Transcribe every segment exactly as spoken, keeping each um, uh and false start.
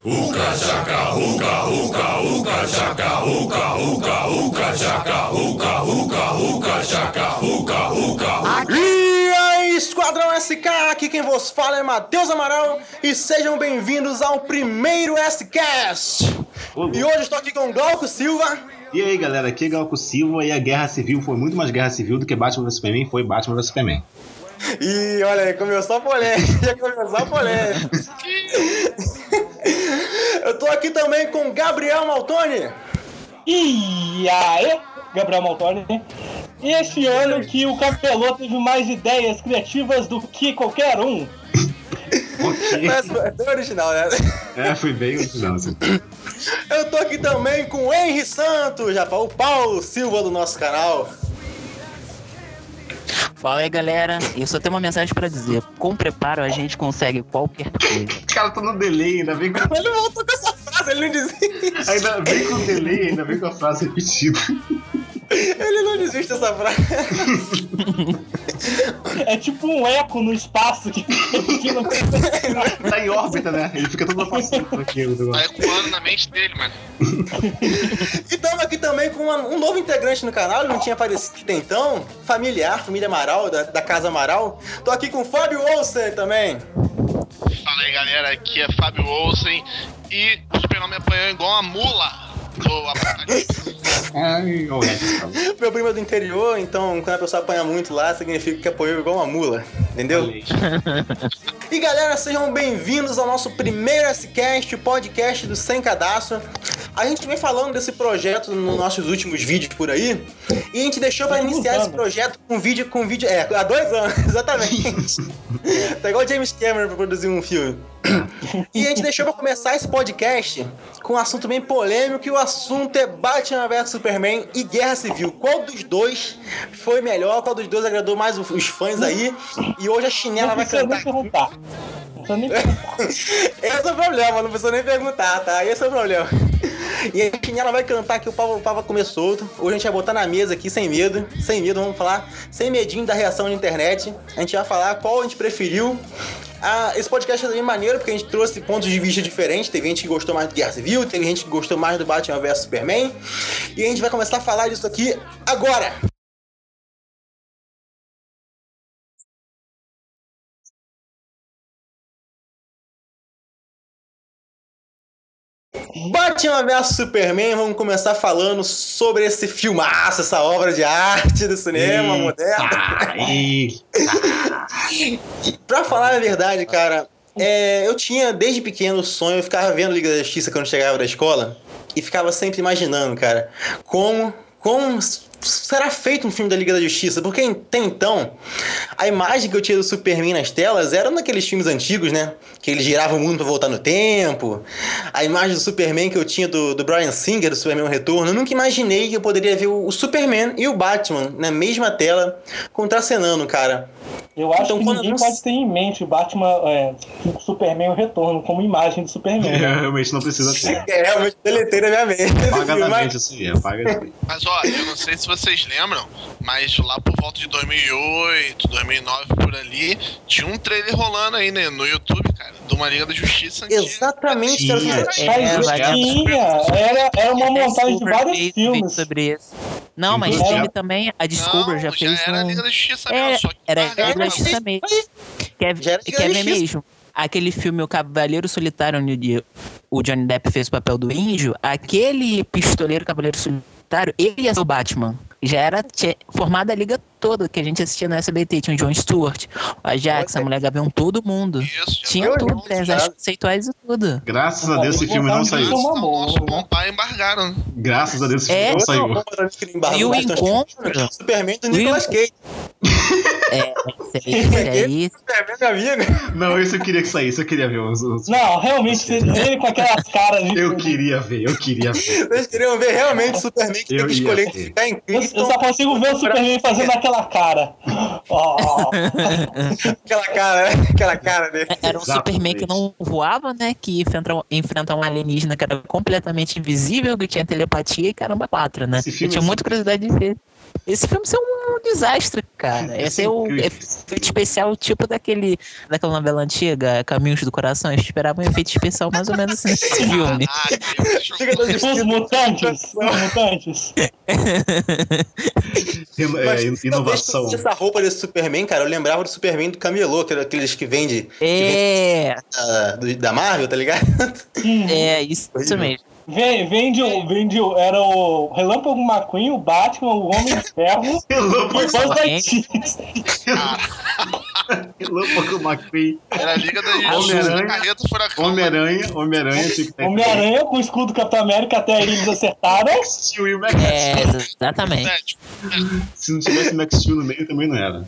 Uca chaca, uca, uca, uca chaca, uca, uca, uca chaca, uca, uca, uca chaca, uca, uca. E aí, Esquadrão S K, aqui quem vos fala é Matheus Amaral e sejam bem-vindos ao primeiro S-Cast. E hoje estou aqui com o Glauco Silva. E aí, galera, aqui é Glauco Silva e a Guerra Civil foi muito mais Guerra Civil do que Batman versus Superman foi Batman versus Superman. E olha aí, começou a polêmica, começou a polêmica. Eu tô aqui também com Gabriel Maltoni. E aí, Gabriel Maltoni. E esse ano que o Capelô teve mais ideias criativas do que qualquer um. Okay. É bem original, né? É, foi bem original, assim. Eu tô aqui também com o Henry Santos, já o Paulo Silva do nosso canal. Fala aí, galera, eu só tenho uma mensagem pra dizer: com preparo a gente consegue qualquer coisa. O cara tá no delay, ainda vem com... Ele voltou com essa frase, ele não desiste. Ainda vem com o delay, ainda vem com a frase repetida. Ele não desiste dessa frase. É tipo um eco no espaço que, que não tem. Tá em órbita, né? Ele fica todo afastado por aquilo. Tá ecoando na mente dele, mano. E estamos aqui também com uma, um novo integrante no canal, ele não tinha aparecido até então. Familiar, família Amaral, da, da Casa Amaral. Tô aqui com o Fábio Olsen também. Fala aí, galera, aqui é Fábio Olsen e o Superman me apanhou igual uma mula do Apocalipse. Ai, o Edson. Meu primo é do interior, então quando a pessoa apanha muito lá, significa que apoiou igual uma mula, entendeu? E galera, sejam bem-vindos ao nosso primeiro S-Cast, o podcast do Sem Cadastro. A gente vem falando desse projeto nos nossos últimos vídeos por aí, e a gente deixou pra iniciar esse projeto com vídeo, com vídeo, é, há dois anos, exatamente. Tá igual o James Cameron pra produzir um filme. E a gente deixou pra começar esse podcast com um assunto bem polêmico, e o assunto é Batman versus Superman e Guerra Civil. Qual dos dois foi melhor? Qual dos dois agradou mais os fãs aí? E hoje a chinela vai cantar. Nem perguntar. Não precisa nem perguntar. Esse é o problema, não precisa nem perguntar, tá? Esse é o problema. E a chinela vai cantar que o pau, o pau vai comer solto. Hoje a gente vai botar na mesa aqui sem medo. Sem medo, vamos falar. Sem medinho da reação na internet. A gente vai falar qual a gente preferiu. Ah, esse podcast é bem maneiro porque a gente trouxe pontos de vista diferentes. Teve gente que gostou mais do Guerra Civil, teve gente que gostou mais do Batman versus Superman. E a gente vai começar a falar disso aqui agora. Batman versus Superman, vamos começar falando sobre esse filmaço, essa obra de arte do cinema moderno. Pra falar a verdade, cara, é, eu tinha desde pequeno o sonho, eu ficava vendo Liga da Justiça quando chegava da escola e ficava sempre imaginando, cara, como, como será feito um filme da Liga da Justiça, porque até então a imagem que eu tinha do Superman nas telas era naqueles filmes antigos, né, que ele girava o mundo pra voltar no tempo. A imagem do Superman que eu tinha do, do Bryan Singer, do Superman Retorno, eu nunca imaginei que eu poderia ver o, o Superman e o Batman na mesma tela contracenando, cara. Eu acho então, que ninguém eu... pode ter em mente o Batman, é, o Superman o Retorno como imagem do Superman. É, realmente não precisa ter. É, realmente deletei na minha mente. Apaga da mente assim, apaga assim. Mas ó, eu não sei se vocês lembram, mas lá por volta de dois mil e oito, dois mil e nove, por ali, tinha um trailer rolando aí, né, no YouTube, cara, de uma Liga da Justiça antiga. Exatamente, Tinha, cara. tinha. Mas É, tinha, era, era uma montagem de vários fez filmes. vídeo sobre isso. Não, mas Inclusive, filme também, a Discovery Não, já fez era a um... Liga da Justiça É, mesmo, só que era largaram, Liga da não. Justiça mesmo. Quer, Já era Liga quer da ver Justiça. mesmo? Aquele filme O Cavaleiro Solitário, onde o Johnny Depp fez o papel do índio, aquele pistoleiro Cavaleiro Solitário, ele ia ser o Batman. Já era tinha, formada a liga toda que a gente assistia no S B T. Tinha o Jon Stewart, o Ajax, a Mulher Gavião, todo mundo. Isso, já Tinha tá tudo, pronto, as já. artes conceituais e tudo. Graças a Deus esse filme não saiu. Isso é uma Então, boa, nosso né? Pompar embargaram. Graças a Deus esse filme É, não saiu. E o encontro? Superman do Nicolas Cage. É, esse aí, esse aí. Superman, meu amigo. Não, esse eu queria que saísse, eu queria ver os... os... Não, realmente, ele com aquelas caras de... Eu queria ver, eu queria ver. Vocês queriam ver realmente o Superman que tem Eu que ia escolher ver. ficar em Eu, eu só consigo ver o Superman fazendo aquela cara. Ó. aquela cara, né? Aquela cara dele. Era um Exatamente. Superman que não voava, né? Que enfrenta, enfrenta um alienígena que era completamente invisível, que tinha telepatia e caramba, quatro, né? Esse Eu filme tinha é muita curiosidade de ver esse filme ser um desastre, cara. Ia ser o efeito especial tipo daquele, daquela novela antiga, Caminhos do Coração. Eles esperavam um efeito especial mais ou menos assim nesse filme. Os mutantes. Os mutantes. É, inovação. Essa roupa desse Superman, cara, eu lembrava do Superman do Camelô, que era aqueles que vende, É. que vende da, da Marvel, tá ligado? É, isso, isso mesmo. Vende, vende, era o Relâmpago McQueen, o Batman, o Homem de Ferro e o Buzz Lightyear. Relâmpago McQueen. Era a Liga da Homem-Aranha, Carreta Furacão. Homem-Aranha, Homem-Aranha. Tipo, Homem-Aranha com o escudo do Capitão América, até aí eles acertaram. Max Steel e o Max É, Steel. exatamente. É, tipo, Se não tivesse Max Steel no meio, também não era.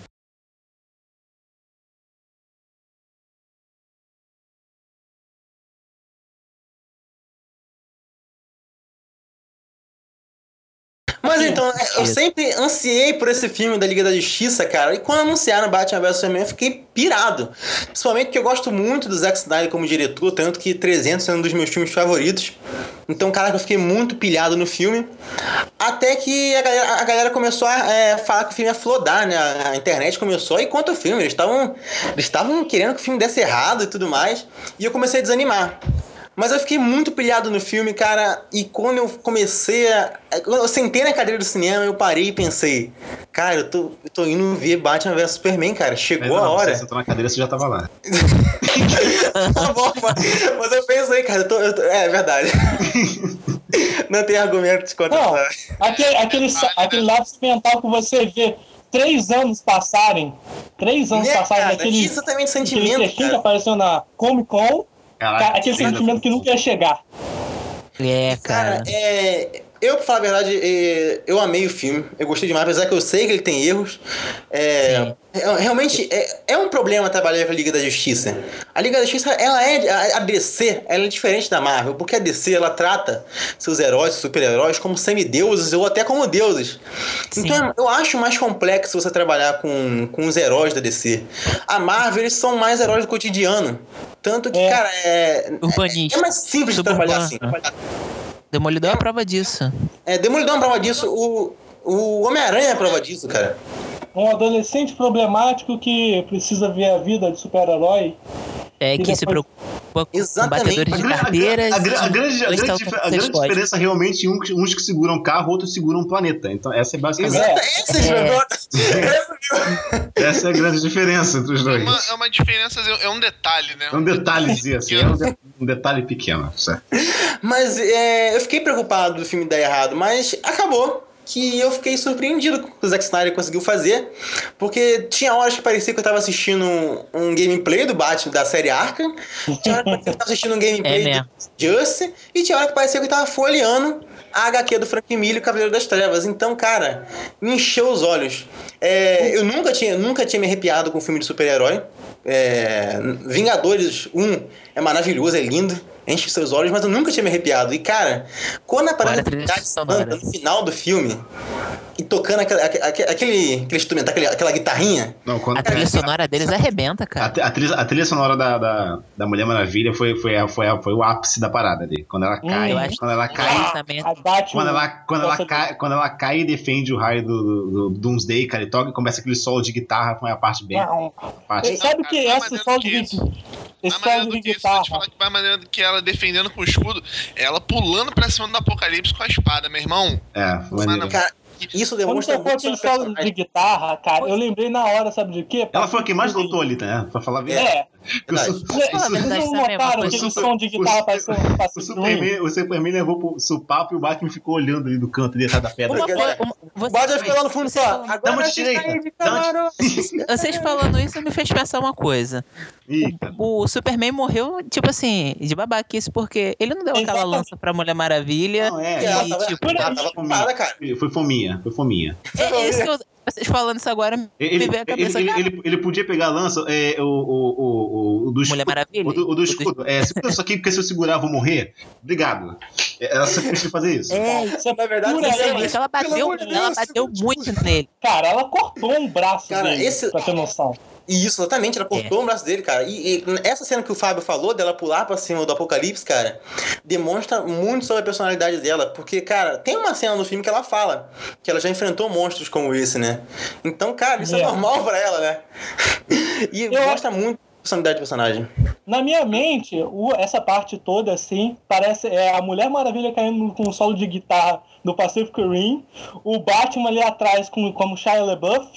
Mas então, eu sempre ansiei por esse filme da Liga da Justiça, cara. E quando anunciaram Batman versus Superman, eu fiquei pirado. Principalmente porque eu gosto muito do Zack Snyder como diretor, tanto que trezentos é um dos meus filmes favoritos. Então, cara, eu fiquei muito pilhado no filme. Até que a galera, a galera começou a é, falar que o filme ia flodar, né? A, a internet começou a ir contra o filme. Eles estavam eles estavam querendo que o filme desse errado e tudo mais. E eu comecei a desanimar. Mas eu fiquei muito pilhado no filme, cara, e quando eu comecei a... Quando eu sentei na cadeira do cinema, eu parei e pensei, cara, eu tô, eu tô indo ver Batman versus Superman, cara, chegou Mas, a não, hora. Você sentou na cadeira, você já tava lá. Tá bom, mas, mas eu pensei, cara, eu tô, eu tô, é verdade. Não tem argumentos contra Não, essa... aquele, aquele, aquele lapso mental que você vê três anos passarem, três anos É, passarem cara, daquele, isso também é aquele sentimento, trechinho que cara. apareceu na Comic Con, Caraca, aquele sentimento que nunca ia chegar. É, Cara, cara. é, eu, pra falar a verdade, é, eu amei o filme. Eu gostei demais, apesar que eu sei que ele tem erros. É, é, realmente, é, é um problema trabalhar com a Liga da Justiça. A Liga da Justiça, ela é... A, a D C, ela é diferente da Marvel, porque a D C, ela trata seus heróis, super-heróis, como semideuses ou até como deuses. Sim. Então, eu acho mais complexo você trabalhar com, com os heróis da D C. A Marvel, eles são mais heróis do cotidiano. Tanto que, É. cara, é, Urbanista. é mais simples de trabalhar assim. Demolidor é a prova disso. É, Demolidor é uma prova disso. O, o Homem-Aranha é a prova disso, cara. Um adolescente problemático que precisa ver a vida de super-herói. É, E que se depois- preocupa com Exatamente. batedores A de grande, a, carteiras. a, a, a grande, a dois grande, tal- dif- a seus grande códigos. diferença realmente, uns, uns que seguram um carro, outros seguram um planeta. Então, essa é basicamente Exato. É. Essa é. essa é a grande diferença entre os é, dois. uma, é uma diferença, é um detalhe, né? É um detalhezinho, assim, é um, de- um detalhe pequeno. Certo? Mas é, eu fiquei preocupado do filme dar errado, mas acabou. Que eu fiquei surpreendido com o que o Zack Snyder conseguiu fazer, porque tinha horas que parecia que eu tava assistindo um, um gameplay do Batman da série Arkham, tinha hora que parecia que eu tava assistindo um gameplay É mesmo. de Justice, e tinha hora que parecia que eu tava folheando a agá quê do Frank Miller e o Cavaleiro das Trevas. Então, cara, me encheu os olhos. É, eu nunca tinha, nunca tinha me arrepiado com um filme de super-herói. É, Vingadores um é maravilhoso, é lindo, enche seus olhos, mas eu nunca tinha me arrepiado. E, cara, quando aparece a Agora, trilha Cidade sonora. Santa no final do filme e tocando aquela, aquele, aquele, aquele instrumento, aquele, aquela guitarrinha, Não, quando, A trilha sonora deles arrebenta, a, cara. a, trilha, a trilha sonora da, da, da Mulher Maravilha foi, foi, a- foi, a- foi o ápice da parada ali. Quando ela cai, eu acho quando ela que- cai, Também. Aí bate quando o- ela, quando, ela Nossa, cai, quando ela cai e defende o raio do, do, do Doomsday, cara, e toca e começa aquele solo de guitarra, foi a parte bem. Não. Parte. Você sabe Não, que cara, esse mais solo maneiro de do que guitarra. Esse Mais maneiro solo do de que isso, eu vou te guitarra. falar que mais maneiro do que ela defendendo com o escudo, é ela pulando pra cima do Apocalipse com a espada, meu irmão. É, foi maneiro. Mano, cara, isso Quando demonstra tocou muito aquele sobre o solo de personagem. guitarra, cara, eu lembrei na hora, sabe de quê? Ela foi a que mais lutou ali, né? Pra falar a verdade. É. Porque o Verdade. su- Fala a o su- verdade Vocês não também, uma notaram coisa. aquele Super- som de guitarra o- parecendo O parecendo Superman, o Superman levou pro supapo e o Batman ficou olhando ali do canto ali atrás da pedra. Uma Uma coisa- uma- O você- Bode vai ficar lá no fundo vocês só. falando- Agora Dá uma a gente direita. tá aí de Dá uma- camarão. Vocês falando isso me fez pensar uma coisa. Ih, cara. O Superman morreu, tipo assim, de babaquice, porque ele não deu aquela Exatamente. lança pra Mulher Maravilha. Não, é. e, Ela tava, tipo, ela tava ocupada, cara. Foi fominha, foi fominha. é isso que eu, vocês falando isso agora me Ele, veio a ele, cabeça. ele, cara, ele, ele podia pegar a lança, é, o, o, o, o do Mulher escudo. Maravilha? O do, o do O do escudo. É, segura isso aqui, porque se eu segurar eu vou morrer. Obrigado. Ela sempre quis fazer isso. É, Isso é Na verdade, pura isso é lei. isso, ela Pelo bateu, amor de ela Deus, bateu tipo, muito nele. Cara, ela cortou um braço Cara, dele, esse- pra ter noção. E isso, exatamente, ela cortou É. o braço dele, cara. E, e essa cena que o Fábio falou, dela pular pra cima do Apocalipse, cara, demonstra muito sobre a personalidade dela. Porque, cara, tem uma cena no filme que ela fala que ela já enfrentou monstros como esse, né? Então, cara, isso é, É. normal pra ela, né? E Eu- mostra muito a personalidade do personagem. Na minha mente, o- essa parte toda, assim, parece é a Mulher Maravilha caindo com um solo de guitarra no Pacific Rim, o Batman ali atrás com, como Shia LaBeouf.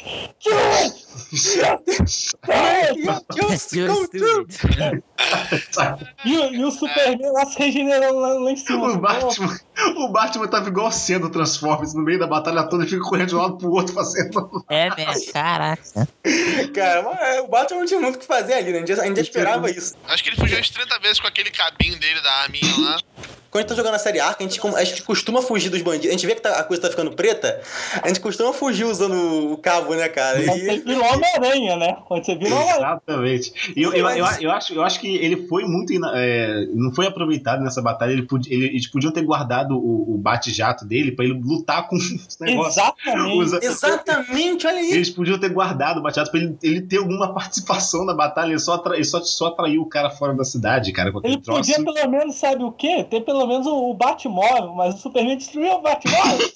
Just do it. E, o- e o Superman lá se regenerando lá, lá em cima. O Batman, o Batman tava igual sendo Transformers no meio da batalha toda e fica correndo de um lado pro outro fazendo. É mesmo, caraca. Cara, mas o Batman não tinha muito o que fazer ali, né? A gente já, a gente já esperava isso. Acho que ele fugiu umas trinta vezes com aquele cabinho dele da arminha lá. Quando a gente tá jogando a série Arca, a gente, a gente costuma fugir dos bandidos. A gente vê que tá- a coisa tá ficando preta, a gente costuma fugir usando o cabo, né, cara? Quando você E... vira o Homem-Aranha, né? Quando você vira o Homem-Aranha. Exatamente. E eu, eu, eu, eu, acho, eu acho que ele foi muito. ina- é, não foi aproveitado nessa batalha. Ele podia, ele- eles podiam ter guardado o, o bate-jato dele pra ele lutar com os negócios. Exatamente. Usa- Exatamente, olha aí. Eles podiam ter guardado o bate-jato pra ele, ele ter alguma participação na batalha. Ele só, atra, ele só, só atraiu o cara fora da cidade, cara. Com aquele Ele podia troço. pelo menos, sabe o quê? Ter pelo menos o, o Batmóvel, mas o Superman destruiu o Batmóvel.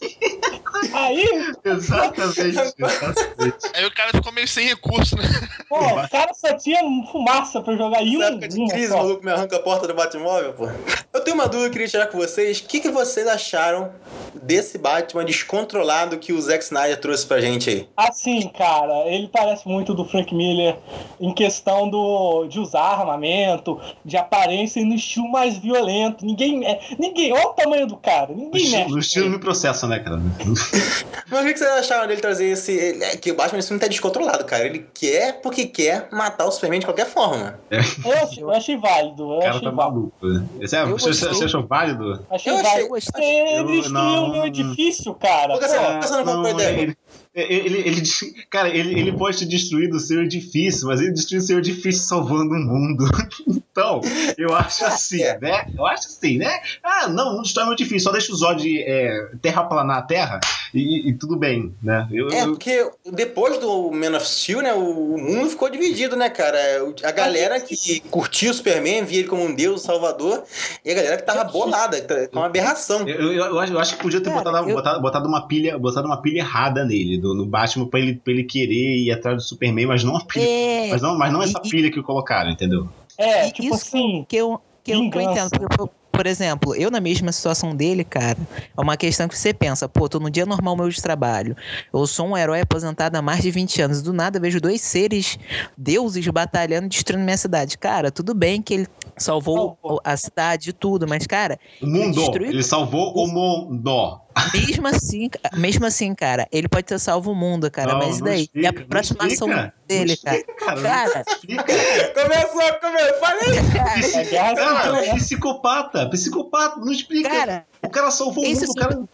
Aí, Exatamente. exatamente. Aí o cara ficou meio sem recurso, né? pô, o cara só tinha fumaça pra jogar e um. Nessa época de uma crise, o só. maluco me arranca a porta do Batmóvel, pô. Eu tenho uma dúvida que eu queria tirar com vocês. O que, que vocês acharam desse Batman descontrolado que o Zack Snyder trouxe pra gente aí? Assim, cara, ele parece muito do Frank Miller em questão do, de usar armamento, de aparência e no estilo mais violento. Ninguém. É, ninguém olha o tamanho do cara, No ninguém estilo, mexe. no estilo me processa, né, cara? Mas o que, que vocês acharam dele trazer esse... ele- é que o Batman nesse filme tá descontrolado, cara. Ele quer porque quer matar o Superman de qualquer forma. Eu achei, eu achei válido, eu O cara achei tá válido. maluco. Né? Você, Eu você, gostei. você achou válido? Achei Eu achei- válido. gostei. Ele Eu destruiu não- o meu edifício, cara. Porque Pô, essa- Essa não foi uma ideia. ele, ele, ele, cara, ele, ele pode ter destruído o seu edifício, mas ele destruiu o seu edifício salvando o mundo. Então, eu acho assim, É. né? Eu acho assim, né? Ah, não, não destrói meu edifício, só deixa o Zod é, terraplanar a terra e, e tudo bem, né? Eu, É, eu- porque depois do Man of Steel, né, o mundo ficou dividido, né, cara? A galera que curtia o Superman, via ele como um deus, um salvador, e a galera que tava bolada, que tá- com uma aberração. Eu, eu, eu acho, eu acho que podia ter Cara, botado, eu- botado, botado uma pilha, botado uma pilha errada nele, do, no Batman, pra ele, pra ele querer ir atrás do Superman, mas não a pilha. É, Mas não, mas não essa e- pilha que colocaram, entendeu? É, E tipo isso assim. que eu, que eu, que eu Vingança. entendo. Porque, por, por exemplo, eu na mesma situação dele, cara, é uma questão que você pensa, pô, tô no dia normal meu de trabalho. Eu sou um herói aposentado há mais de vinte anos. Do nada vejo dois seres deuses batalhando e destruindo minha cidade. Cara, tudo bem que ele salvou Salvou. a cidade e tudo, mas, cara, O mundo, destruiu- ele salvou o mundo. mesmo assim, mesmo assim, cara, ele pode ter salvo o mundo, cara, Não, mas e não daí? explica, e a não aproximação explica, dele, não cara? explica, cara, não Cara, explica. Começou, começou, falei! É guerra Cara, civil, né? psicopata, psicopata, não explica. cara, O cara salvou o Isso mundo, o sim. cara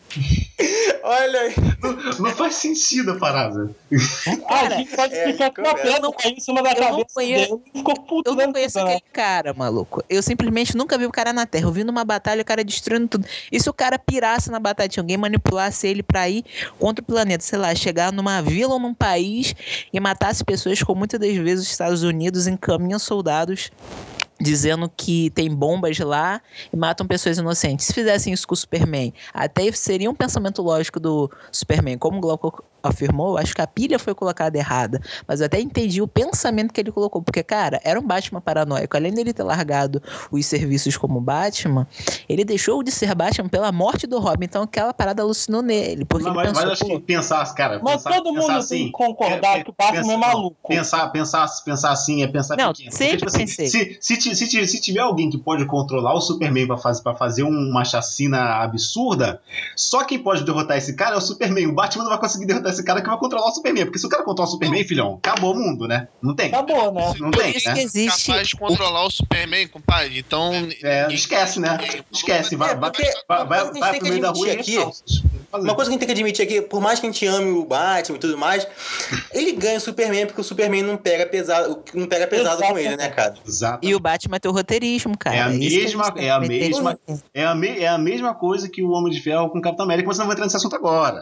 Olha aí. não, não faz sentido a parada. Ah, a gente pode é, ficar com uma começa. pedra caindo em cima da Eu não cabeça conheço- dele e ficou puto eu não dentro conheço da- aquele cara, maluco. Eu simplesmente nunca vi o cara na Terra. Eu vi numa batalha o cara destruindo tudo. E se o cara pirasse na batalha, tinha alguém manipulasse ele pra ir contra o planeta, sei lá, chegar numa vila ou num país e matasse pessoas, como muitas das vezes os Estados Unidos encaminham soldados dizendo que tem bombas lá e matam pessoas inocentes. Se fizessem isso com o Superman, até seria um pensamento lógico do Superman. Como o Glauco afirmou, acho que a pilha foi colocada errada, mas eu até entendi o pensamento que ele colocou, porque, cara, era um Batman paranoico. Além dele ter largado os serviços como Batman, ele deixou de ser Batman pela morte do Robin, então aquela parada alucinou nele, porque Não, ele mas, pensou, mas acho pô, que pensar, cara, Mas pensar, todo pensar mundo assim, tem que concordar é, que o Batman pensa- é maluco. Pensar, pensar, pensar assim é pensar Não, pequeno. sempre tipo assim, pensei. se, se, ti- se, ti- se tiver alguém que pode controlar o Superman pra fazer, pra fazer uma chacina absurda, só quem pode derrotar esse cara é o Superman. O Batman não vai conseguir derrotar esse cara que vai controlar o Superman. Porque se o cara controlar o Superman, filhão, acabou o mundo, né? Não tem. Acabou, né? Não por tem, isso né? que existe Capaz de controlar o Superman, compadre. Então. É, ninguém- esquece, né? ninguém- Esquece. Vai, É, vai, porque vai, uma vai, coisa que a vai gente pro tem meio que da rua e admitir aqui- ressalta. uma coisa que a gente tem que admitir aqui, por mais que a gente ame o Batman e tudo mais, ele ganha o Superman porque o Superman não pega pesado, não pega pesado com ele, né, cara? Exato. E o Batman tem o roteirismo, cara. É a Isso que mesma, gente é a tem que mesma, meter. é a, me, é a mesma coisa que o Homem de Ferro com o Capitão América, mas você não vai entrar nesse assunto agora.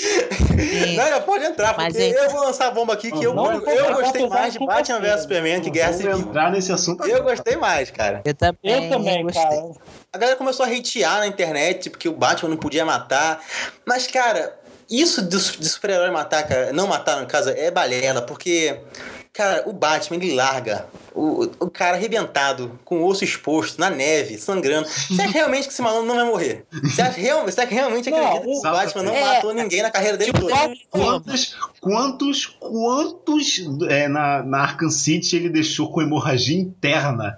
Sim. Não, não, pode entrar, Mas porque é- eu vou lançar a bomba aqui que eu, Não, eu, não, eu não, gostei não, mais de não, Batman não, versus Superman que Guerra Vamos Civil. entrar nesse assunto Eu agora. gostei mais, cara. Eu também, Eu também, gostei. cara. A galera começou a hatear na internet porque o Batman não podia matar. Mas, cara, isso de, de super-herói matar, cara, não matar, no caso, é balela, porque, cara, o Batman, ele larga o, o cara arrebentado, com o osso exposto, na neve, sangrando. Você acha realmente que esse maluco não vai morrer? Você acha, real, você acha que realmente Não, acredita que o o- Batman não é, matou ninguém na carreira dele tipo, toda? Quantos, quantos, quantos é, na, na Arkham City ele deixou com hemorragia interna?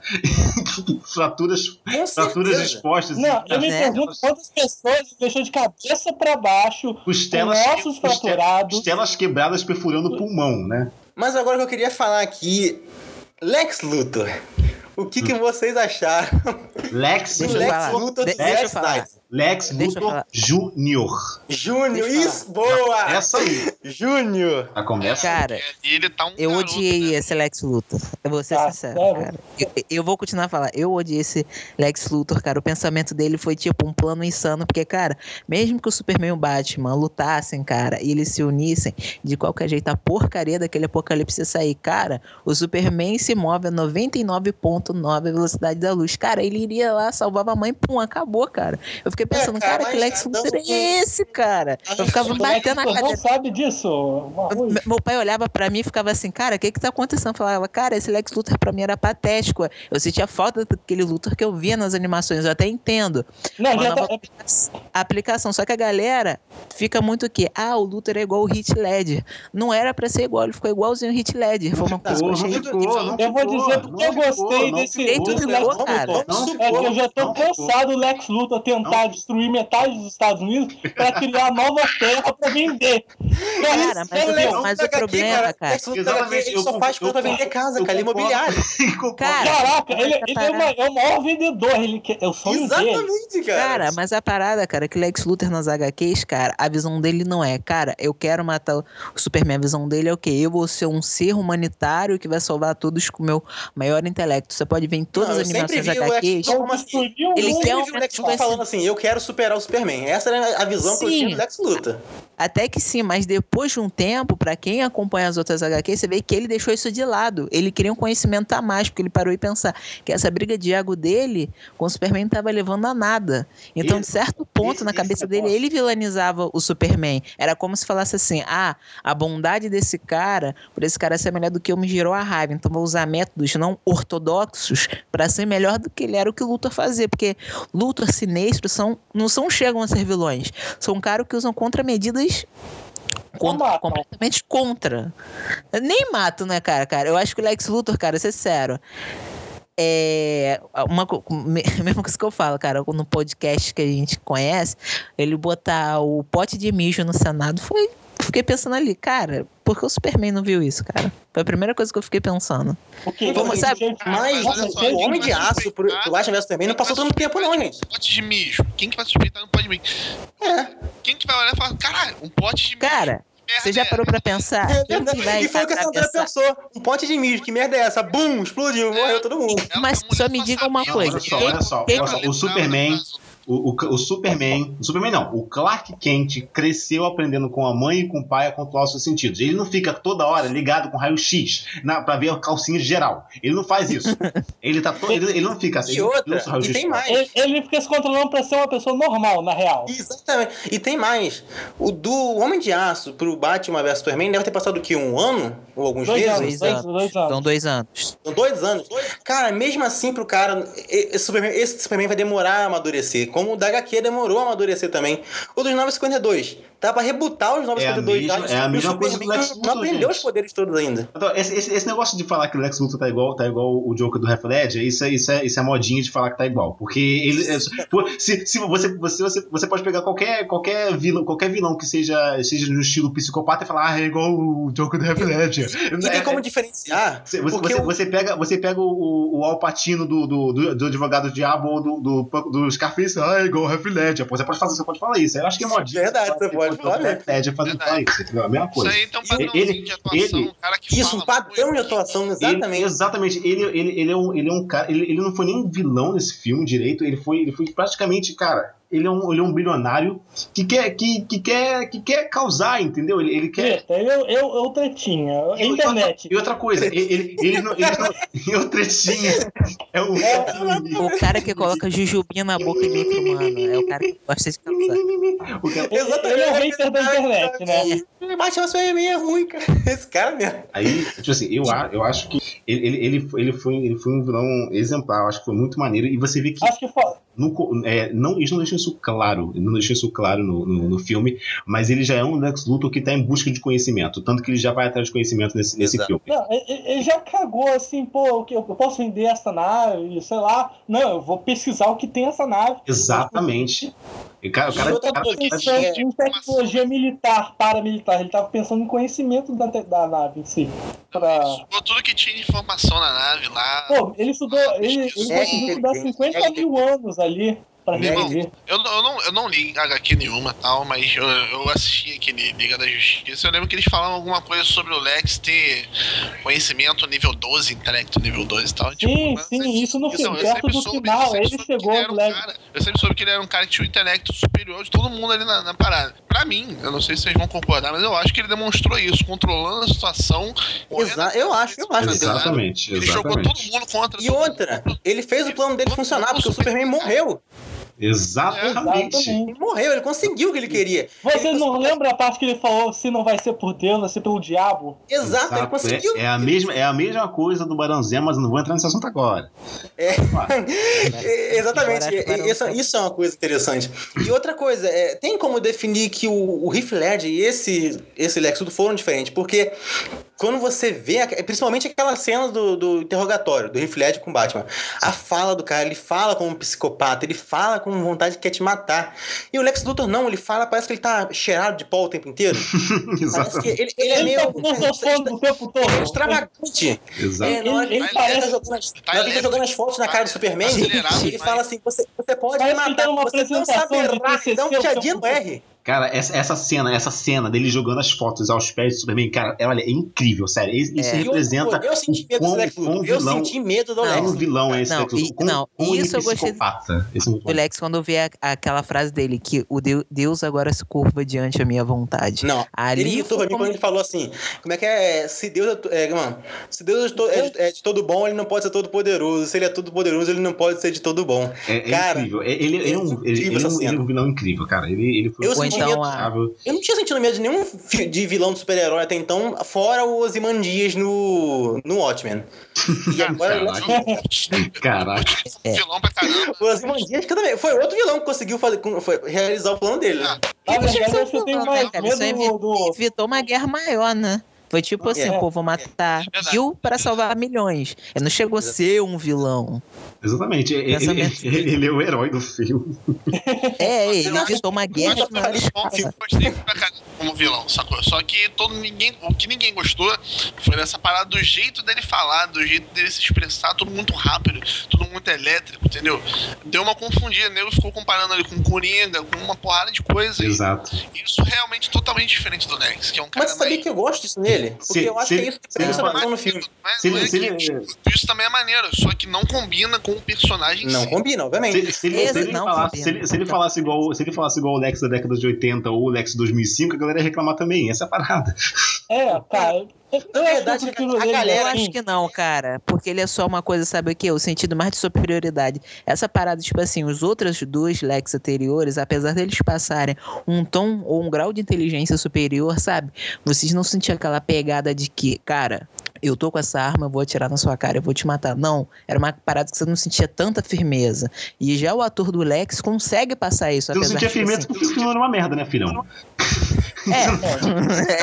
fraturas, Com fraturas certeza. expostas. Não, eu me É. pergunto quantas pessoas ele deixou de cabeça pra baixo, Costelas, com ossos coste- fraturados. costelas quebradas perfurando o pulmão, né? Mas agora que eu queria falar aqui, Lex Luthor, o que, que vocês acharam Lex, do Deixa eu Lex falar. Luthor do De- deixa eu Zack falar. Snyder? Lex Deixa eu Luthor falar. Júnior. Júnior, Deixa eu isso, boa! Essa aí. Júnior! A começa. Cara, E ele tá um eu garoto, odiei né? esse Lex Luthor. Eu vou ser Ah, sincero, sério? cara. Eu, eu vou continuar a falar. Eu odiei esse Lex Luthor, cara. O pensamento dele foi tipo um plano insano. Porque, cara, mesmo que o Superman e o Batman lutassem, cara, e eles se unissem, de qualquer jeito, a porcaria daquele apocalipse ia sair. Cara, o Superman se move a noventa e nove vírgula nove a velocidade da luz. Cara, ele iria lá, salvava a mãe, pum, acabou, cara. Eu fiquei pensando, É, cara, cara, que mas Lex dá- Luthor dá- é esse, cara? Eu ficava Como é que batendo na você não cadeira. sabe disso? Marruz? Meu pai olhava pra mim e ficava assim, cara, o que que tá acontecendo? Eu falava, cara, esse Lex Luthor pra mim era patético. Eu sentia falta daquele Luthor que eu via nas animações, eu até entendo. Não, Uma já nova tá, aplica- aplicação, só que a galera fica muito o quê? Ah, o Luthor é igual o Heath Ledger. Não era pra ser igual, ele ficou igualzinho o Heath Ledger. Foi uma coisa que eu Não achei... ficou, não Eu vou ficou, dizer porque eu não ficou, gostei não desse- ficou, desse não Luthor, ficou, cara. não é que ficou, eu já tô não ficou. cansado do Lex Luthor tentar destruir metade dos Estados Unidos pra criar nova terra pra vender. Cara, mas, É o, legal, mas tá o aqui, problema, cara... Lex Luthor tá aqui, Exatamente, ele eu só faz concordo- coisa pra vender casa, eu cara, concordo- imobiliário. concordo. Cara, Caraca, ele, essa ele é, o parada- ma- é o maior vendedor, ele quer, é o sonho dele. Exatamente, cara. Cara, mas a parada, cara, que Lex Luthor nas agá quês, cara, a visão dele não é, cara, eu quero matar o Superman, a visão dele é o quê? Eu vou ser um ser humanitário que vai salvar todos com o meu maior intelecto. Você pode ver em todas Não, as eu sempre animações vi o agá quês. Lex Luthor como assim. Destruiu o Ele Eu mundo. quer sempre um- vi o Lex tipo Luthor assim- falando assim, eu quero superar o Superman. Essa era a visão que eu Sim. tinha do Lex Luthor. Até que sim, mas depois de um tempo, pra quem acompanha as outras agá quês, você vê que ele deixou isso de lado. Ele queria um conhecimento a mais, porque ele parou e pensar que essa briga de ego dele com o Superman não tava levando a nada. Então, de Esse- certo ponto, esse- na esse cabeça dele, negócio- ele vilanizava o Superman. Era como se falasse assim, ah, a bondade desse cara, por esse cara ser melhor do que eu, me gerou a raiva. Então, vou usar métodos não ortodoxos pra ser melhor do que ele era o que o Luthor fazia. Porque Luthor sinistros são, não são, chegam a ser vilões. São caras que usam contramedidas contra, matam. completamente contra. Nem mato, né, cara, cara? Eu acho que o Lex Luthor, cara, ser sério, é uma co- me- mesma coisa que eu falo, cara, no podcast que a gente conhece, ele botar o pote de mijo no Senado foi. Fiquei pensando ali, cara, por que o Superman não viu isso, cara? Foi a primeira coisa que eu fiquei pensando. Porque, Vamos, sabe? gente, Mas olha só, o Homem mas de Aço pro, pro Batman versus Superman não passou tanto tempo não, gente. Pote de mijo. Quem que vai suspeitar um pote de mijo? É. Quem que vai olhar e falar, caralho, um pote de mijo? Cara, Que merda você já é parou pra pensar? É Quem que verdade. vai E foi o que a Sandra atravessar? pensou. Um pote de mijo, que merda é essa? Bum, explodiu, morreu todo mundo. Ela- Mas a mulher só me diga uma sabia coisa, Olha que só, ele- olha só, quem- olha só, o Superman, o, o, o Superman, o Superman não, o Clark Kent cresceu aprendendo com a mãe e com o pai a controlar os seus sentidos. Ele não fica toda hora ligado com raio-x na- pra ver a calcinha geral. Ele não faz isso. Ele, tá to, ele, ele não fica assim. E ele não outra, usa e raio-x. tem mais. ele, ele fica se controlando pra ser uma pessoa normal, na real. Exatamente. E tem mais. O do Homem de Aço pro Batman versus Superman deve ter passado o quê? Um ano? Ou alguns Dois meses? anos, Dois dois, anos. dois anos. São dois anos. São dois anos. Cara, mesmo assim pro cara, esse Superman, esse Superman vai demorar a amadurecer. Como o da agá quê demorou a amadurecer também. O dos novecentos e cinquenta e dois. Tá pra rebutar os novecentos e cinquenta e dois. É a mesma- já, é a e o mesma coisa Superman do Lex Luthor, não aprendeu gente. os poderes todos ainda. Então, esse, esse, esse negócio de falar que o Lex Luthor tá igual, tá igual o Joker do Heath Ledger, isso, é- isso, é, isso é modinha de falar que tá igual. Porque ele. é- pô, se, se você, você, você, você pode pegar qualquer, qualquer, vilão, qualquer vilão que seja, seja no estilo psicopata e falar, ah, é igual o Joker do Heath Ledger. E tem como diferenciar. Você, você, porque você, o- você pega, você pega o, o Al Pacino do, do, do, do advogado diabo ou do, do, do Scarface, ah, é igual o Half Ledger. Pô, você pode fazer, você pode falar isso. Eu acho que é modinha. Verdade, você pode falar mesmo. Half Ledger fazer falar isso, entendeu? A mesma coisa. Isso aí tem um padrãozinho Ele- de atuação, ele- um cara que Isso, fala um padrão muito. de atuação, Ele, exatamente. exatamente. Ele, ele, ele, é um, ele é um cara. Ele, ele não foi nem um vilão nesse filme direito. Ele foi, ele foi praticamente, cara. Ele é um, ele é um bilionário que quer, que, que quer, que quer causar, entendeu? Ele, ele quer. Treta, eu, eu, eu tretinha. E outra- Internet. E outra coisa, ele, ele, ele não. Ele não e o tretinha. É o. O cara que coloca jujubinha na boca e micro, mano. É o cara que gosta de causar. O cara- Ele é o hater da internet, né? Batman Superman é ruim, cara. Esse cara mesmo. Aí, tipo assim, eu, a- eu acho que ele, ele, ele, foi- ele, foi, ele foi um vilão exemplar, eu acho que foi muito maneiro. E você vê que Acho que foi. no co- é, não, eles não deixam isso claro, não deixam isso claro no, no, no filme, mas ele já é um Lex Luthor que tá em busca de conhecimento, tanto que ele já vai atrás de conhecimento nesse, nesse Exato. filme. Não, ele ele já cagou assim, pô, que eu posso vender essa nave, sei lá. Não, eu vou pesquisar o que tem essa nave. Exatamente. E, cara, o cara, E outra o cara- coisa, o cara- Pensando É. em tecnologia militar, paramilitar. Ele tava pensando em conhecimento da, te- da nave em si. Pra... Estudou tudo que tinha de informação na nave lá. Pô, ele estudou. Ele, ele É conseguiu estudar inteligente, cinquenta é mil anos ali pra Meu irmão, reviver. Eu, não- eu, não, eu não li H Q nenhuma e tal, mas eu, eu assisti aquele Liga da Justiça. Eu lembro que eles falavam alguma coisa sobre o Lex ter conhecimento nível doze, intelecto nível doze e tal. Tipo, Sim, mas sim, eu- isso no eu filme. sempre Perto do soube- eu final, sempre ele soube que chegou era no um level. cara- Eu sempre soube que ele era um cara que tinha um intelecto superior de todo mundo ali na, na parada. Pra mim, eu não sei se vocês vão concordar, mas eu acho que ele demonstrou isso, controlando a situação. Exa- eu acho, eu acho. Exatamente, Ele jogou todo exatamente. mundo contra E todo outra, mundo. ele fez o plano dele funcionar, porque o Superman morreu. Exatamente. Exatamente. Ele morreu, ele conseguiu o que ele queria. Você Ele não conseguiu- lembra a parte que ele falou se não vai ser por Deus, vai ser pelo diabo? Exato, ele conseguiu. É, é, a mesma, é a mesma coisa do Barão Zé, mas eu não vou entrar nesse assunto agora. É. É, exatamente, Agora acho que é, isso, isso é uma coisa interessante. E outra coisa, é, tem como definir que o, o Heath Ledger e esse, esse Lex Luthor foram diferentes, porque quando você vê, principalmente aquela cena do, do interrogatório, do Heath Ledger com o Batman, a fala do cara, ele fala como um psicopata, ele fala com vontade de quer te matar. E o Lex Luthor não, ele fala, parece que ele tá cheirado de pó o tempo inteiro. Parece que Exatamente. ele, ele é Ele meio... tá filosofando o tempo todo. Ele é extravagante. Exato. É, na hora que Ele- ele, ele tá parece- jogando as, tá na hora que ele tá elétrico. jogando as fotos na cara do Superman, Acelerado ele demais. fala assim, você, você pode Parece me que matar, tá numa você não apresentação sabe de errar, T C C dá um o piadinha tempo no R. Cara, essa, essa cena, essa cena dele jogando as fotos aos pés do Superman, cara, é, olha, é incrível, sério. Isso É. representa Eu senti o medo do quão, Lex quão Luthor. Eu vilão, senti medo do Não, Lex quão Luthor. vilão é esse Não, Lex Luthor. e- Quão- não, quão ele é isso eu gostei- psicopata. Isso é muito O bom. Lex, quando vê a- aquela frase dele, que o Deu- Deus agora se curva diante da minha vontade. Não, Ali ele irritou pra foi mim como- quando ele falou assim, como é que é, se Deus é, to- é, mano, se Deus é de, to- é de- é de todo bom, ele não pode ser todo poderoso, se ele é todo poderoso, ele não pode ser de todo bom. É, é Cara, incrível. É- Ele, ele é um, ele, incrível ele é essa um, ele é cena. um vilão incrível, cara. Ele, ele foi Eu Ou senti então medo, a- eu não tinha sentido medo de nenhum fi- de vilão de super-herói até então, fora o Ozymandias no, no Watchmen. E agora ele Caraca. É. Vilão pra caramba. o Ozymandias que também foi outro vilão que conseguiu fazer, foi realizar o plano dele. né? Ah, Na verdade, eu acho que eu tenho Não, mais né, cara, isso medo do... evitou uma guerra maior, né? Foi tipo assim, É. o povo matar verdade. mil para salvar milhões. Ele não chegou a ser um vilão. Exatamente. Ele, ele, Pensamento ele- ele é o herói do filme. É, ele não, evitou uma guerra Mas que não era bom, que eu escassa. gostei pra caramba como vilão, sacou? Só que todo ninguém, o que ninguém gostou foi dessa parada do jeito dele falar, do jeito dele se expressar, tudo muito rápido, tudo muito elétrico, entendeu? Deu uma confundida, o nego ficou comparando ali com o Coringa, com uma porrada de coisa. Exato. E isso realmente totalmente diferente do Lex, que é um cara Mas você sabia mais... que eu gosto disso nele? Porque Se- eu acho se- que é isso que se tem ele essa falar- versão no filme. Não é, Se não ele- é se que, ele- tipo, isso também é maneiro, só que não combina com o personagem em Não si. combina, obviamente. Se, se ele, se, ele Não, falasse, combina. se, ele, se ele falasse igual, se ele falasse igual o Lex da década de oitenta ou o Lex de dois mil e cinco, a galera ia reclamar também. Essa é a parada. É, cara... Eu, Na eu acho verdade, que eu prefiro a ele galera- Eu assim. acho que não, cara. Porque ele é só uma coisa, sabe o quê? O sentido mais de superioridade. Essa parada, tipo assim, os outros dois Lex anteriores, apesar deles passarem um tom ou um grau de inteligência superior, sabe? Vocês não sentiam aquela pegada de que, cara, eu tô com essa arma, eu vou atirar na sua cara, eu vou te matar. Não, era uma parada que você não sentia tanta firmeza. E já o ator do Lex consegue passar isso, Você não apesar sentia de, firmeza assim, porque esse filme era uma merda, né, filhão? É, é. Tem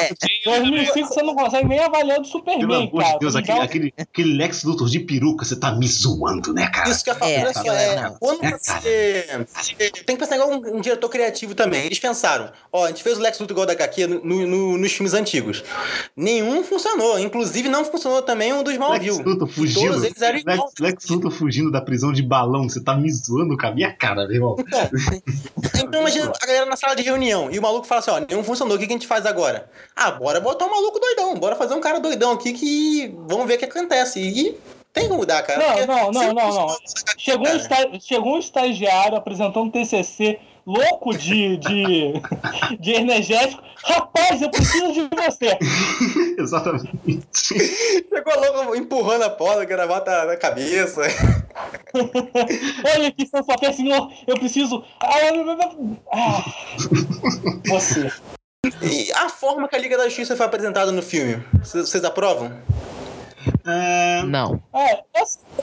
também. dois mil e cinco você não consegue nem avaliar do Pelo Superman, amor cara. de Deus, aquele, aquele, aquele Lex Luthor de peruca, você tá me zoando, né, cara? Isso que eu falo, É, olha só, aquilo é, é- quando é, você, você tem que pensar igual um, um diretor criativo também. Eles pensaram, ó, a gente fez o Lex Luthor igual da H Q no, no- nos filmes antigos. Nenhum funcionou, inclusive não funcionou também um dos Lex Smallville. Luthor fugindo. Todos eles eram Lex, iguais. Lex Luthor fugindo da prisão de balão, você tá me zoando com a minha cara, meu irmão. Então imagina a galera na sala de reunião e o maluco fala assim, ó, nenhum funcionou, o que que a gente faz agora? Ah, bora botar um maluco doidão, bora fazer um cara doidão aqui que vamos ver o que acontece. E tem que mudar, cara. Não, porque não, não, se não, não. funcionou, Chegou um, cara. esta- chegou um estagiário apresentando T C C, louco de, de, de energético. Rapaz, eu preciso de você. Exatamente. Chegou louco empurrando a porta, gravata na cabeça. Olha aqui, seu papel, senhor, eu preciso. Ah, você. E a forma que a Liga da Justiça foi apresentada no filme, c- vocês aprovam? Ah, Não. É, eu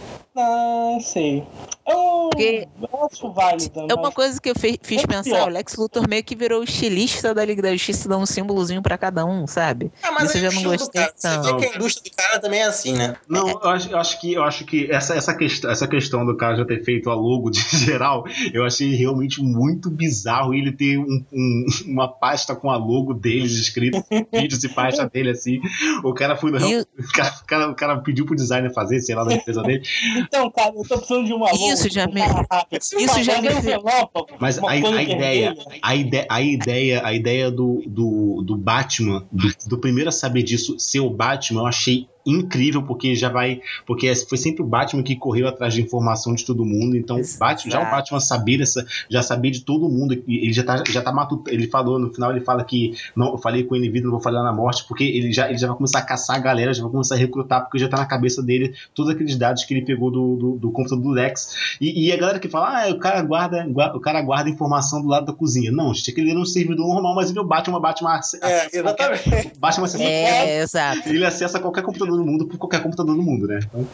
não sei. Eu, Porque eu acho válido. É uma mas- coisa que eu fe- fiz É pensar, pior. o Lex Luthor meio que virou estilista da Liga da Justiça, dando um símbolozinho pra cada um, sabe? Ah, mas Isso é eu já o não estilo do gostei cara. Você tanto. vê que a indústria do cara também é assim, né? não, eu acho, eu acho que, eu acho que essa, essa, questão, essa questão do cara já ter feito a logo de geral, eu achei realmente muito bizarro ele ter um- um- uma pasta com a logo deles escrito, vídeos e pasta dele assim. O cara foi no. E o- O cara, o cara, o cara pediu pro designer fazer, sei lá, da empresa dele. Então, cara, eu tô precisando de uma logo. Isso já me- Isso isso já me- Mas a, Uma coisa a ideia, vermelha. a ideia, a ideia, a ideia do, do, do Batman, do, do primeiro a saber disso ser o Batman, eu achei incrível, porque já vai. Porque foi sempre o Batman que correu atrás de informação de todo mundo. Então, o Batman, já o Batman saber essa, já sabia de todo mundo. e Ele já tá, já tá matutando. Ele falou, no final ele fala que não, eu falei com ele em vida, não vou falar na morte, porque ele já, ele já vai começar a caçar a galera, já vai começar a recrutar, porque já tá na cabeça dele todos aqueles dados que ele pegou do, do, do computador do Lex. E, e a galera que fala, ah, o cara guarda, guarda, o cara guarda informação do lado da cozinha. Não, gente, aquele era um servidor normal, mas ele é o Batman, Batman. É, exatamente. Batman acessa É, exato. ele acessa qualquer computador do mundo por qualquer computador do mundo, né? Então,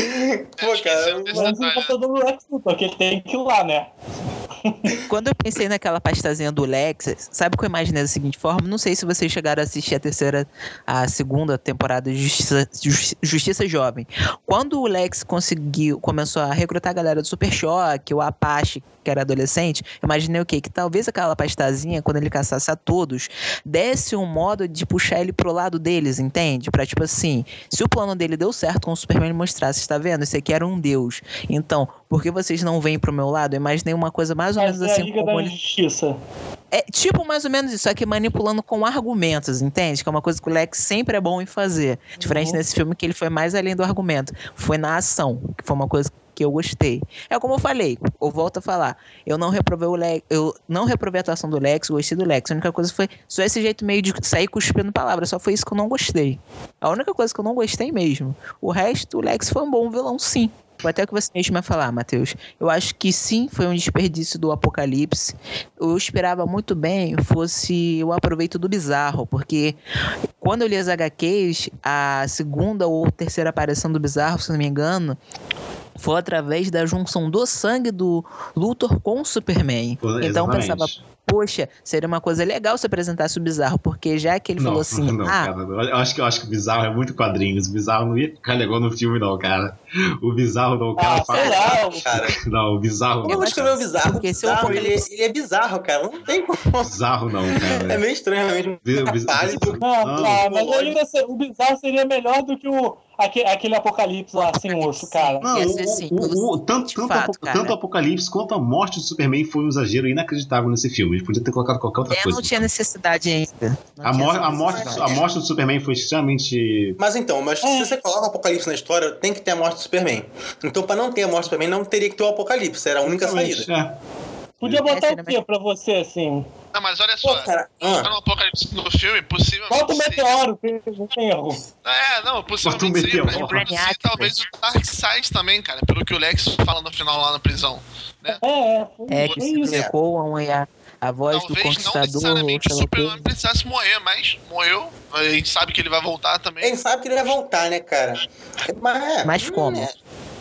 Pô, cara, Esse Mas o detalhe, computador do Lex Luthor, que ele tem que ir lá, né? Quando eu pensei naquela pastazinha do Lex, sabe o que eu imaginei da seguinte forma? Não sei se vocês chegaram a assistir a terceira, a segunda temporada de Justiça, Justi- Justiça Jovem. Quando o Lex conseguiu, começou a recrutar a galera do Super Choque, o Apache, que era adolescente, eu imaginei o quê? Que talvez aquela pastazinha, quando ele caçasse a todos, desse um modo de puxar ele pro lado deles, entende? Pra tipo assim, se o plano dele deu certo com o Superman, ele mostrasse, está vendo? Esse aqui era um deus. Então, por que vocês não vêm pro meu lado? Eu imaginei uma coisa mais ou menos Mas é a assim Liga como da ele... Justiça. É tipo mais ou menos isso, só que manipulando com argumentos, entende? Que é uma coisa que o Lex sempre é bom em fazer. Diferente Uhum. nesse filme que ele foi mais além do argumento. Foi na ação, que foi uma coisa que eu gostei. É como eu falei, eu volto a falar. Eu não reprovei o Lex, eu não reprovei a atuação do Lex, gostei do Lex. A única coisa foi só esse jeito meio de sair cuspindo palavras. Só foi isso que eu não gostei. A única coisa que eu não gostei mesmo. O resto, o Lex foi um bom vilão, sim. Foi até o que você mesmo vai falar, Matheus. Eu acho que sim, foi um desperdício do Apocalipse. Eu esperava muito bem fosse o aproveito do Bizarro, porque quando eu li as H Qs, a segunda ou terceira aparição do Bizarro, se não me engano, foi através da junção do sangue do Luthor com o Superman. Pô, Então eu pensava, exatamente. poxa, seria uma coisa legal se apresentasse o Bizarro, porque já que ele não, falou assim, não, ah, cara, eu acho que eu acho que o Bizarro é muito quadrinhos. O Bizarro não ia ficar legal no filme, não, cara. O Bizarro não, o cara Ah, sei lá. o- cara. Não, o Bizarro Eu não. vou escrever o bizarro. O Porque se o bizarro ele, Apocalipse- ele é bizarro, cara. Não tem como. Bizarro não, cara. É meio estranho, realmente. Biz- Um biz- pálido. Não, Não, cara, mas lógico. ainda se- o bizarro seria melhor do que o, aque- aquele apocalipse lá sem osso, cara. Não, Ia o, ser assim, o- o- pelo- tanto, de tanto, fato, apo- cara. tanto o Apocalipse quanto a morte do Superman foi um exagero inacreditável nesse filme. Eles podiam ter colocado qualquer outra é, coisa. não tinha necessidade ainda. Não A, tinha mor essa a, morte, necessidade. a morte do Superman foi extremamente. Mas então, mas se você coloca o Apocalipse na história, tem que ter a morte do Superman. Então, pra não ter a morte do Superman, não teria que ter o Apocalipse. Era a única saída. É. Podia botar seria o quê pra você, assim? Não, mas olha Pô, só. cara. No Ah, Apocalipse no filme, possivelmente. Bota o seja- meteoro, não tem erro. É, não, Bota um possivelmente seria pra meteoro. introduzir talvez o Darkseid também, cara. Pelo que o Lex fala no final lá na prisão. Né? É, é, foi, É, que foi se isso. ecoam e a, a voz Talvez do não Conquistador. necessariamente o sei lá o quê. Superman precisasse morrer, mas morreu. A gente sabe que ele vai voltar também. ele sabe que ele vai voltar, né, cara? Mas, é, Mas como? é.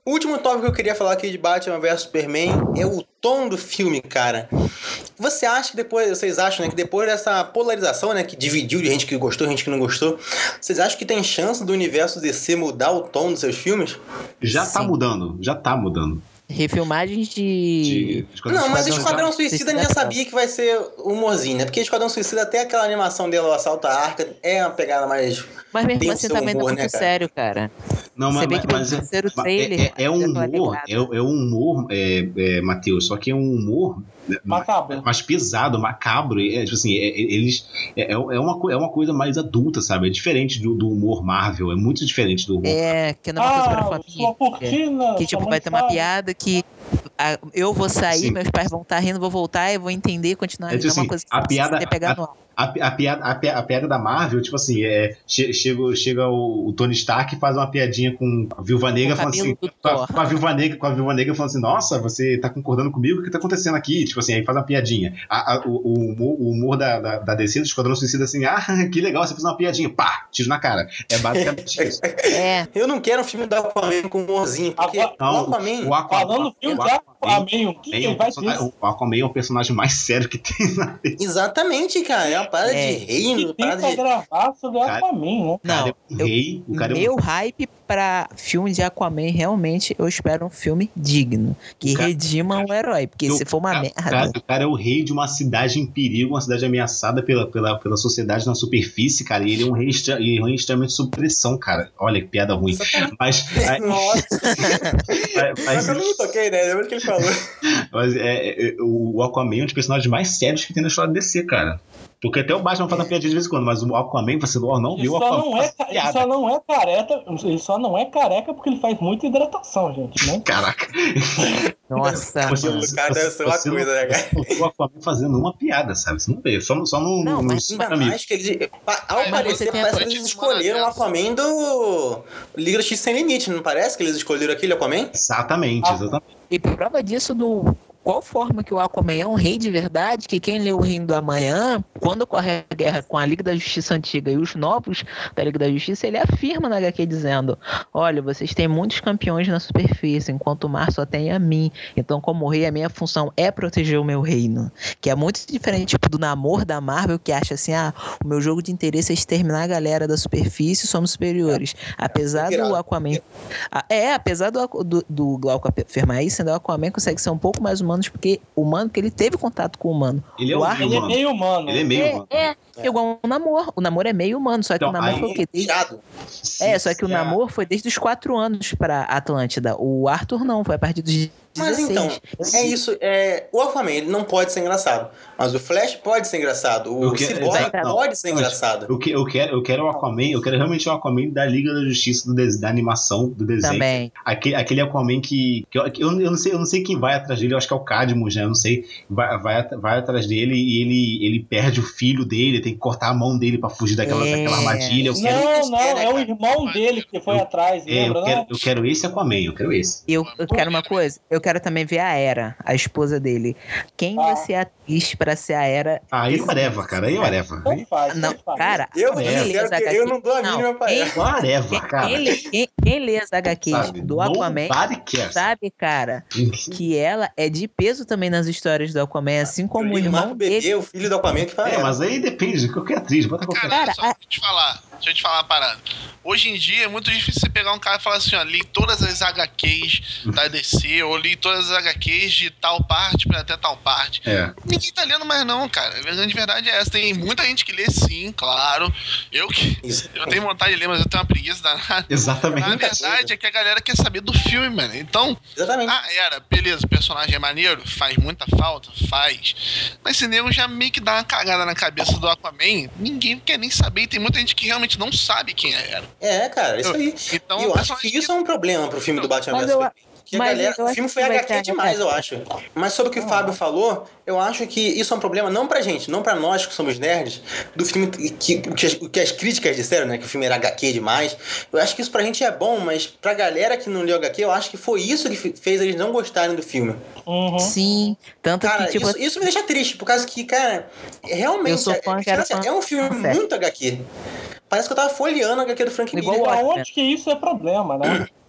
O último tópico que eu queria falar aqui de Batman versus Superman é o tom do filme, cara. Você acha que depois, vocês acham, né, que depois dessa polarização, né, que dividiu de gente que gostou, gente que não gostou, vocês acham que tem chance do universo D C mudar o tom dos seus filmes? Já Sim. tá mudando, já tá mudando. Refilmagens de... De- Não, mas Esquadrão Esquadrão Suicida Suicida a gente já sabia que vai ser humorzinho, né? Porque Esquadrão Suicida, até aquela animação dele, o Assalto à Arca, é uma pegada mais... Mas mesmo Tem o assim seu também tá humor, muito né, cara? sério, cara. Não, Você mas, vê que pelo mas é, terceiro mas trailer, é, é um já tô humor, é, ligado. é um humor, é, é, Matheus, só que é um humor né, Macabro. mais pesado, macabro. É, tipo assim, é, é- eles é, é uma, co- é uma coisa mais adulta, sabe? É diferente do, do humor Marvel, é muito diferente do humor. É, que não é uma coisa pra Ah, família. sua cortina. Que tipo, sua vai mãe ter uma sabe. piada que a- eu vou sair, Sim. meus pais vão estar rindo, vou voltar, eu vou entender e continuar É rindo. tipo É uma assim, coisa que a você piada- precisa pegar no ar. A, pi- a, piada, a, pi- a piada da Marvel, tipo assim, é, che- chega, chega o, o Tony Stark e faz uma piadinha com a Viúva Negra, O falando cabelo assim, do com a, Thor. com a Viúva Negra, com a Viúva Negra falando assim, nossa, você tá concordando comigo? O que tá acontecendo aqui? Tipo assim, aí faz uma piadinha. A- a- o, o humor, o humor da, da, da D C, do Esquadrão Suicida, assim, ah, que legal, você fez uma piadinha, pá, tiro na cara. É basicamente isso. É, Eu não quero um filme do Aquaman com humorzinho, porque Agora- Não, o Aquaman... o Aquaman, Falando filme o de Aquaman, Aquaman, o que que é ele um vai personagem- dizer? o Aquaman é o personagem mais sério que tem na D C. Exatamente, cara. É uma parada É. de reino, Que tem parada pra de... gravar sobre Cara, Aquaman, né? O cara não. é um eu- rei, o cara é um meu hype pra filme de Aquaman, realmente, eu espero um filme digno. Que O cara- redima o herói. Porque O se for uma cara- merda. O cara, o cara é o rei de uma cidade em perigo, uma cidade ameaçada pela, pela, pela sociedade na superfície, cara. E ele é um rei, extra- e é um rei extremamente sob pressão, cara. Olha que piada ruim. Mas, Nossa, mas, mas eu não me toquei, né? Lembra que ele falou. mas é, é, o Aquaman é um dos personagens mais sérios que tem na história da D C, cara. Porque até o Batman faz uma piadinha de vez em quando, mas o Aquaman, você não, não Ele viu o só, Aquaman não é, fazer ca- ele piada. só não é careca, ele só não é careca porque ele faz muita hidratação, gente, né? Caraca. Nossa, Você- mano. O cara deve ser uma você não- coisa, né, cara? você não viu o Aquaman fazendo uma piada, sabe? Você não vê, só, no- só no, Não, no, mas- no Ainda amigo. mais que eles... Ao Mas parecer, você tem parece a- que eles escolheram o Aquaman do Liga da Justiça Sem Limite, não parece que eles escolheram aquele Aquaman? Exatamente, Ah. exatamente. E prova disso do qual forma que o Aquaman é um rei de verdade, que quem lê o Reino do Amanhã, quando ocorre a guerra com a Liga da Justiça Antiga e os novos da Liga da Justiça, ele afirma na agá quê dizendo, olha, vocês têm muitos campeões na superfície, enquanto o mar só tem a mim. Então, como rei, a minha função é proteger o meu reino. Que é muito diferente tipo, do Namor da Marvel, que acha assim, ah, o meu jogo de interesse é exterminar a galera da superfície, somos superiores. Apesar irado. do Aquaman... Ah, É, apesar do, do, do Glauco afirmar isso, ainda o Aquaman consegue ser um pouco mais humano, porque humano, que ele teve contato com o humano. Ele é o um ar, meio Ele é humano. meio humano. Ele é meio humano. é, é, é igual o Namor. O Namor é meio humano, só que Então, o Namor aí- foi o quê? Desde- Irado. É, só que o Se a- Namor foi desde os quatro anos pra Atlântida. O Arthur não, foi a partir dos Mas dezesseis. então, é isso. É, o Aquaman, ele não pode ser engraçado. Mas o Flash pode ser engraçado. O Eu que- Cyborg exato, não. pode ser Não, engraçado. Eu, que, eu, quero, eu quero o Aquaman, eu quero realmente o Aquaman da Liga da Justiça, do des- da animação, do desenho. Também. Aquele, aquele Aquaman que. que eu, que eu, eu não sei, eu não sei quem vai atrás dele, eu acho que é o Cadmus, né? Eu não sei. Vai, vai, at- vai atrás dele e ele, ele perde o filho dele, tem que cortar a mão dele pra fugir daquela, É. daquela armadilha. Eu quero, Não, não, né, é o cara? irmão dele que foi Eu- atrás, é, lembra, eu, quero, não? eu quero esse Aquaman, eu quero esse. Eu, eu quero uma coisa, eu quero também ver a Hera, a esposa dele. Quem Ah. vai ser a atriz pra ser a Hera? Aí Areva, cara, aí Areva. Não faz, Não, não faz. cara, Eu, quem eu lê quero as que agá quês eu não dou a não, mínima pra quem- ela. Areva, Quem, cara. quem lê, quem- quem lê as agá quês Sabe? do Aquaman Nobody cares. sabe, cara, que ela é de peso também nas histórias do Aquaman, assim como o Ele mata irmão o bebê, dele. o filho do Aquaman que fala. É, mas aí depende de qualquer atriz, bota qualquer Cara, Cara, olha só, a- deixa eu te falar. Deixa eu te falar uma parada. Hoje em dia é muito difícil você pegar um cara e falar assim, ó, li todas as agá quês da D C, ou li todas as agá quês de tal parte pra até tal parte. É. Ninguém tá lendo mais não, cara. A grande verdade é essa. Tem muita gente que lê sim, claro. Eu que Isso. eu tenho vontade de ler, mas eu tenho uma preguiça danada. Exatamente. Na verdade é que a galera quer saber do filme, mano. Então, Exatamente. ah, era, beleza, o personagem é maneiro, faz muita falta, faz. Mas esse nego já meio que dá uma cagada na cabeça do Aquaman, ninguém quer nem saber. E tem muita gente que realmente não sabe quem é Hera. É, cara, isso aí. Então, E eu o acho personagem que isso é um problema pro filme do Batman Mas vs eu- Superman. Porque a mas galera, eu o acho filme que foi vai agá quê ter- demais, eu acho. Mas sobre o que o Fábio falou, eu acho que isso é um problema não pra gente, não pra nós que somos nerds, do filme que, que, as, que as críticas disseram, né? Que o filme era agá quê demais. Eu acho que isso pra gente é bom, mas pra galera que não leu agá quê, eu acho que foi isso que fez eles não gostarem do filme. Uhum. Sim, tanto Cara, que, tipo, isso, isso me deixa triste, por causa que, cara, realmente Eu sou fã, é, quero assim, fã. é um filme Tá certo. muito agá quê. Parece que eu tava folheando a agá quê do Frank Igual Miller. o Pra Watchmen. onde que isso é problema, né?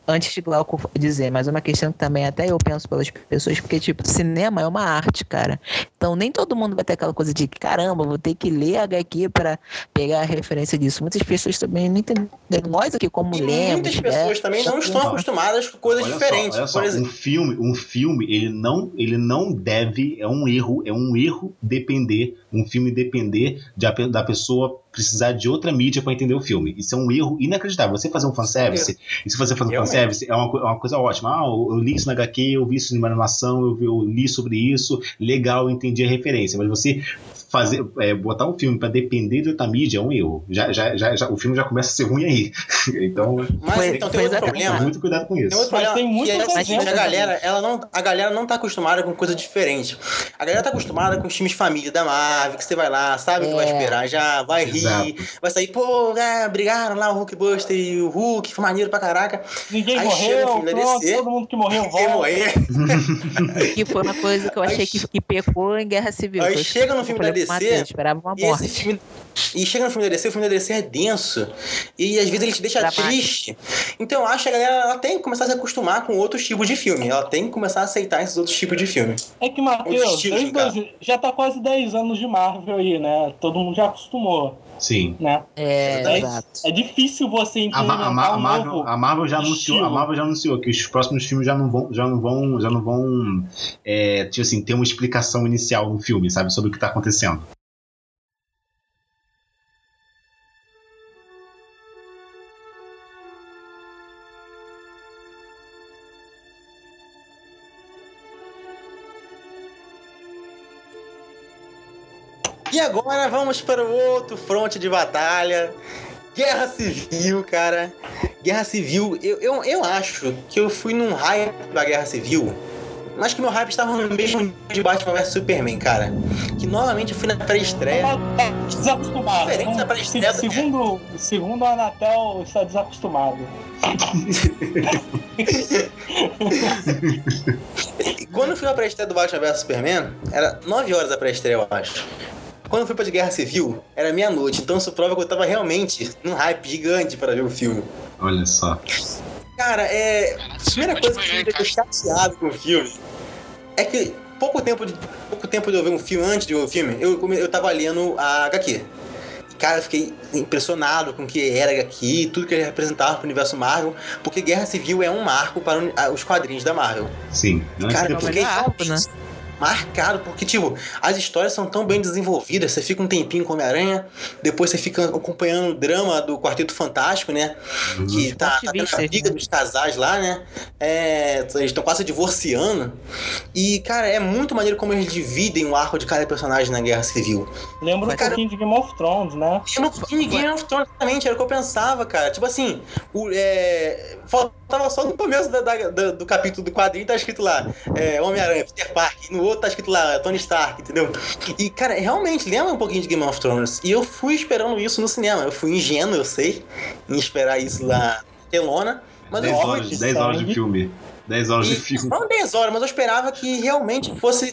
antes de Glauco dizer, mas uma questão que também até eu penso pelas pessoas, porque, tipo, cinema é uma arte, cara. Então, nem todo mundo vai ter aquela coisa de, caramba, vou ter que ler H Q pra pegar a referência disso. Muitas pessoas também não entendem. Nós aqui, como E lemos... muitas pessoas né, também não estão acostumadas com coisas olha diferentes. Só, olha só, Por exemplo, um filme, um filme, ele não, ele não deve, é um erro, é um erro depender, um filme depender de, a- da pessoa precisar de outra mídia para entender o filme. Isso é um erro inacreditável. Você fazer um fanservice, e se você fazer um Realmente. fanservice, é uma, co- é uma coisa ótima. Ah, eu, eu li isso na H Q, eu vi isso numa animação, eu, vi- eu li sobre isso, legal, eu entendi a referência. Mas você fazer, é, botar um filme para depender de outra mídia é um erro. Já, já, já, já- o filme já começa a ser ruim aí. Então, mas Foi- então tem foi outro exatamente. problema. muito cuidado com Tem isso. outro Mas problema, tem muitos que é o seguinte, exemplos, a galera, né? ela não, a galera não tá acostumada com coisa diferente. A galera tá acostumada com os filmes família da Marvel, que você vai lá, sabe o que vai É. esperar já, vai rir, Exato. vai sair, pô, é, brigaram lá o Hulkbuster e o Hulk, foi maneiro pra caraca. Ninguém Aí chega no morreu, filme da pronto, D C, todo mundo que morreu Quem volta. morrer. Que foi uma coisa que eu achei que, que pecou em Guerra Civil. Aí que eu- chega no eu filme falei da pro D C, Matheus, eu esperava uma E esse morte. filme. E chega no filme da D C, o filme da D C é denso. E às vezes ele te deixa Dramático. triste. Então eu acho que a galera ela tem que começar a se acostumar com outros tipos de filme. Ela tem que começar a aceitar esses outros tipos de filme. É que, Os Matheus, estilos, desde cara. dois- já tá quase dez anos de Marvel aí, né? Todo mundo já acostumou, Sim. né? É, Exatamente. exato. É difícil você A, implementar Ma- a Ma- a um Marvel, novo a Marvel já anunciou, estilo. a Marvel já anunciou que os próximos filmes já não vão, já não vão, já não vão, é, tipo assim, ter uma explicação inicial no filme, sabe, sobre o que tá acontecendo. E agora vamos para o outro fronte de batalha. Guerra Civil, cara. Guerra Civil, eu, eu, eu acho que eu fui num hype da Guerra Civil. Acho que meu hype estava no mesmo de Batman versus Superman, cara. Que novamente eu fui na pré-estreia. Tá desacostumado. Diferente Então, da pré-estreia. se- segundo, segundo a Anatel, está desacostumado. E quando eu fui na pré-estreia do Batman versus Superman, era nove horas a pré-estreia, eu acho. Quando eu fui pra de Guerra Civil, era meia-noite. Então isso prova que eu tava realmente num hype gigante para ver o filme. Olha só. Cara, é. A Caraca, primeira você coisa pode que me manhã, deixou cara. chateado com o filme é que pouco tempo de, pouco tempo de eu ver um filme, antes de eu ver o filme, eu, come- eu tava lendo a H Q. E, cara, eu fiquei impressionado com o que era H Q, tudo que ele representava pro universo Marvel, porque Guerra Civil é um marco para o- a- os quadrinhos da Marvel. Sim. Antes Cara, e eu depois. fiquei melhor arco, né? marcado, porque, tipo, as histórias são tão bem desenvolvidas, você fica um tempinho com Homem-Aranha, depois você fica acompanhando o drama do Quarteto Fantástico, né? Uhum. Que tá, tá tendo a Ativistas, briga né? dos casais lá, né? É, eles estão quase divorciando. E, cara, é muito maneiro como eles dividem o arco de cada personagem na Guerra Civil. Lembra um Cara, pouquinho de Game of Thrones, né? E no filme Game of Thrones, exatamente, era o que eu pensava, cara. Tipo assim, o, é, faltava só no começo da- da- da- do capítulo do quadrinho, tá escrito lá, é, Homem-Aranha, Peter Parker, e no outro tá escrito lá, Tony Stark, entendeu? E, cara, realmente lembra um pouquinho de Game of Thrones. E eu fui esperando isso no cinema. Eu fui ingênuo, eu sei, em esperar isso lá na telona. Mas eu dez fui horas, de dez horas de sangue. filme. dez horas de e, filme. não dez horas, mas eu esperava que realmente fosse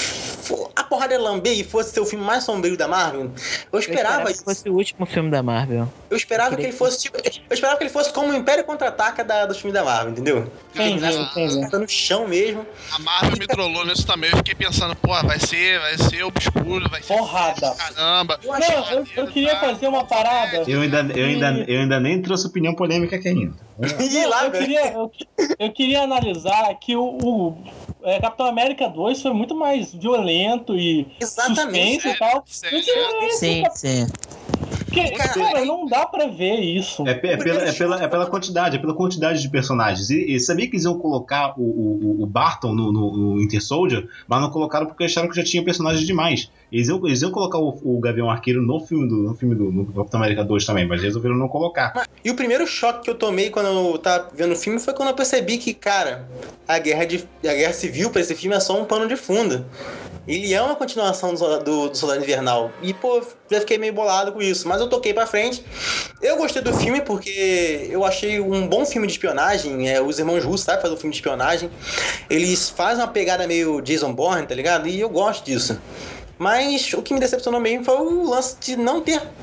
fo- a porrada de lamber e fosse ser o filme mais sombrio da Marvel. Eu Eu esperava esperava isso. que fosse o último filme da Marvel. Eu esperava Eu que queria ele fosse tipo, eu esperava que ele fosse como o Império Contra-Ataca da, dos filmes da Marvel, entendeu? Entendi, entendi. Tá no chão mesmo. A Marvel me trollou nisso também. Eu fiquei pensando, pô, vai ser, vai ser obscuro, vai ser. Porrada. Caramba. Eu achei Não, eu, eu queria fazer uma parada. Eu ainda, eu, ainda, eu ainda nem trouxe opinião polêmica aqui ainda. E lá, eu, velho. queria, eu, eu queria analisar que o, o é, Capitão América dois foi muito mais violento e Exatamente. suspense e tal. Sério, Eu queria esse, Sim, sim. porque, Cara, cara, não dá pra ver isso. É, pe- é pela, é, pela, é pela quantidade, é pela quantidade de personagens. E, e sabia que eles iam colocar o, o, o Barton no, no, no Winter Soldier, mas não colocaram porque acharam que já tinha personagens demais. Eles iam, eles iam colocar o, o Gavião Arqueiro no filme do, no filme do no Capitão América dois também, mas resolveram não colocar. E o primeiro choque que eu tomei quando eu tava vendo o filme foi quando eu percebi que, cara, a guerra, de, a guerra civil pra esse filme é só um pano de fundo. Ele é uma continuação do, do, do Soldado Invernal. E, pô, já fiquei meio bolado com isso. Mas eu toquei pra frente. Eu gostei do filme porque eu achei um bom filme de espionagem. É, os irmãos russos, sabe, fazer um filme de espionagem. Eles fazem uma pegada meio Jason Bourne, tá ligado? E eu gosto disso. Mas o que me decepcionou mesmo foi o lance de não ter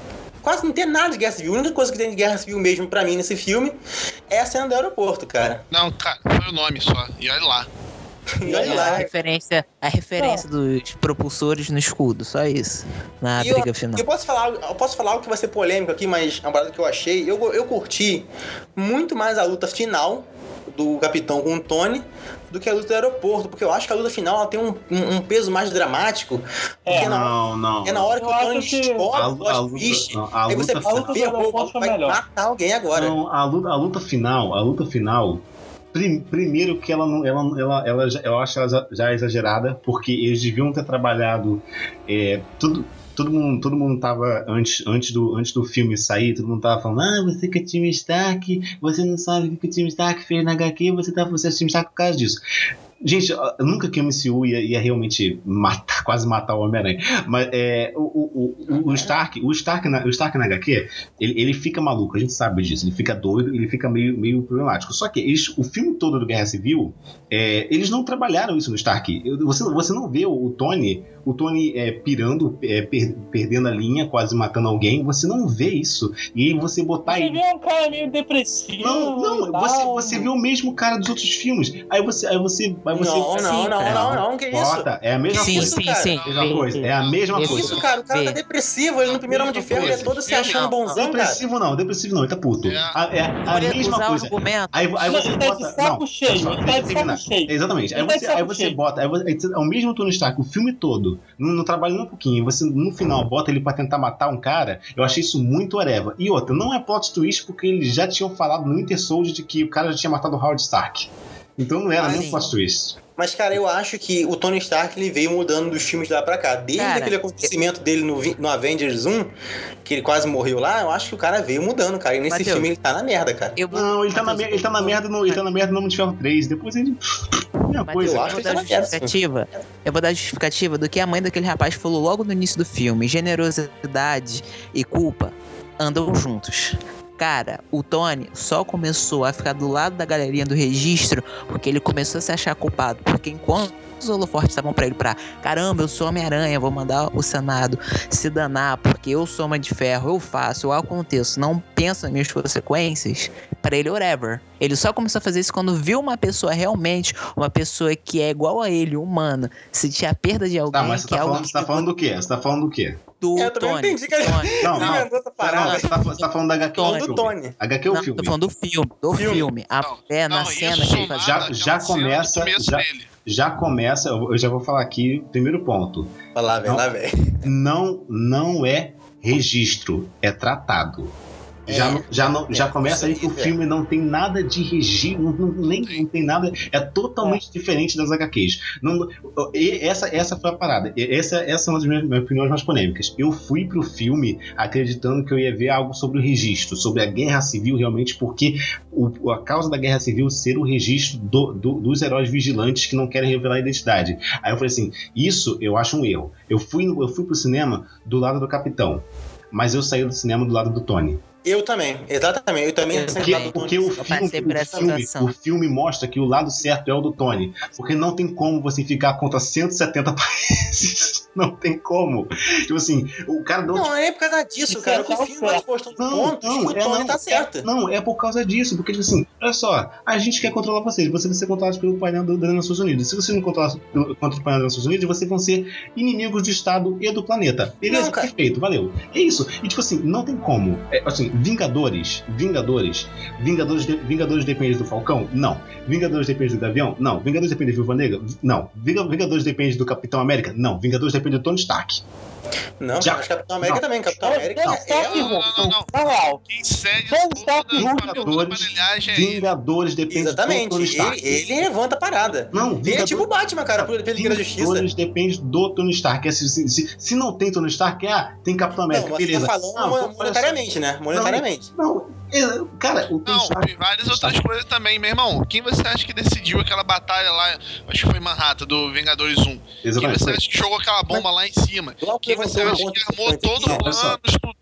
quase não tem nada de guerra civil. A única coisa que tem de guerra civil mesmo pra mim nesse filme é a cena do aeroporto, cara. Não, cara, foi o nome só. E olha lá. E olha a lá. referência, a referência dos propulsores no escudo, só isso. Na E eu, briga final. eu posso falar, eu posso falar algo que vai ser polêmico aqui, mas é uma parada que eu achei. Eu, eu curti muito mais a luta final do Capitão com o Tony do que a luta do aeroporto, porque eu acho que a luta final ela tem um, um, um peso mais dramático. Porque É, na, Não, não. é na hora que Eu o Tony acho que explode a o lu- plot a luta- twist, não, a aí você luta- pensa, a luta do ferrou, aeroporto foi vai melhor. matar alguém agora. Não, a luta, a luta final, a luta final. prim- Primeiro que ela não, ela, ela, ela, já- eu acho ela já, já exagerada, porque eles deviam ter trabalhado é, tudo. Todo mundo, todo mundo tava, antes, antes, do, antes do filme sair, todo mundo tava falando, ah, você que é time Stark, você não sabe o que o time Stark fez na agá quê, você, tá, você é time Stark por causa disso. Gente, eu nunca que o M C U ia, ia realmente matar, quase matar o Homem-Aranha. Mas é, o, o, o, o Stark, o Stark na, o Stark na agá quê, ele, ele fica maluco, a gente sabe disso. Ele fica doido, ele fica meio, meio problemático. Só que eles, o filme todo do Guerra Civil, é, eles não trabalharam isso no Stark. Você, você não vê o Tony, o Tony é, pirando, é, per, perdendo a linha, quase matando alguém. Você não vê isso. E aí você botar Você ele. vê um cara meio depressivo. Não, não, e tal. você, você vê o mesmo cara dos outros filmes. Aí você. Aí você, aí você Não, não, Sim, não, cara. não, não, que isso? Bota, é a mesma Sim, coisa. sim, cara. sim. Mesma coisa, é a mesma Vê. coisa. Isso, cara, o cara Vê. tá depressivo, ele no primeiro Homem de Ferro ele é todo se achando bonzão, cara. Depressivo não, depressivo não, ele tá puto. É. A, é a Por mesma usar o coisa. argumento. Aí, aí você Ele tá de bota. saco Não, cheio, olha só, ele tá deixa eu de terminar. saco cheio. Exatamente. Aí Ele tá de você, aí saco você cheio. bota. Aí você, é o mesmo Tony Stark, o filme todo. Não, não trabalha nem um pouquinho. Você, no final, bota ele pra tentar matar um cara. Eu achei isso muito areva. E outra, não é plot twist porque eles já tinham falado no Winter Soldier de que o cara já tinha matado o Howard Stark. Então não era Ah, nem sim. um plot twist. Mas, cara, eu acho que o Tony Stark ele veio mudando dos filmes de lá pra cá. Desde Cara, aquele acontecimento dele no, Vi- no Avengers um, que ele quase morreu lá, eu acho que o cara veio mudando, cara. E nesse Mateus, filme ele tá na merda, cara. Eu vou, Não, ele tá, na, Matheus, mer- ele tá na merda no, ele tá na merda no Homem de Ferro três. Depois ele. Minha Mas coisa. eu eu acho vou que dar isso é uma justificativa. Eu vou dar justificativa do que a mãe daquele rapaz falou logo no início do filme. Generosidade e culpa andam juntos. Cara, o Tony só começou a ficar do lado da galerinha do registro porque ele começou a se achar culpado. Porque enquanto os holofortes estavam pra ele pra caramba, eu sou Homem-Aranha, vou mandar o Senado se danar porque eu sou Homem de Ferro, eu faço, eu aconteço, não penso nas minhas consequências, pra ele, whatever. Ele só começou a fazer isso quando viu uma pessoa realmente, uma pessoa que é igual a ele, humana, sentir a perda de alguém. Tá, mas você que tá, é algo falando, você tá que falando do quê? Você tá falando do quê? do Eu também Tony. entendi que ele- Tony. Não, Ele não. inventou essa Não, parada. você tá, você tá falando da agá quê ou Falando do do filme? Tony. agá quê ou Não, filme? tô falando do filme, do Filme. filme. A Não, mulher na não, cena isso que ele faz. Já- nada, já aquela cena do começa- começo já- dele. Já começa, eu eu já vou falar aqui, primeiro ponto. Vai lá, velho, Não. lá, velho. Não, não é registro, é tratado. Já, É. não- já, não, já É, começa aí isso que o aí, é. filme não tem nada de registro, não, não- nem não tem nada, é totalmente diferente das agá quês. Não, e essa, essa foi a parada, e essa, essa é uma das minhas, minhas opiniões mais polêmicas. Eu fui pro filme acreditando que eu ia ver algo sobre o registro, sobre a guerra civil realmente, porque o, a causa da guerra civil ser o registro do- do- dos heróis vigilantes que não querem revelar a identidade. Aí eu falei assim, isso eu acho um erro. Eu fui, no- eu fui pro cinema do lado do Capitão, mas eu saí do cinema do lado do Tony. Eu também, exatamente. Eu também Eu sei Porque, lá do porque Tony. o Eu filme, passei por o, essa filme, situação. o filme mostra que o lado certo é o do Tony. Porque não tem como você ficar contra cento e setenta países. Não tem como. Tipo assim, o cara do Não, é por causa disso, Isso cara. é O que o tão filme vai certo. postando Não, pontos, não, o é Tony não, tá certo. Não, é por causa disso. Porque, tipo assim, olha só, a gente quer controlar vocês. Vocês vão ser controlados pelo painel do- das Nações Unidas. Se vocês não controlar pelo- contra o painel das Nações Unidas, vocês vão ser inimigos do Estado e do planeta. Beleza, Não, cara. perfeito, valeu. É isso. E, tipo assim, não tem como. É, assim, Vingadores, Vingadores, Vingadores, de- Vingadores depende do Falcão? Não. Vingadores depende do Gavião? Não. Vingadores depende da Viúva Negra? Não. Vinga- Vingadores depende do Capitão América? Não. Vingadores depende do Tony Stark. Não, Já- cara, mas Capitão América não. também. Capitão É, América Tony é, Stark, é, Não, não, não, não. Na real, Quem cede Tony toda Stark a junto. toda a Vingadores, aparelhagem aí. Vingadores depende do exatamente. Tony Ele, Stark. ele levanta a parada. Não, Ele é Vingador- tipo o Batman, cara, pela pela Liga da Justiça. Vingadores depende do Tony Stark. É, Se, se, se, se não tem Tony Stark, ah, tem Capitão América. Não, mas você beleza. tá falando Não, mo- olha só. monetariamente, né? Monetariamente. Não, é, cara, o Tony Não, Stark. e várias outras coisas também, meu irmão. Quem você acha que decidiu aquela batalha lá? Acho que foi Manhattan, do Vingadores um. Quem Exatamente. você acha que jogou aquela bomba lá em cima? Logo que Quem você levantou um acha ponto que armou importante todo aqui, o olha só. plano, explodiu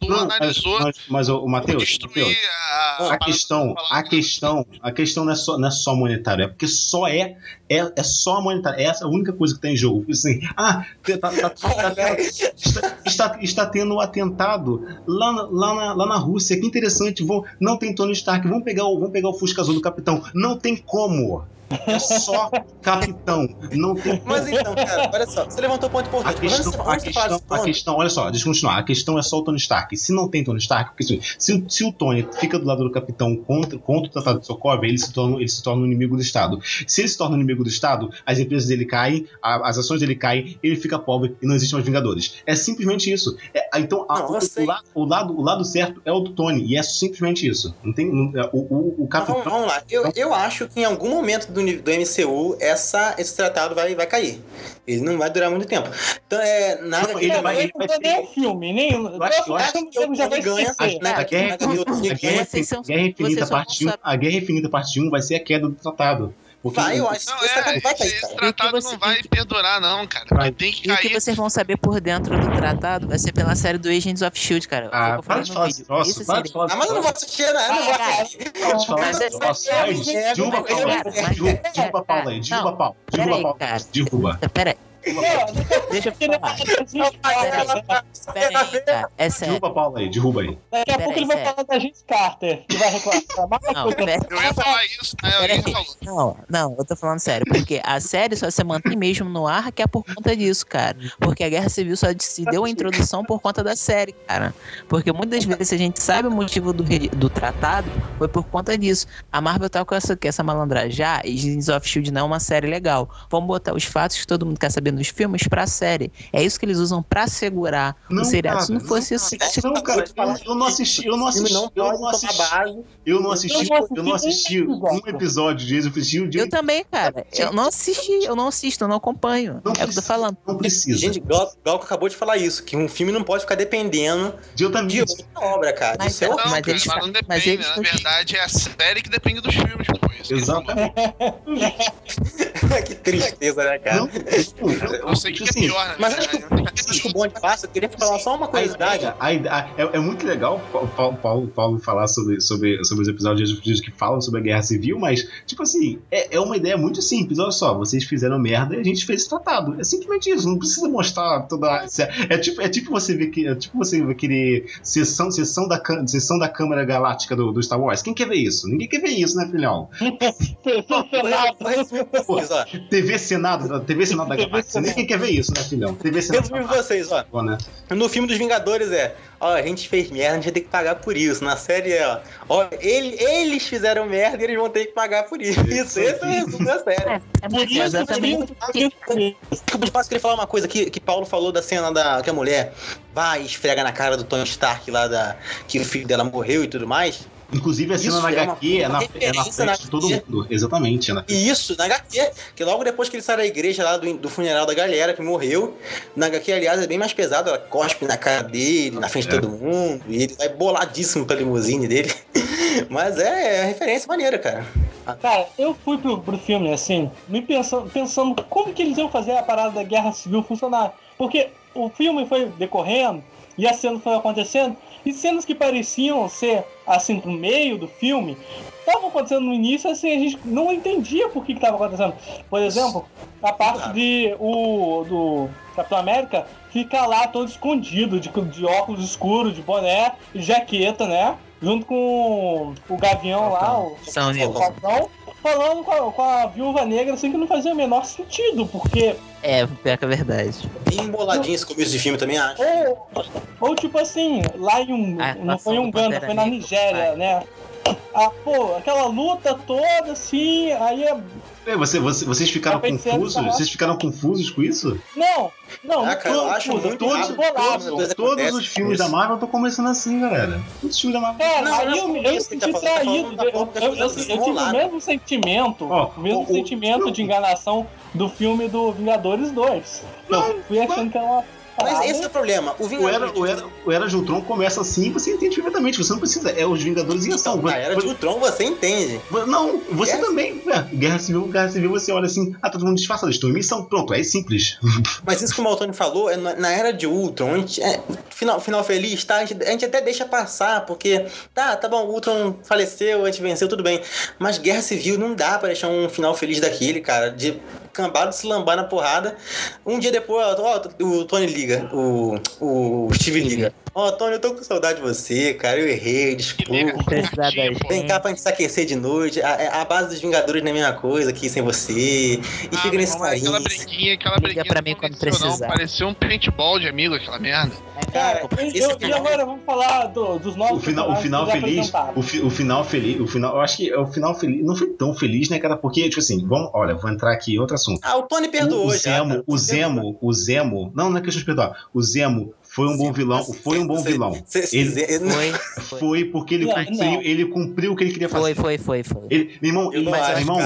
Não, analisou. Mas, mas, mas o Matheus, destruir a, a questão, a questão, a questão não é só, não é só monetária, é porque só é, é, é só monetária. Essa é a única coisa que tem em jogo. Assim, ah, tá, tá, tá, tá, está, está, está tendo um atentado lá na, lá, na, lá na Rússia. Que interessante. Vão, não tem Tony Stark. Vamos pegar o, vamos pegar o Fusca Azul do Capitão. Não tem como. É só Capitão. Não tem como. Mas então, cara, olha só, você levantou um ponto A importante. questão, Quando a, você fala questão, desse a ponto, questão, olha só, deixa eu continuar. A questão é só o Tony Stark. Se não tem Tony Stark, porque se, se, se o Tony fica do lado do Capitão contra, contra o Tratado de Sokovia, ele se, torna, ele se torna um inimigo do Estado. Se ele se torna um inimigo do Estado, as empresas dele caem, a, as ações dele caem, ele fica pobre e não existem mais Vingadores. É simplesmente isso. É, então, a, Não, o, você- o, lado, o, lado, o lado certo é o do Tony, e é simplesmente isso. Não tem, não, o, o, o Não, Capitão... vamos, vamos lá. Eu, eu acho que em algum momento do, uni- do M C U essa, esse tratado vai, vai cair. Ele não vai durar muito tempo. Então, é, na Não, ele vai- ele Não é nem um filme, nem. Eu acho- eu acho que o já vai Tony ganha, esquecer. na A Guerra, na- na- o Tony a ganha. Guerra, Vocês são- Guerra Infinita vocês só parte não um, sabem. a Guerra Infinita parte um vai ser a queda do tratado. Porque Vai, eu o- acho Não, que esse é, tratado vai cair, esse cara. tratado você- não vai perdurar, não, cara. Vai. Tem que E o que cair. vocês vão saber por dentro do tratado vai ser pela série do Agents of Shield, cara. Foi o Ah, que eu para falei de no falar vídeo. desse troço, Isso para de seria- falar Ah, mas eu não vou assistir, né? Eu não vou Cara, assistir. Para de falar Mas desse é- troço. é- Ai, é- Derruba a é- Paula aí. Cara, mas- Derruba derruba a Paula aí. Derruba a Paula. Derruba Pera a aí, Paula. cara. Derruba. Pera aí, deixa eu falar. Pera aí, cara. É sério. Derruba a Paula aí. Derruba aí. Daqui a Peraí, pouco ele vai sério. falar da gente Carter, que vai reclamar. Não, pera- Eu ia falar isso, né? Pera Alguém aí. falou. Não, não, eu tô falando sério, porque a série só se mantém mesmo no ar que é por conta disso, cara. Porque a Guerra Civil só se deu a introdução por conta da série, cara. Porque muitas vezes a gente sabe o motivo do, re- do tratado, foi por conta disso. A Marvel tá com essa, com essa malandragem, ah, Agents of Shield não é uma série legal. Vamos botar os fatos que todo mundo quer saber nos filmes pra série. É isso que eles usam pra segurar Não, o seriado. cara, Se não fosse isso, Não, cara, eu, eu não assisti, eu não O filme assisti, não eu pode não assisti, tomar base. eu não assisti, Eu não eu não assisti assisti nenhum um episódio de Agents of Shield. eu também, cara. Eu não assisti, eu não assisto, eu não acompanho. Não é o que eu tô precisa, falando. Não precisa. Gente, Glauco Glauco acabou de falar isso, que um filme não pode ficar dependendo De outra de mídia. outra obra, cara. Mas Isso é não, Não, horrível. mas cara, eles mas fa- não mas depende. eles Na não- verdade, é a série que depende dos filmes, pô. Isso Exatamente. Que tristeza, né, cara? Não, não, Eu sei que é assim, pior, né? Mas acho que, acho que o bonde passa, eu queria falar só uma A curiosidade. ideia, a ideia- é, é muito legal o Paulo, Paulo, Paulo falar sobre, sobre, sobre os episódios de Jesus que falam sobre a Guerra Civil, mas, tipo assim, é, é uma ideia muito simples. Olha só, vocês fizeram merda e a gente fez esse tratado. É simplesmente isso, não precisa mostrar toda a... É tipo, é tipo você ver que é tipo você ver querer sessão, sessão, da, cam- sessão da Câmara Galáctica do, do Star Wars. Quem quer ver isso? Ninguém quer ver isso, né, filhão? Pô, Vocês, ó. T V Senado, T V Senado da Galáxia. Ninguém quer ver isso, né, filhão? T V Senado da Resumindo Galáxia. vocês, ó. Pô, né? No filme dos Vingadores é, ó, a gente fez merda, a gente vai ter que pagar por isso. Na série é, ó, ó ele, eles fizeram merda e eles vão ter que pagar por isso. Isso, esse é o resumo da série. É Por isso, exatamente. por isso, por isso. Desculpa, espaço, queria falar uma coisa que, que Paulo falou da cena da que a mulher vai e esfrega na cara do Tony Stark lá da que o filho dela morreu e tudo mais. Inclusive a cena Isso na é uma- H Q é na, uma é na referência frente na de todo H Q. mundo. Exatamente. É na E isso, na H Q, que logo depois que ele sai da igreja lá do, do funeral da galera que morreu, na H Q, aliás, é bem mais pesado, ela cospe na cara dele, na frente de É. todo mundo, e ele vai boladíssimo pra limusine dele. Mas é, é referência maneira, cara. Cara, eu fui pro, pro filme, assim, me pensando, pensando como que eles iam fazer a parada da Guerra Civil funcionar. Porque o filme foi decorrendo e a cena foi acontecendo, e cenas que pareciam ser, assim, no meio do filme, estavam acontecendo no início, assim, a gente não entendia por que estava acontecendo. Por exemplo, a parte de o do Capitão América ficar lá todo escondido, de, de óculos escuros, de boné e jaqueta, né? Junto com o Gavião lá, o São o Nilo. Falcão, falando com a, com a Viúva Negra, assim, que não fazia o menor sentido, porque... É, pior que é verdade. Bem boladinho esse começo de filme também, acho. Ou, ou tipo assim, lá em um... A não foi em atuação do Uganda, Pantera foi na Negra, Nigéria, pai. né? Ah, pô, aquela luta toda, assim, aí é... É, você, você- vocês ficaram Tá pensando, confusos? tá? Vocês ficaram confusos com isso? Não, não, Ah, cara, eu não acho confuso, muito todos rápido. bolados. Todos- Todos acontece os filmes isso. da Marvel estão começando assim, galera. Todos os filmes da Marvel. Cara, Não, aí não eu, é me- por eu me isso que senti ele tá falando, tá traído. falando da Eu, forma que eu, as eu, coisas eu tive o rolaram. mesmo sentimento, Ó, o mesmo o- o- sentimento de enganação do filme do Vingadores dois. Eu fui achando que era uma Mas esse é o problema. O O Vingadores... Era, o, Era, o Era de Ultron começa assim, você entende perfeitamente. Você não precisa. É os Vingadores em ação. Na Era de Ultron você entende. Não, você Guerra também. É, Guerra Civil, Guerra Civil, você olha assim, ah, todo mundo disfarçado, estou em missão. Pronto, é simples. Mas isso que o Maltoni falou, é na, na Era de Ultron, a gente, é, final, final feliz, tá? A gente, a gente até deixa passar, porque tá, tá bom, o Ultron faleceu, a gente venceu, tudo bem. Mas Guerra Civil não dá pra deixar um final feliz daquele, cara, de cambado se lambar na porrada. Um dia depois, ó, o Tony liga, o, o Steve liga. Ó, oh, Tony, eu tô com saudade de você, cara, eu errei, desculpa. Vem cá pra gente se aquecer de noite. A, a base dos Vingadores não é a mesma coisa aqui sem você. E ah, fica nesse carinho. Aquela briguinha, aquela briguinha. Pra mim quando precisar. Pareceu um paintball de amigo, aquela merda. Cara, esse eu, final... E agora vamos falar do, dos novos. O final, o final feliz. O, fi, o final feliz. O final, eu acho que o final feliz não foi tão feliz, né, cara? Porque, tipo assim, vamos, olha, vou entrar aqui em outro assunto. Ah, o Tony perdoou, o, o já. Zemo, Tá? o Zemo, o Zemo. Não, não é questão de perdoar. O Zemo. Foi um bom vilão, foi um bom vilão. Ele foi, foi. foi porque ele, não, cumpriu, não. ele cumpriu o que ele queria fazer. Foi, foi, foi, foi. Ele, meu irmão, ele, acho, irmão,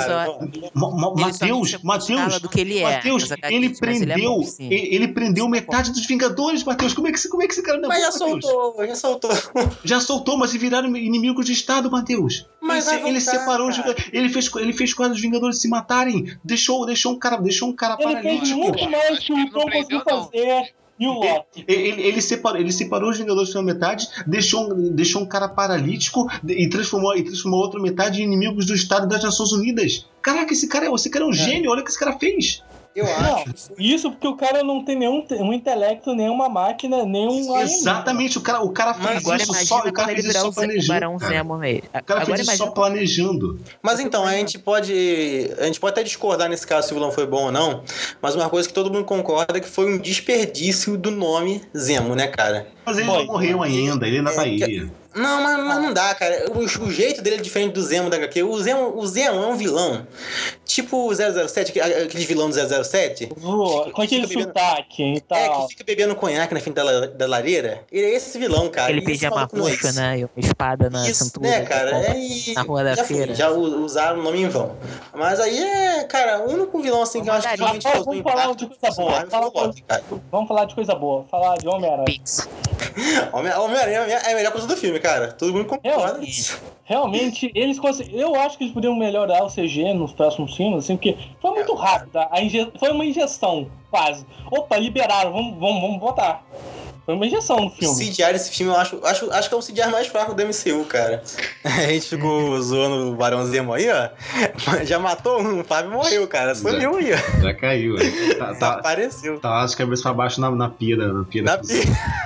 Matheus, Matheus, do que ele é. Matheus, ele prendeu, ele, ele, ele prendeu metade dos Vingadores, Matheus. Como é que como é que esse cara não? Mas já soltou, já soltou. Já soltou, mas se viraram inimigos de Estado, Matheus. Mas ele, ele separou, os, ele fez, ele fez quase os Vingadores se matarem. Deixou, deixou um cara, deixou um cara ele paralítico. Fez muito mais que o Ultron conseguiu fazer. E o Loki? Ele, ele, ele, separou, ele separou os Vingadores pela metade, deixou, deixou um cara paralítico e transformou, e transformou a outra metade em inimigos do Estado das Nações Unidas. Caraca, esse cara, esse cara é um é. gênio, olha o que esse cara fez. Eu não, acho. Isso porque o cara não tem nenhum um intelecto, nenhuma máquina, nenhum. Exatamente, o cara, o cara fez agora isso só, o cara fez isso só planejando. O Zemo, o cara fez isso só planejando. Mas então, a gente pode. A gente pode até discordar nesse caso se o vilão foi bom ou não. Mas uma coisa que todo mundo concorda é que foi um desperdício do nome Zemo, né, cara? Mas ele foi. Não morreu ainda, ele ainda é, tá aí. Que... Não, mas, mas não dá, cara. O, o jeito dele é diferente do Zemo da agá quê. O Zemo, o Zemo é um vilão. Tipo o zero zero sete, aquele vilão do zero zero sete. Voa, com aquele sotaque e tal. É, que fica bebendo conhaque na frente da, da lareira. Ele é esse vilão, cara. Ele pijama roxo, né? E uma espada na Isso, cintura. né, cara? É, e... Na rua da já feira. Fui, já usaram o nome em vão. Mas aí é, cara, o único vilão assim que eu acho que realmente causou Vamos falar de coisa boa. Fala, Loki, vamos falar de coisa boa. Falar de Homem-Aranha. Homem-Aranha é a melhor coisa do filme, cara. Todo mundo concorda. Realmente, realmente eles conseguiram. Eu acho que eles poderiam melhorar o C G nos próximos filmes, assim, porque foi muito rápido. A inje... Foi uma injeção, quase. Opa, liberaram, vamos, vamos, vamos botar. Foi uma injeção no filme. O C G I desse filme, eu acho, acho, acho que é o C G I mais fraco do M C U, cara. A gente ficou zoando o Barão Zemo aí, ó. Já matou um, o Fábio morreu, cara. Sumiu aí, ó. Já caiu, ó. Tá, tá, apareceu. Tá lá de cabeça pra baixo na, na pia, na pia na da pia.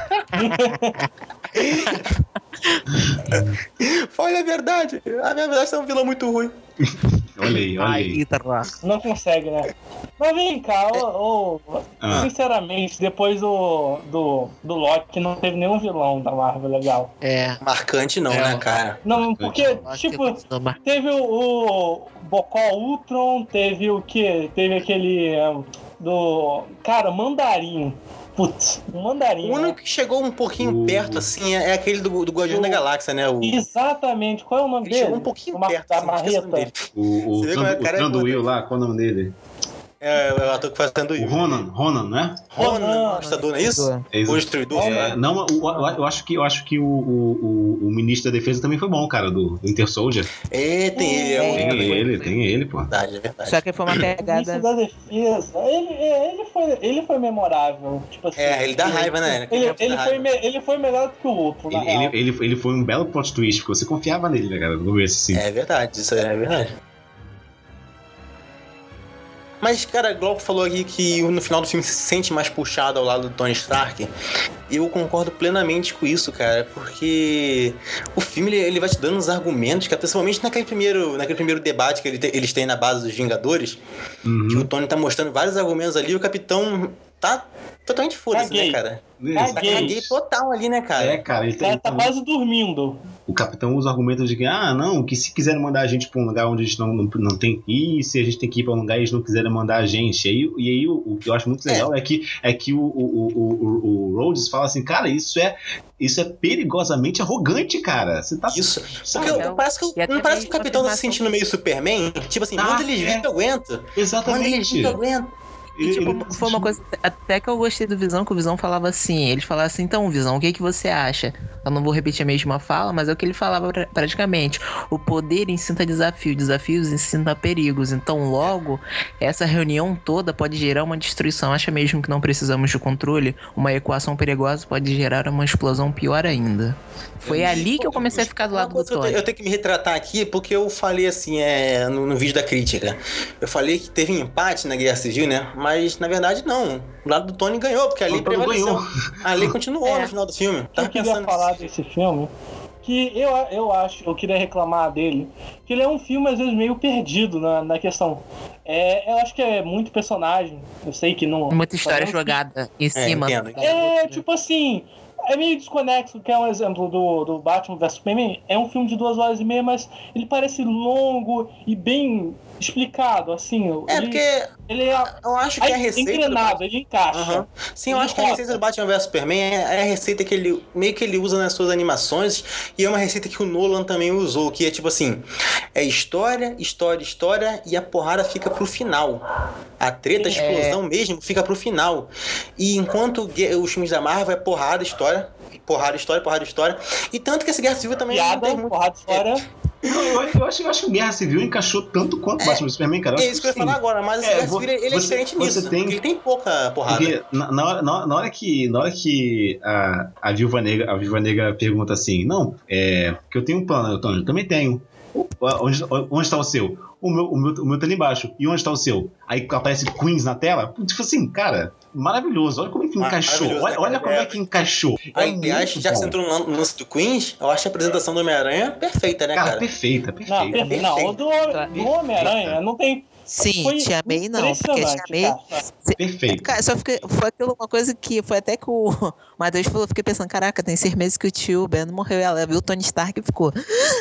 Olha a verdade. A minha verdade é um vilão muito ruim. Olha aí, olha aí. Não consegue, né? Mas vem cá, ô, ô, ah. sinceramente, depois do, do, do Loki não teve nenhum vilão da Marvel legal. É. Marcante não, é. né, cara? Não, porque, tipo, teve o, o Bocó Ultron, teve o quê? Teve aquele um, do... Cara, Mandarim. Putz, um mandarim. O único né? que chegou um pouquinho uh. perto, assim, é aquele do, do Guardião uh. da Galáxia, né? O... Exatamente. Qual é o nome ele dele? Chegou um pouquinho Uma, perto, da assim, marreta. Dele. O, o, Trando, o Tranduil lá, qual é o nome dele? É, o ator que faz Tranduil. O Ronan, Ronan, né? Ronan, Astador, não é isso? É o Destruidor. É, não, eu, eu acho que, eu acho que o, o, o ministro da Defesa também foi bom, cara, do, do Winter Soldier. É, tem ele. É, tem ele, ele, tem ele, pô. Verdade, é verdade. Só que foi uma pegada... O ministro da Defesa, ele, ele, foi, ele foi memorável. Tipo assim, é, ele dá raiva, né? Ele, ele, ele, foi, me, ele foi melhor do que o outro, ele, ele, ele, ele foi um belo plot twist, porque você confiava nele, né, cara, no começo, assim. É verdade, isso é verdade. Mas, cara, o Glauco falou aqui que no final do filme se sente mais puxado ao lado do Tony Stark. E eu concordo plenamente com isso, cara. Porque o filme, ele, ele vai te dando uns argumentos, que principalmente naquele primeiro, naquele primeiro debate que ele te, eles têm na base dos Vingadores, uhum. que o Tony tá mostrando vários argumentos ali, e o Capitão tá totalmente foda-se, né, cara? Tá caguei total ali, né, cara? É, cara. Ele tá, tá quase dormindo. O Capitão usa argumentos de que, ah, não, que se quiserem mandar a gente pra um lugar onde a gente não, não, não tem que ir, se a gente tem que ir pra um lugar e eles não quiserem mandar a gente. E aí, e aí o, o que eu acho muito legal é, é que, é que o, o, o, o Rhodes fala assim, cara, isso é, isso é perigosamente arrogante, cara. Você tá... Isso. Porque eu, parece que, não parece que o Capitão tá se sentindo meio Superman? Tipo assim, ah, manda eles vir é. que eu aguento. Exatamente. Manda eles vir que eu aguento. E, Ele- tipo, ele- foi uma coisa até que eu gostei do Visão, que o Visão falava assim, ele falava assim, então, Visão, o que, que você acha? Eu não vou repetir a mesma fala, mas é o que ele falava pra- praticamente. O poder incita desafio, desafios incita perigos. Então, logo, essa reunião toda pode gerar uma destruição. Acha mesmo que não precisamos de controle? Uma equação perigosa pode gerar uma explosão pior ainda. Foi ali que eu comecei a ficar do Uma lado do coisa que eu, Tony. te- eu tenho que me retratar aqui, porque eu falei assim, é, no, no vídeo da crítica. Eu falei que teve empate na Guerra Civil, né? Mas, na verdade, não. O lado do Tony ganhou, porque a lei O Tony prevaleceu. ganhou. A lei continuou É. no final do filme. Tava Eu queria pensando falar nisso. desse filme, que eu, eu acho, eu queria reclamar dele, que ele é um filme, às vezes, meio perdido na, na questão. É, eu acho que é muito personagem, eu sei que não... Muita história mas é um jogada em É, cima. entendo, entendo. É, tipo assim, é meio desconexo, que é um exemplo do, do Batman versus Superman. É um filme de duas horas e meia, mas ele parece longo e bem explicado, assim. É, ele, porque ele é eu acho que a aí, receita. do engrenado, ele encaixa. Aham. Sim, eu Ele acho que a roda. receita do Batman versus Superman é, é a receita que ele meio que ele usa nas suas animações e é uma receita que o Nolan também usou, que é tipo assim, é história, história, história e a porrada fica pro final. A treta, a explosão mesmo fica pro final. E enquanto gue- os filmes da Marvel é porrada, história, porrada, história, porrada, história. E tanto que esse Guerra Civil também não Piada, tem muito... porrada de história. Eu, eu, eu acho, eu acho que o Guerra Civil encaixou tanto quanto o Batman e Superman, cara. É isso que eu ia falar agora, mas esse É, Guerra vo- Civil ele é você- diferente você nisso, tem- porque ele tem pouca porrada. Porque na, na hora, na, na hora que, na hora que a, a, Viúva Negra, a Viúva Negra pergunta assim, não, é que eu tenho um plano, eu, tô- eu também tenho. Onde, onde está o seu? O meu, o, meu, o meu tá ali embaixo. E onde está o seu? Aí aparece Queens na tela. Tipo assim, cara, maravilhoso. Olha como é que encaixou. Maravilhoso, Olha, né, olha cara? como é que encaixou. É Aliás, muito já que bom. você entrou no lance do Queens, eu acho a apresentação do Homem-Aranha perfeita, né, Cara, cara? perfeita, Não, perfeita. perfeito. Não, o do, do Homem-Aranha não tem. Sim, Foi te amei não, porque te impressionante, amei. cara. Perfeito. Cara, só fiquei, foi aquilo uma coisa que foi até que o Matheus falou, eu fiquei pensando, caraca, tem seis meses que o tio Ben morreu, e ela viu o Tony Stark e ficou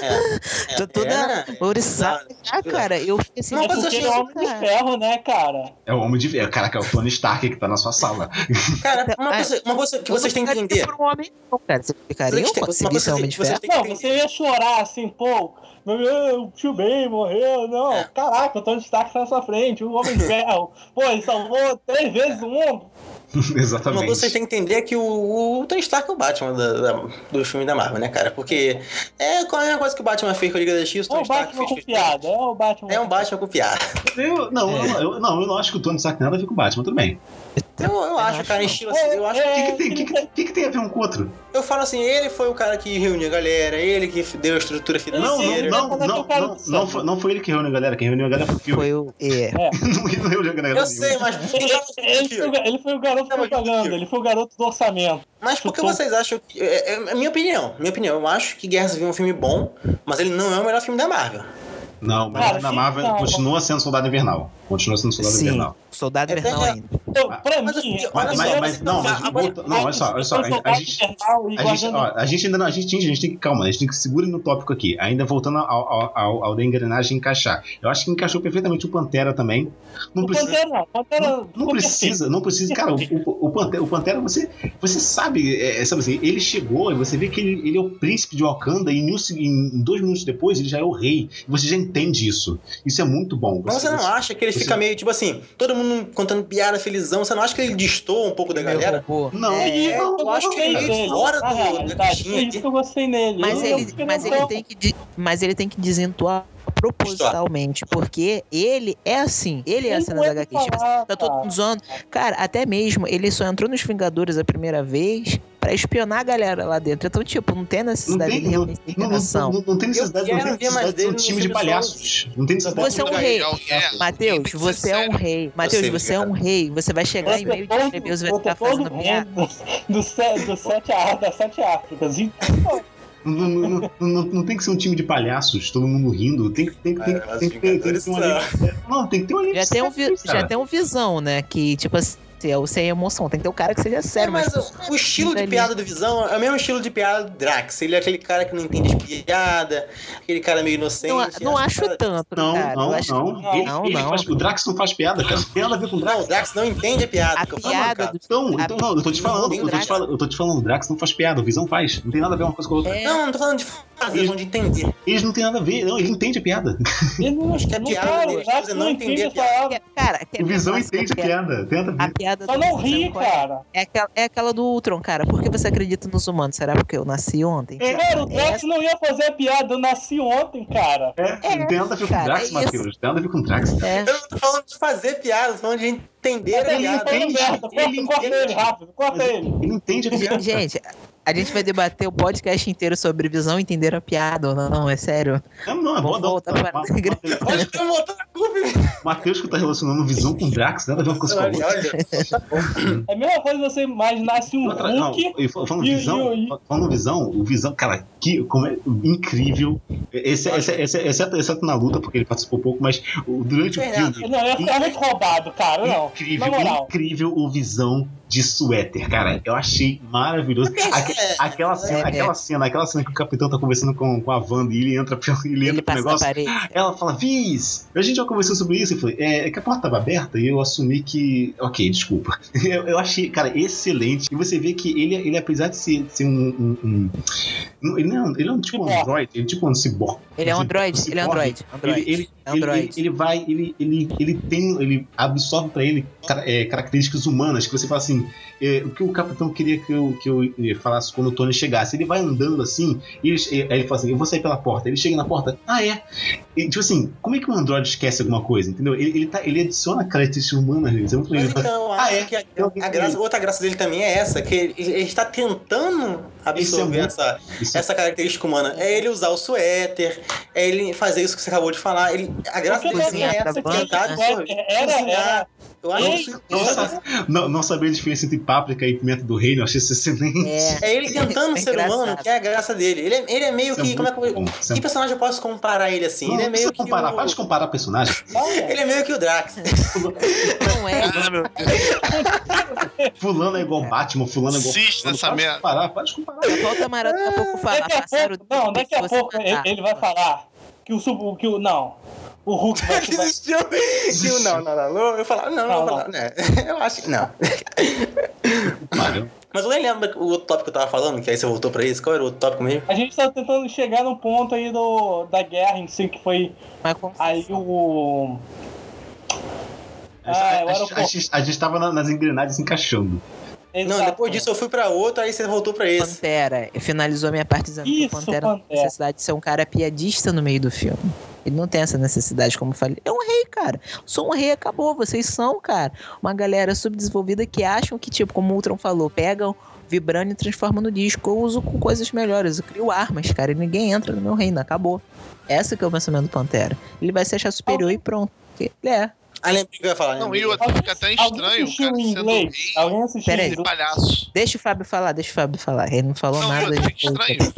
É, tô toda é, ouriçada. Ah, cara, eu fiquei assim, Não, É mas eu porque achei- ele é homem de ferro, né, cara? É o Homem de Ferro. Caraca, é o Tony Stark que tá na sua sala. Cara, uma coisa, uma coisa que eu vocês não têm que ficaria entender. por um homem, não, cara. Você ficaria Vocês têm- uma uma conseguir coisa ser homem de vocês ferro? têm que Não, entender. você ia chorar assim, pô. meu, O tio Ben morreu, não. É. Caraca, o Tony Stark tá na sua frente, o Homem de Ferro. Pô, ele salvou três vezes o mundo. Uma coisa que vocês Exatamente. têm que entender é que o, o Tony Stark é o Batman da, da, do filme da Marvel, né, cara? Porque é qual é a coisa que o Batman fez com a Liga da Justiça, o É Tony o Stark Batman fez com com a piada, é o Batman. É um Batman com piada. Eu, não, É. eu, eu- não, eu não acho que o Tony Stark tem nada a ver com o Batman, tudo bem. Eu, eu acho, acho cara, em não. estilo assim, eu acho O que. que, que, tem, que, que, que, que tem a ver um com o outro? Eu falo assim, ele foi o cara que reuniu a galera, ele que deu a estrutura Não, financeira. não, não, Quando é que não, o cara não, do não, sangue? foi, não foi ele que reuniu a galera, quem reuniu a galera foi o filme. Foi o. É. Não reuniu a galera. Eu sei, mas. Ele, ele foi, o- ele foi o garoto Não, mas propaganda, eu- ele foi o garoto do orçamento. Mas por que Chutou. vocês acham que. É, é, é minha opinião. Minha opinião. Eu acho que Guerra Civil é um filme bom, mas ele não é o melhor filme da Marvel. Não, mas Cara, na sim, Marvel não. continua sendo Soldado Invernal. Continua sendo Soldado Sim, Invernal. Soldado É Invernal até- ainda. Então, pra Mas, mim, assim, a mas- primeira- mas- não, mas a- volta- não, olha só, olha só, a- a Soldado gente- Invernal e A gente, Guardião ó, a gente ainda não, a gente, a gente tem que, calma, a gente tem que segurar no tópico aqui, ainda voltando ao, ao, ao, ao da engrenagem encaixar. Eu acho que encaixou perfeitamente o Pantera também. Não O precisa. Pantera não, o Pantera Não, não ficou precisa, não precisa. Cara, o, o, o Pantera, o Pantera, você, você sabe, é, sabe assim, ele chegou e você vê que ele, ele é o príncipe de Wakanda e em, um se- em dois minutos depois ele já é o rei. E você já entende isso. Isso é muito bom. Mas você não acha que ele você- fica meio, tipo assim, todo mundo contando piada, felizão, você não acha que ele destoa um pouco da galera? Robô. Não, É, perfeito. eu Eu acho que ele gostei é meio dele. fora do- Na da realidade, caixinha é aqui. isso que eu gostei nele. Mas Eu- ele, eu- mas eu- ele tem que, de- mas ele tem que desentoar propositalmente, porque ele é assim, ele é a Ele cena não da é pra H Q. Tipo, falar, tá todo cara. mundo zoando. Cara, até mesmo ele só entrou nos Vingadores a primeira vez pra espionar a galera lá dentro. Então, tipo, não tem Não necessidade tem, dele não, realmente ter não, não, encarnação. não, não tem necessidade, Eu não tem quero ver mais necessidade de ser um dele time no de filme palhaços. Não tem necessidade. Você é um Legal, rei. é, Matheus, tem que você ser é um rei. Matheus, sei, você é um obrigado. rei. Você vai chegar em meio de Protetor plebeus e vai do- ficar protetor fazendo do piada. mundo, Do, se- do sete, Á- das sete Áfricas. Então, Não, não, não, não, não tem que ser um time de palhaços, todo mundo rindo. Tem que, tem, que- tem, que- Ah, tem, que ter- tem que Vingadores ter uma linha. Não, tem que ter uma linha Já de tem, um vi- séries, já cara. tem um visão, né? Que, tipo assim, é o sem emoção. Tem que ter um cara que seja É, sério, mas mas. o, o estilo de ali. piada do Visão é o mesmo estilo de piada do Drax. Ele é aquele cara que não entende as piadas, aquele cara meio inocente. Não, não Essa acho cara- tanto, Não, cara. não, Eu acho não. que- Ele, não, ele não. faz- o Drax não faz piada, cara. Não tem nada a ver com o Não, Drax. o Drax não entende a piada. A que eu falo, piada cara. do Então, a- então não, eu tô te falando, eu tô te falando, eu tô te falando, o Drax não faz piada, o Visão faz. Não tem nada a ver uma coisa com a outra. É, Não, não tô falando de fazer, vão de entender. Eles não têm nada a ver, não, ele entende a piada. Ele não, Acho que é não piada, cara, né? já Você não não entende entender a essa piada. palavra. Cara, O Visão entende a piada, tenta A ver. piada Só do não sabe ri, qual é? cara. É aquela, é aquela do Ultron, cara. Por que você acredita nos humanos? Será porque eu nasci ontem? Cara, o Drax Essa- não ia fazer a piada, eu nasci ontem, cara. É, não tem nada a ver com o cara, Drax, é isso. Matheus. Tem nada a ver com o Drax. É. Eu não tô falando de fazer piada, tô falando de entender a Ele piada. falando entende, merda, corta, ele corta entende. ele rápido, corta Mas ele. ele entende a piada. Gente, a gente vai debater o podcast inteiro sobre Visão e entender a piada ou não, não, é sério. Não, não, é Vamos bom. voltar para a negra. Olha, tá botando a culpa em mim. Matheus que tá relacionando Visão com Drax, nada a ver uma coisa com a Olha, outra. olha. Tá bom. É a mesma coisa você imaginasse um Outra- não, Hulk. e fal- falando e- visão, e- falando visão, o visão, cara, que como é incrível. Esse, esse, esse, exceto, exceto na luta, porque ele participou pouco, mas o- durante o Fernando, filme. Não, ia ficar muito roubado, cara, não. Incrível, Na moral. incrível o visão de suéter, cara. Eu achei maravilhoso. Aque- É, aquela, cena, é. aquela cena, aquela cena que o capitão tá conversando com, com a Wanda e ele entra pelo ele Ele entra pro passa na negócio. parede. Ela fala, Viz, a gente já conversou sobre isso. Eu falei, é, é que a porta tava aberta e eu assumi que. Ok, desculpa. Eu, eu achei, cara, excelente. E você vê que ele, ele apesar de ser, ser um, um, um- um- Ele não é um, ele é um tipo um Ciborgue. android, ele é tipo um ciborgue. Ele é um android, ele é um android. android. Ele, ele, É android. ele, ele vai, ele, ele, ele tem, ele absorve pra ele cara- é, características humanas que você fala assim, é, o que o capitão queria que eu, que eu eh, falasse quando o Tony chegasse. Ele vai andando assim, e ele, aí ele fala assim, eu vou sair pela porta. Ele chega na porta, ah é? E, tipo assim, como é que um android esquece alguma coisa, entendeu? Ele, ele, tá, ele adiciona características humanas nele. Você não Mas ele fala, então, ah acho é? que a, Eu- a graça, outra graça dele também é essa, que ele, ele está tentando absorver muito- essa, Isso é- essa característica humana. É ele usar o suéter, é ele fazer isso que você acabou de falar. Ele, a graça Porque dele cozinhar é pra essa, banda, tentar né? absorver. Era, era. Eu acho Ei, isso não, sa- não, não saber a diferença entre páprica e pimenta do reino, eu achei isso excelente. É. É ele tentando É ser humano, engraçado. que é a graça dele. Ele é, ele é meio Isso é que. Como é que, muito eu- bom, isso é que personagem eu posso comparar ele assim? Não, ele é não meio precisa que. comparar, o- para de comparar personagens. Ele é meio que o Drax. Não é. Fulano é igual Batman, fulano é igual. Insiste fulano. nessa Para de merda. comparar, para de comparar. Só falta a Mara daqui a pouco falar. Daqui a Passaram pouco, não, daqui a você pouco ele, matar. ele vai falar que o sub, que o não, o Hulk vai, vai Desistiu. Eu, não, não, não, não. Eu falar, não, não, Não, vou falar. Né? Eu acho que não. Valeu. Mas eu nem lembro o outro tópico que eu tava falando, que aí você voltou pra isso. Qual era o outro tópico mesmo? A gente tá tentando chegar no ponto aí do, da guerra em si, que foi Mas como aí o... A, Ah, a, eu era o a, a, gente- a gente tava na- nas engrenagens se encaixando. Não, depois disso eu fui pra outro, aí você voltou pra esse. Pantera finalizou a minha parte dizendo que o Isso, Pantera não tem Pantera. necessidade de ser um cara piadista no meio do filme. Ele não tem essa necessidade, como eu falei. É um rei, cara. Sou um rei, acabou. Vocês são, cara, uma galera subdesenvolvida que acham que, tipo, como o Ultron falou, pegam vibrânio e transformam no disco. Eu uso com coisas melhores. Eu crio armas, cara, e ninguém entra no meu reino. Acabou. Essa que é o pensamento do Pantera. Ele vai se achar superior e pronto. Porque ele é. Ah, lembrei que eu ia falar. Não, lembrei. e outra, fica até Alguém estranho o assistiu cara em sendo inglês? rei Alguém assistiu Pera em aí. de inglês? palhaço. Deixa o Fábio falar, deixa o Fábio falar. Ele não falou Não, e nada. outra, de fica estranho.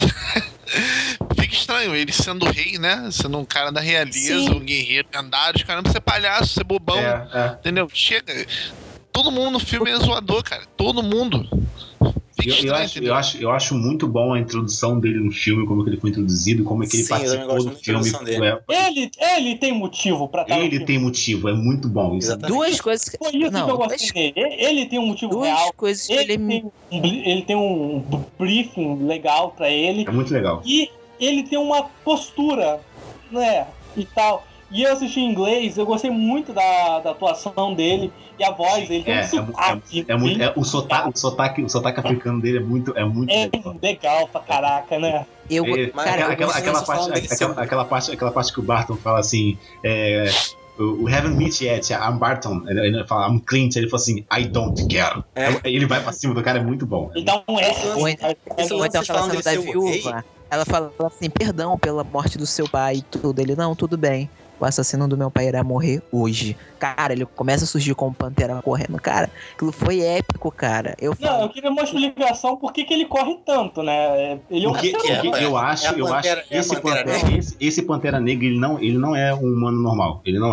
Fica estranho ele sendo rei, né? Sendo um cara da realeza, Sim. um guerreiro, lendário, caramba, ser palhaço, ser bobão, É, é. entendeu? Chega. Todo mundo no filme é zoador, cara. Todo mundo. Fica Eu, eu, estranho, acho, eu, entendeu? acho, eu acho muito bom a introdução dele no filme, como que ele foi introduzido, como é que ele Sim, eu também participou gosto do muito da filme. introdução dele. É, Ele, ele tem motivo pra estar no ele filme. tem motivo, é muito bom isso. Exatamente. Duas coisas que. Foi isso não, que eu duas, gostei dele. Ele, ele tem um motivo duas real. coisas que Ele ele me. tem, um, bri- ele tem um briefing legal pra ele. É muito legal. E ele tem uma postura, né? E tal. E eu assisti em inglês, eu gostei muito da, da atuação dele e a voz dele. Tem É, um é, sotaque. é muito, bem- é, o, sotaque, o, sotaque, o sotaque africano dele é muito, é muito é legal. legal pra caraca, né? Eu, É, Mas cara, eu aquela, gosto aquela, desse parte, falando dele aquela, sempre. aquela, parte, aquela parte que o Barton fala assim, é, we haven't met yet, I'm Barton. Ele ele fala, I'm Clint, ele fala assim, I don't care. É. Ele vai pra cima do cara, é muito bom. Ele dá um S. Ou então, Esse ou lance então de aquela falar cena dele da ser o rei. viúva, ela fala assim, perdão pela morte do seu pai e tudo. Ele, não, tudo bem. O assassino do meu pai irá morrer hoje. Cara, ele começa a surgir como Pantera correndo. Cara, aquilo foi épico, cara. Eu Não, falo, eu queria uma explicação por que, que ele corre tanto, né? Ele é um Porque, que é, porque é, eu acho, é a eu acho Pantera- que é a esse Pantera Pantera, Negra. esse, esse Pantera Negra, ele não, ele não é um humano normal. Ele não é.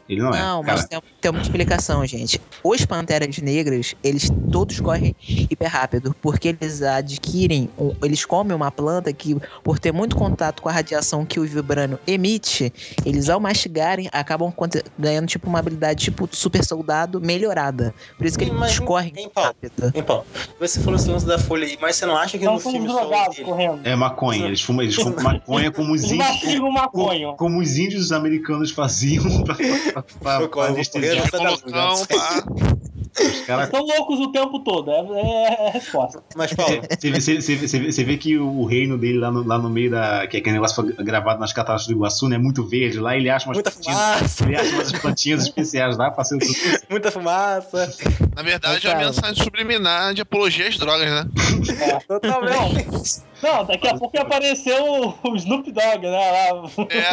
Ele não é. Não, cara. mas tem, tem uma explicação, gente. Os Panteras Negras, eles todos correm hiper rápido, porque eles adquirem, um- eles comem uma planta que, por ter muito contato com a radiação que o vibrânio emite, eles ao mastigarem acabam conte- ganhando tipo uma habilidade tipo super soldado melhorada. Por isso que eles Mas, correm hein, Paulo? rápido. Hein, Paulo? Você falou esse lance da folha aí, mas você não acha que Então no são filme solo drogados dele... correndo. É maconha. Eles fumam, eles fumam maconha como os Eles índios. mastigam maconha. Como os índios americanos faziam pra, pra, pra, Eu pra vou anestesiar. correr, Revolução, pá. Os caras. Estão loucos o tempo todo, é, é a resposta. Mas, Paulo, Você vê, você, você, você, você vê que o reino dele lá no, lá no meio da. Que aquele negócio foi gravado nas cataratas do Iguaçu, né? Muito verde. Lá ele acha umas muita plantinhas. fumaça, Ele acha umas plantinhas especiais lá pra ser tudo. muita fumaça. Na verdade, é Cara. a mensagem subliminar de apologia às drogas, né? Totalmente. Não, daqui a pouco apareceu o Snoop Dogg, né? Lá.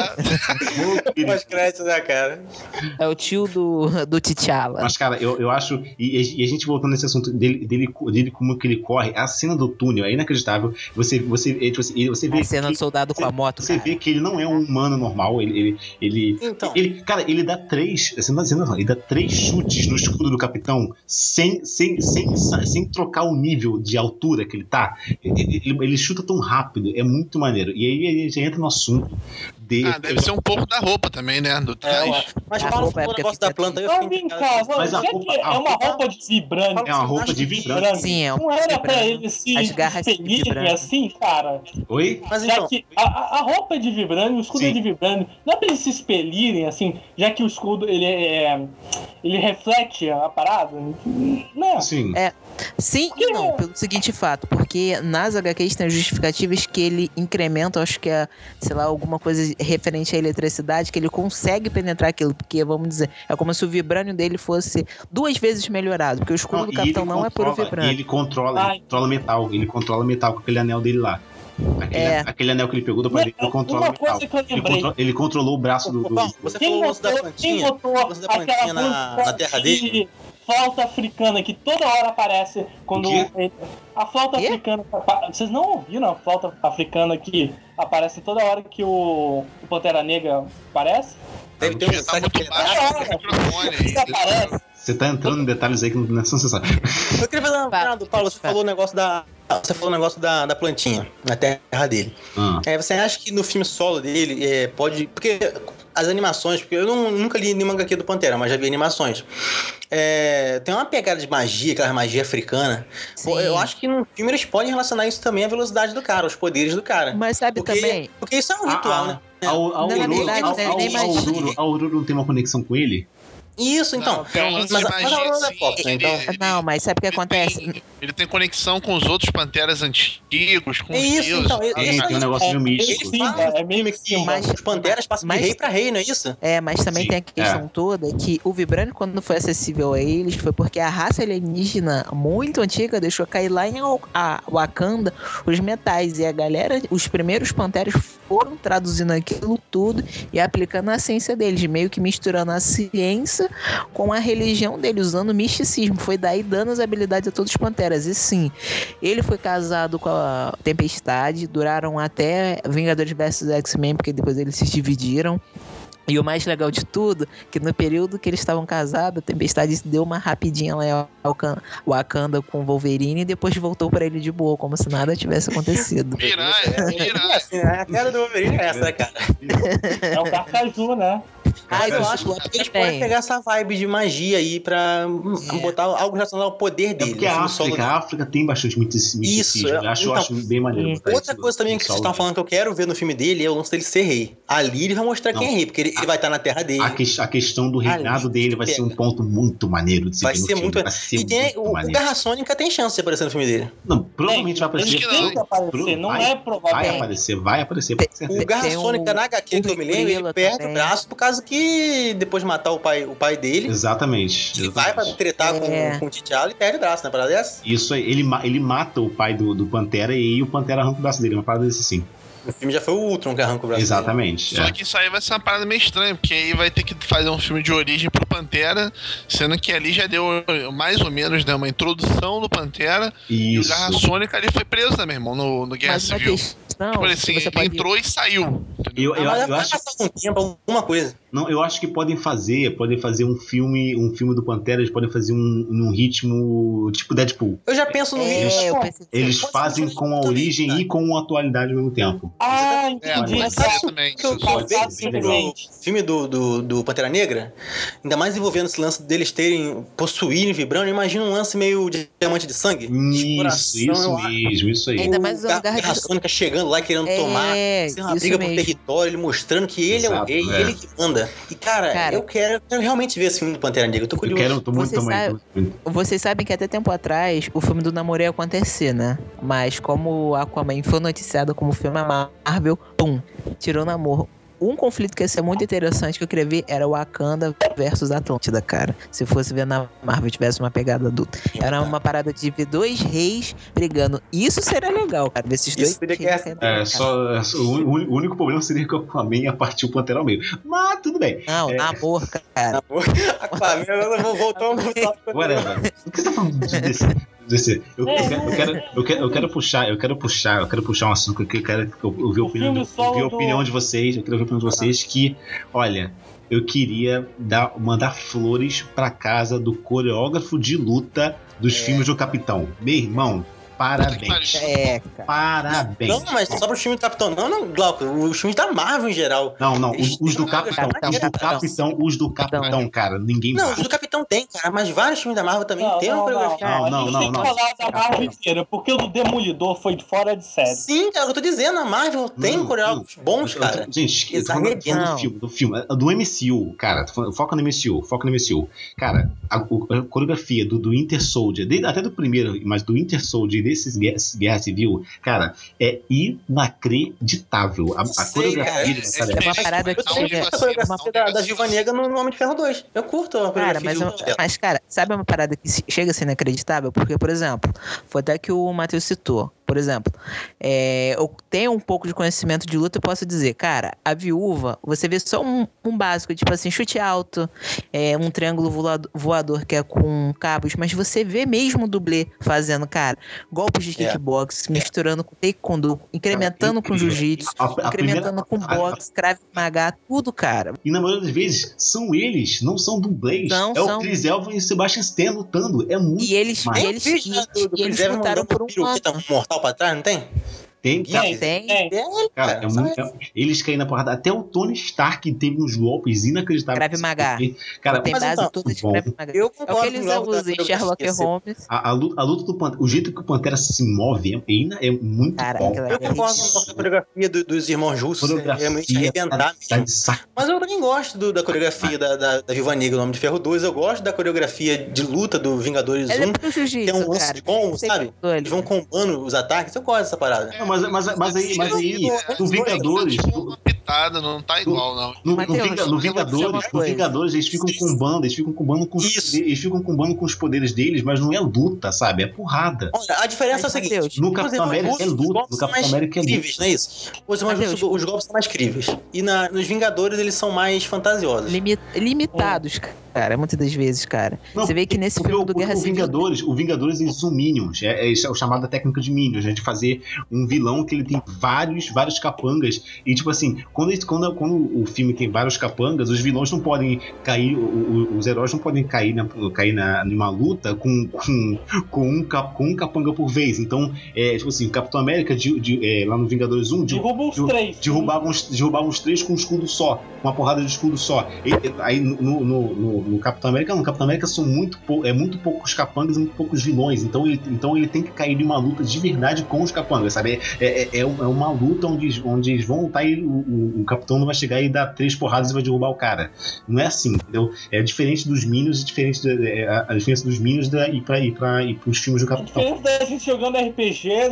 É. Mais crédito, né, cara? É o tio do, do T'Challa. Mas, cara, eu, eu acho. E, e a gente voltando nesse assunto dele, dele, dele, como que ele corre, a cena do túnel é inacreditável. Você, você, é, tipo assim, você vê. A cena que, do soldado com a moto, Você cara. vê que ele não é um humano normal. Ele. ele, ele Então. Ele, cara, ele dá três. Você não tá dizendo, não, ele dá três chutes no escudo do capitão sem, sem, sem, sem trocar o nível de altura que ele tá. Ele, ele, ele chuta tão rápido, é muito maneiro. E aí ele já entra no assunto de. Ah, deve ser um pouco da roupa também, né? Do É, trás. ué. Mas A Paulo roupa é falou o porque negócio fica da planta aí, eu Não, fiquei vem cá, intrigado. Mas a já roupa- que a é uma roupa- roupa de vibrante. É uma roupa de vibrante. Sim, é um Não era pra vibrante. ele se As garras de expelirem vibrante. assim, cara. Oi? Mas Já então, que a, a- a roupa é de vibrânio, o escudo Sim. é de vibrânio, não é pra eles se expelirem assim, já que o escudo ele é. Ele reflete a parada? Não. Sim. É. Sim e não, pelo seguinte fato, porque nas H Qs tem justificativas que ele incrementa, acho que é, sei lá, alguma coisa referente à eletricidade, que ele consegue penetrar aquilo, porque, vamos dizer, é como se o vibrânio dele fosse duas vezes melhorado, porque o escudo Não, do e capitão ele não é puro controla- vibrânio. Ele controla, Ai. ele controla metal. Ele controla metal com aquele anel dele lá. Aquele, É. aquele anel que ele pegou do pai dele, ele controla Uma metal. coisa que eu Ele, lembrei. contro- ele controlou o braço do. do- Paulo, você Quem falou o uso da botou, quem plantinha. botou o uso da plantinha aquela na, música na terra de dele? flauta africana que toda hora aparece quando O quê? ele- a flauta Quê? africana, vocês não ouviram a flauta africana que aparece toda hora que o, o Pantera Negra aparece? Deve ter um Já tá saco muito de baixo pedaço. pro microfone. Isso aparece. Você tá entrando em detalhes aí que não são necessários. Eu queria fazer uma Fala, pergunta, Paulo. Você fala. falou o negócio da. Você falou o negócio da, da plantinha na terra dele. Ah. É, você acha que no filme solo dele é, pode. Porque as animações, porque eu não- nunca li nenhuma H Q do Pantera, mas já vi animações. É, tem uma pegada de magia, aquela magia africana. Pô, Sim. eu acho que no filme eles podem relacionar isso também à velocidade do cara, aos poderes do cara. Mas sabe Porque, também, porque isso é um ritual, né? A, a, a, Na Aurora- verdade, a, não é nem a, a, magia. Aurora- a Aurora não tem uma conexão com ele? Isso, então. Não, tem um lance mas, de mas magia, a Aurora é sim, pop, né? ele- Então. ele- não, mas sabe o que ele acontece? Tem, ele tem conexão com os outros panteras antigos, com É os isso, deuses. então. Tem, isso tem um aí. negócio de É, místico. sim, é meio que sim. Mas- Os panteras passam mas- de rei pra rei, não é isso? É, mas também Sim, tem a questão toda que o vibrânio, quando foi acessível a eles, foi porque a raça alienígena muito antiga deixou cair lá em Wa- a Wakanda os metais. E a galera, os primeiros panteras foram traduzindo aquilo tudo e aplicando a ciência deles, meio que misturando a ciência com a religião dele, usando misticismo. Foi daí dando as habilidades a todos os panteras. E sim, ele foi casado com a Tempestade, duraram até Vingadores versus X-Men, porque depois eles se dividiram. E o mais legal de tudo, que no período que eles estavam casados, a Tempestade deu uma rapidinha lá em Wakan- Wakanda com o Wolverine e depois voltou pra ele de boa, como se nada tivesse acontecido. Piranha, É piranha. assim, né? A cara do Wolverine é essa, né, cara? É o Carcaju, né? Ah, eu eu acho acho que eles podem pegar essa vibe de magia aí pra hum, É. botar algo relacionado ao poder É dele. porque a assim, no solo África, a África tem bastante misticismo. Isso, Eu acho, eu então, acho bem maneiro. botar Outra isso coisa também no que vocês solo. estão falando que eu quero ver no filme dele é o lance dele ser rei. Ali ele vai mostrar Não. quem é rei, porque ele, ele vai estar na terra dele. A, que- a questão do reinado Ali, dele vai ser um pega. ponto muito maneiro de se Vai ver no ser filme. muito. Vai ser E tem, muito o, o maneiro. Garra Sônica tem chance de aparecer no filme dele. Não, provavelmente vai aparecer. Ele que tem que aparecer, Pro- não vai- é Vai provável. aparecer, vai aparecer. pode ser. O Garra tem Sônica um- na H Q que eu me lembro, ele Gorila perde também. o braço por causa que depois de matar o pai, o pai dele, Exatamente. ele vai pra exatamente. tretar É. com, com o T'Challa e perde o braço, né? Parada dessa? Isso aí, ele, ma- ele mata o pai do, do Pantera e aí o Pantera arranca o braço dele. Uma parada desse assim. O filme já foi o Ultron que arranca o braço. Exatamente. Só é. que isso aí vai ser uma parada meio estranha, porque aí vai ter que fazer um filme de origem pro Pantera, sendo que ali já deu mais ou menos, né, uma introdução do Pantera. E o Isso. Garra Sônica ali foi preso, né, meu irmão, no, no Guerra Mas uma Civil. questão, Tipo assim, que você ele pode- entrou e saiu. Eu, eu, Ah, mas eu vai acho, passar um tempo, alguma coisa. não, eu acho que podem fazer, podem fazer um filme, um filme do Pantera, eles podem fazer um num ritmo tipo Deadpool. Eu já penso no É, vídeo. eu pô, pensei- Eles pode fazem ser com a também, origem tá? e com a atualidade ao mesmo tempo. Ah, É, entendi. mas sabe isso também. que eu isso pode talvez ser pro legal. filme do, do, do Pantera Negra, ainda mais envolvendo esse lance deles terem, possuírem vibrando, imagina um lance meio de diamante de sangue. Isso, Exploração, isso eu acho. mesmo, isso aí. Ainda mais o Ga- Garra Garra Sônica chegando lá querendo É, tomar, ser uma isso briga por mesmo. território, ele mostrando que ele é o Exato, rei, é. ele que manda. E cara, Cara, eu, quero, eu quero realmente ver esse filme do Pantera Negra, eu tô Eu curioso. quero, tô muito Você também. sabe- tô muito. Vocês sabem que até tempo atrás o filme do Namor ia acontecer, né? Mas como o Aquaman foi noticiado como filme a Marvel, pum, tirou o Namor. Um conflito que ia ser muito interessante que eu queria ver era o Wakanda versus Atlântida, cara. Se fosse ver na Marvel, tivesse uma pegada adulta. Era uma parada de ver dois reis brigando. Isso seria legal, cara. Ver esses dois Isso seria reis. que é- É, só, é só- o, uni- o único problema seria que o Aquaman ia partir o Pantera ao meio. Mas tudo bem. Não, É. Namor, cara. Aquaman, eu vou voltar um Whatever. O que você tá falando de D C? D C? Eu, eu, quero, eu, quero, eu, quero, eu quero puxar, eu quero puxar, eu quero puxar um assunto que eu quero que eu, eu vi a O opinião, filme de, eu vi a solo opinião do- de vocês, eu quero ver a opinião de vocês que, olha, eu queria dar, mandar flores pra casa do coreógrafo de luta dos filmes do Capitão. Meu irmão, parabéns. É, cara. Parabéns. Não, mas só pro filme do Capitão. Não, não, Glauco, os filmes da Marvel em geral. Não, não, os, os do Capitão, Capitão, os do Capitão. Capitão, os do Capitão, cara, ninguém Não, bate. os do Capitão tem, cara, mas vários filmes da Marvel também Não, tem uma não, coreografia. Não, A não, gente não, tem que não. falar da Marvel inteira, porque o do Demolidor foi fora de série. Sim, cara, eu tô dizendo, a Marvel tem Não, coreógrafos bons, Eu- eu- cara. Gente, eu tô falando, tô falando do Não. filme, do filme, é, do M C U, cara. Tô falando- foca no M C U, foca no M C U. Cara, a, o- a coreografia do, do Winter Soldier, desde- até do primeiro, mas do Winter Soldier e desses Guerra, Guerra Civil, cara, é inacreditável. A, a Sei, coreografia cara, dessa é galera. uma parada Eu que também chega- curto a coreografia da, da Viúva Negra no, no Homem de Ferro dois. Eu curto a Cara, coreografia mas, de uma- luta dela. mas, cara, sabe uma parada que se- chega a ser inacreditável? Porque, por exemplo, foi até que o Matheus citou. Por exemplo, é, eu tenho um pouco de conhecimento de luta e posso dizer, cara, a viúva, você vê só um, um básico, tipo assim, chute alto, é, um triângulo voado- voador que é com cabos, mas você vê mesmo o dublê fazendo, cara, golpes de É. kickbox, misturando com taekwondo, incrementando com jiu-jitsu, A- a incrementando primeira- com a- boxe, Krav Maga, tudo, cara. E na maioria das vezes, são eles, não são dublês. Não é são. o Chris Elvan e o Sebastian Stan lutando. É muito E eles, mais. e eles, Tem um vídeo, né, e, do, do e eles Chris Evans lutaram mandando por um pirueta ano. mortal pra trás, não tem? Tem, cara, Tem, Tem. tem. Tem, cara, cara, é só muito, é- eles caem na porrada. Até o Tony Stark teve uns golpes inacreditáveis. Krav Maga. Cara, Tem Mas base então, toda de bom. Krav Maga. Eu É o concordo que eles com o Glauco da usam em Sherlock coreografia. Holmes. A, a luta, a luta do Pantera, o jeito que o Pantera se move é, ina- é muito Cara, bom. aquela- Eu concordo com a coreografia do- dos irmãos russos, é realmente arrebentar tá, tá mesmo. de saco. Mas eu também gosto do- da coreografia da, da, da Viúva Negra, no Homem de Ferro dois. Eu gosto da coreografia de luta do Vingadores Ela é um. pro Tem um jiu-jitsu, lance cara. de combo, Sei sabe? que eu tô ali. Eles vão combando os ataques. Eu gosto dessa parada. É, mas, mas, mas aí, mas aí no Vingadores, Tá no, uma pitada, não tá igual, não. no, no, Mateus, Vinga- no eu vou dizer Vingadores, uma no coisa. Vingadores, eles ficam combando, eles ficam combando com os Isso. poderes, eles ficam combando com os poderes deles, mas não é luta, sabe? É porrada. Olha, a diferença Mas, é o seguinte: Mateus, No os Capitão irmãos América é russos, os luta, golpes no são Capitão mais América é luta. incríveis, não é isso? Os irmãos Mateus, russos, os golpes são mais críveis. E na, nos Vingadores eles são mais fantasiosos. Limi- limitados, cara, muitas das vezes, cara. Não, Você vê que nesse porque filme o, do Guerra o Civil... Vingadores, o Vingadores eles são minions, é, é, é o chamado técnica de minions, a gente fazer um vilão que ele tem vários, vários capangas e tipo assim, quando, ele- quando, quando o filme tem vários capangas, os vilões não podem cair, o- o- os heróis não podem cair, na, cair na, numa luta com, com, com, um, cap- com um capanga por vez, então é tipo assim, o Capitão América de, de, é, lá no Vingadores um de, Derruba os de- três. derrubava uns, derrubava uns três com um escudo só, com uma porrada de escudo só. E, e- aí no, no, no, no Capitão América, não, no Capitão América são muito, pou- é muito poucos capangas e muito poucos vilões, então ele, então ele tem que cair em uma luta de verdade com os capangas, sabe? É, é, é uma luta onde, onde eles vão lutar e o, o, o Capitão não vai chegar e dar três porradas e vai derrubar o cara. Não é assim, entendeu? É diferente dos Minions e diferente da, é, a, a diferença dos Minions da, e para e pra, e pros filmes do A Capitão. diferença da gente jogando R P G.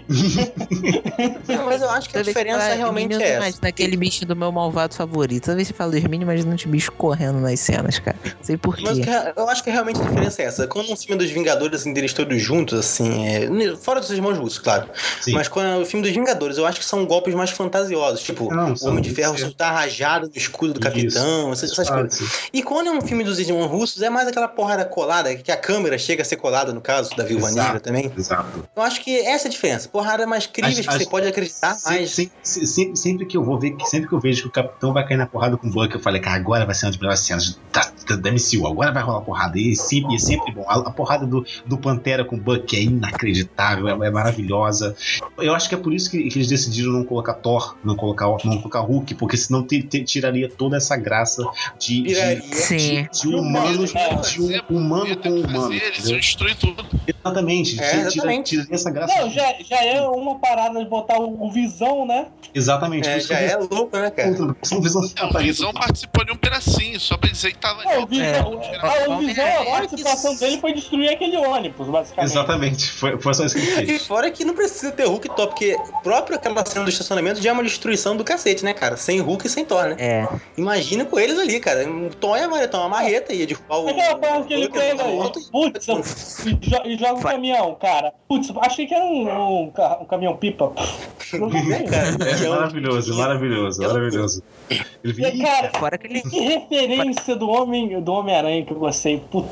Não, mas eu acho que a Toda vez que diferença fala realmente Minions, é essa. imagina aquele bicho do meu malvado favorito. Toda vez que você fala dos Minions, imagina uns bichos correndo nas cenas, cara. Não sei por Mas o quê. que- eu acho que realmente a diferença é essa. Quando um filme dos Vingadores, assim, deles todos juntos, assim, é, fora dos irmãos russos, claro. Sim. Mas quando é o filme dos Vingadores, eu acho que são golpes mais fantasiosos. Tipo, Não, o Isso, o Homem de Ferro isso. tá rajado no escudo do Capitão, essas, essas Ah, coisas. sim. E quando é um filme dos irmãos russos, é mais aquela porrada colada, que a câmera chega a ser colada, no caso da Viúva Exato. Negra também. Exato. Eu acho que essa é a diferença. Porrada mais críveis Acho- que você acho- pode acreditar Sempre, mais. sempre, sempre, sempre que eu vou ver, sempre que eu vejo que o Capitão vai cair na porrada com o Buck, eu falei, cara, agora vai ser uma das melhores cenas da, da, da M C U, agora vai rolar porrada. E sempre, é sempre bom. A, a porrada do, do Pantera com o Buck é inacreditável, é, é maravilhosa. Eu acho que é por isso que, que eles decidiram não colocar Thor, não colocar, não colocar Hulk, porque senão te, te, tiraria toda essa graça de, de, Piraria. Sim. de humano, de um humano com humano. Eles iam entendeu? destruir tudo. Exatamente, É, tira- exatamente. tira- tiraria essa graça. Não, já, já é uma parada de botar o, o Visão, né? Exatamente. por É, isso que já eu é louco, né, cara? Puta, se não Visão É, o Visão participou de um pedacinho, só pra dizer que tava Não, o ali. Visão, É. ah, o Visão É. agora, a situação dele foi destruir aquele ônibus, basicamente. Exatamente, foi, foi só isso que ele E fez. fora que não precisa ter Hulk top, porque próprio aquela cena do estacionamento já é uma destruição do cacete, né, cara? Sem Hulk e sem Thor, né? É. Imagina com eles ali, cara. O Thor é uma, uma marreta, ia derrubar o... Aquela parte que ele Hulk, ia pega dar aí, volta e- putz, eu- e, jo- e joga o caminhão, cara. Putz, achei que era um, um, ca- um caminhão pipa. Não É, cara. É maravilhoso, maravilhoso, maravilhoso. Ele E, cara, Fora que ele. que referência do Homem do Homem-Aranha que eu gostei. Puta.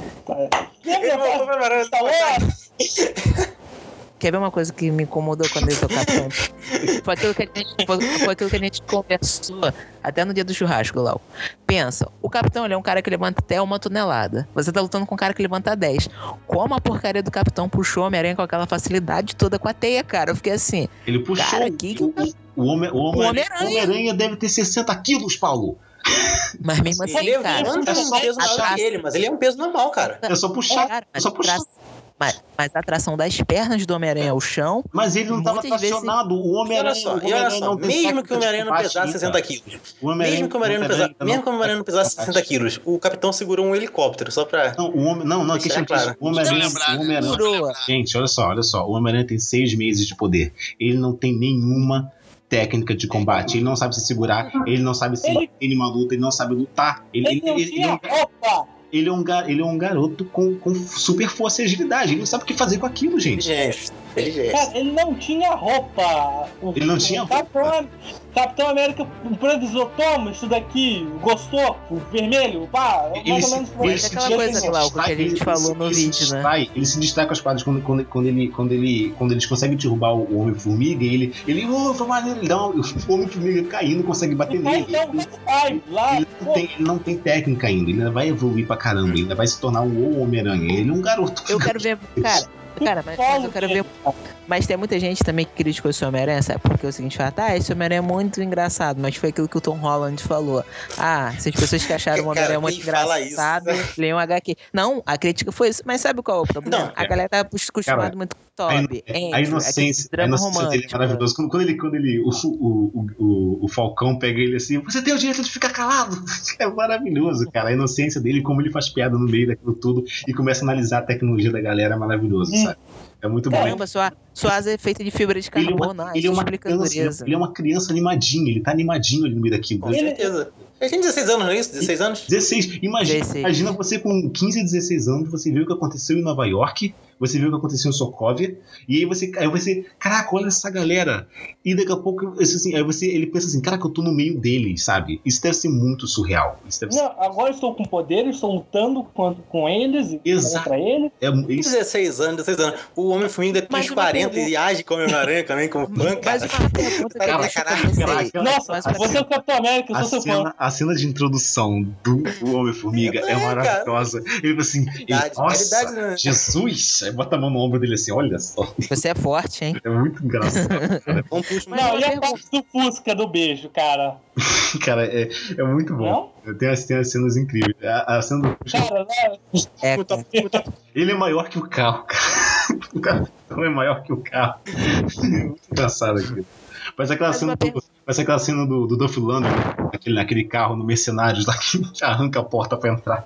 Ele Lembra voltou a pra varanda, Star Wars? Quer ver uma coisa que me incomodou quando ele tocou Capitão? Foi aquilo que a gente, foi, foi aquilo que a gente conversou até no dia do churrasco, Lau. Pensa, o Capitão ele é um cara que levanta até uma tonelada. Você tá lutando com um cara que levanta dez. Como a porcaria do Capitão puxou o Homem-Aranha com aquela facilidade toda com a teia, cara? Eu fiquei assim, Ele puxou. Cara, que que- o, o, Homem- o Homem- Homem-Aranha. o Homem-Aranha deve ter sessenta quilos, Paulo. mas mesmo assim, Ele cara. levanta é um só peso maior atrás- que ele, mas ele é um peso normal, cara. É só puxar. Cara, É mas, só puxar. tra- mas, mas a tração das pernas do Homem-Aranha ao chão. Mas ele não estava Muitas vezes- tracionado. O E olha Homem-Aranha só, o e olha Homem-Aranha só, não tem mesmo técnica que o Homem-Aranha de não combate, pesasse Ita. sessenta quilos, O Homem-Aranha- mesmo que o Homem-Aranha não pesasse, não mesmo que o Homem-Aranha não pesasse combate. sessenta quilos, o Capitão segurou um helicóptero, só pra... Não, o homem, não, não, a Deixa questão é claro. que o Homem-Aranha, Deixa eu lembrar, o Homem-Aranha, Durou. gente, olha só, olha só, o Homem-Aranha tem seis meses de poder. Ele não tem nenhuma técnica de combate. Ele não sabe se segurar, ele não sabe se Ele- manter numa luta, ele não sabe lutar. Ele, Ele ele, não ele- ele é tinha um, roupa. ele é um gar- ele é um garoto com, com super força e agilidade. Ele não sabe o que fazer com aquilo, gente. Inteligente, inteligente. Cara, ele não tinha roupa. O, Ele não tinha o Capitão, Capitão América improvisou, toma isso daqui, gostou, o vermelho, pá, Ele mais se- ou menos foi. ele Mas se- aquela ele coisa, se Glauco, que a distrai- gente ele falou se- no ele se vídeo, né? distrai- Ele se distrai com as quadras quando, quando, quando, ele, quando, ele, quando eles conseguem derrubar o Homem-Formiga. Ele, ele, oh, foi maneiro, ele dá um, o Homem-Formiga caindo, não consegue bater Vai nele. então, vai, lá, Ele não, tem, ele não tem técnica ainda, ele ainda vai evoluir pra caramba, ele ainda vai se tornar um Homem-Aranha. Ele é um garoto. Eu quero ver, cara. Cara, mas, mas eu quero ver. Mas tem muita gente também que criticou esse Homem-Aranha, sabe? Porque é o seguinte, fala, tá, esse Homem-Aranha é muito engraçado, mas foi aquilo que o Tom Holland falou. Ah, se as pessoas que acharam o Cara, Homem-Aranha muito quem fala isso? engraçado, leiam H Q. Não, a crítica foi isso. Mas sabe qual é o problema? Não, a galera tá acostumada muito com o A, Toby, a Andrew, inocência, aquele a drama inocência dele é romântico. maravilhoso. Quando, quando ele, quando ele o, o, o, o Falcão pega ele assim, você tem o direito de ficar calado. É maravilhoso, cara. A inocência dele, como ele faz piada no meio daquilo tudo e começa a analisar a tecnologia da galera, é maravilhoso, Hum. sabe? É muito bom. Caramba, sua, sua asa é feita de fibra de Ele é, carbono. uma, Ah, ele, é isso uma explica a criança, dureza. ele é uma criança animadinha, ele tá animadinho ali no meio daquilo. Com certeza. Ele tem dezesseis anos, não é isso? dezesseis anos? dezesseis. Imagina, dezesseis. imagina você com quinze, dezesseis anos, você viu o que aconteceu em Nova York, você viu o que aconteceu em Sokovia, e aí você, aí você, caraca, olha essa galera. E daqui a pouco, isso assim, aí você, ele pensa assim, caraca, eu tô no meio deles, sabe? Isso deve ser muito surreal. Isso deve ser, Não, agora estou com poder, estou lutando com, com eles e Exato. contra eles. é, isso, dezesseis anos, dezesseis anos. O Homem-Formiga tem Mas uns uma quarenta pergunta. e age como Homem-Aranha também, como fã, cara. Mas uma pergunta que eu Cara, deixo pra caralho, vocês. caraca. Nossa, Mas uma você é o Capitão América, eu a, sou seu fã. cena, a cena de introdução do Homem-Formiga É, é cara. maravilhosa. Ele fala assim, ele, Realidade, nossa, realidade, né? Jesus! Aí bota a mão no ombro dele assim, olha só. Você é forte, hein? É muito engraçado, cara. Vamos puxar Mas Não, uma e a pergunta. parte do Fusca do beijo, cara? Cara, é, é muito bom. Não? Tem as, tem as cenas incríveis. A, a cena do... Cara, né? É, Puta, cara. puta, Ele é maior que o carro, cara. O Capitão é maior que o carro. É muito engraçado aqui. Parece aquela Mas cena uma do, parece aquela cena do, do Dolph Lundgren, naquele, naquele carro no Mercenários lá que arranca a porta pra entrar.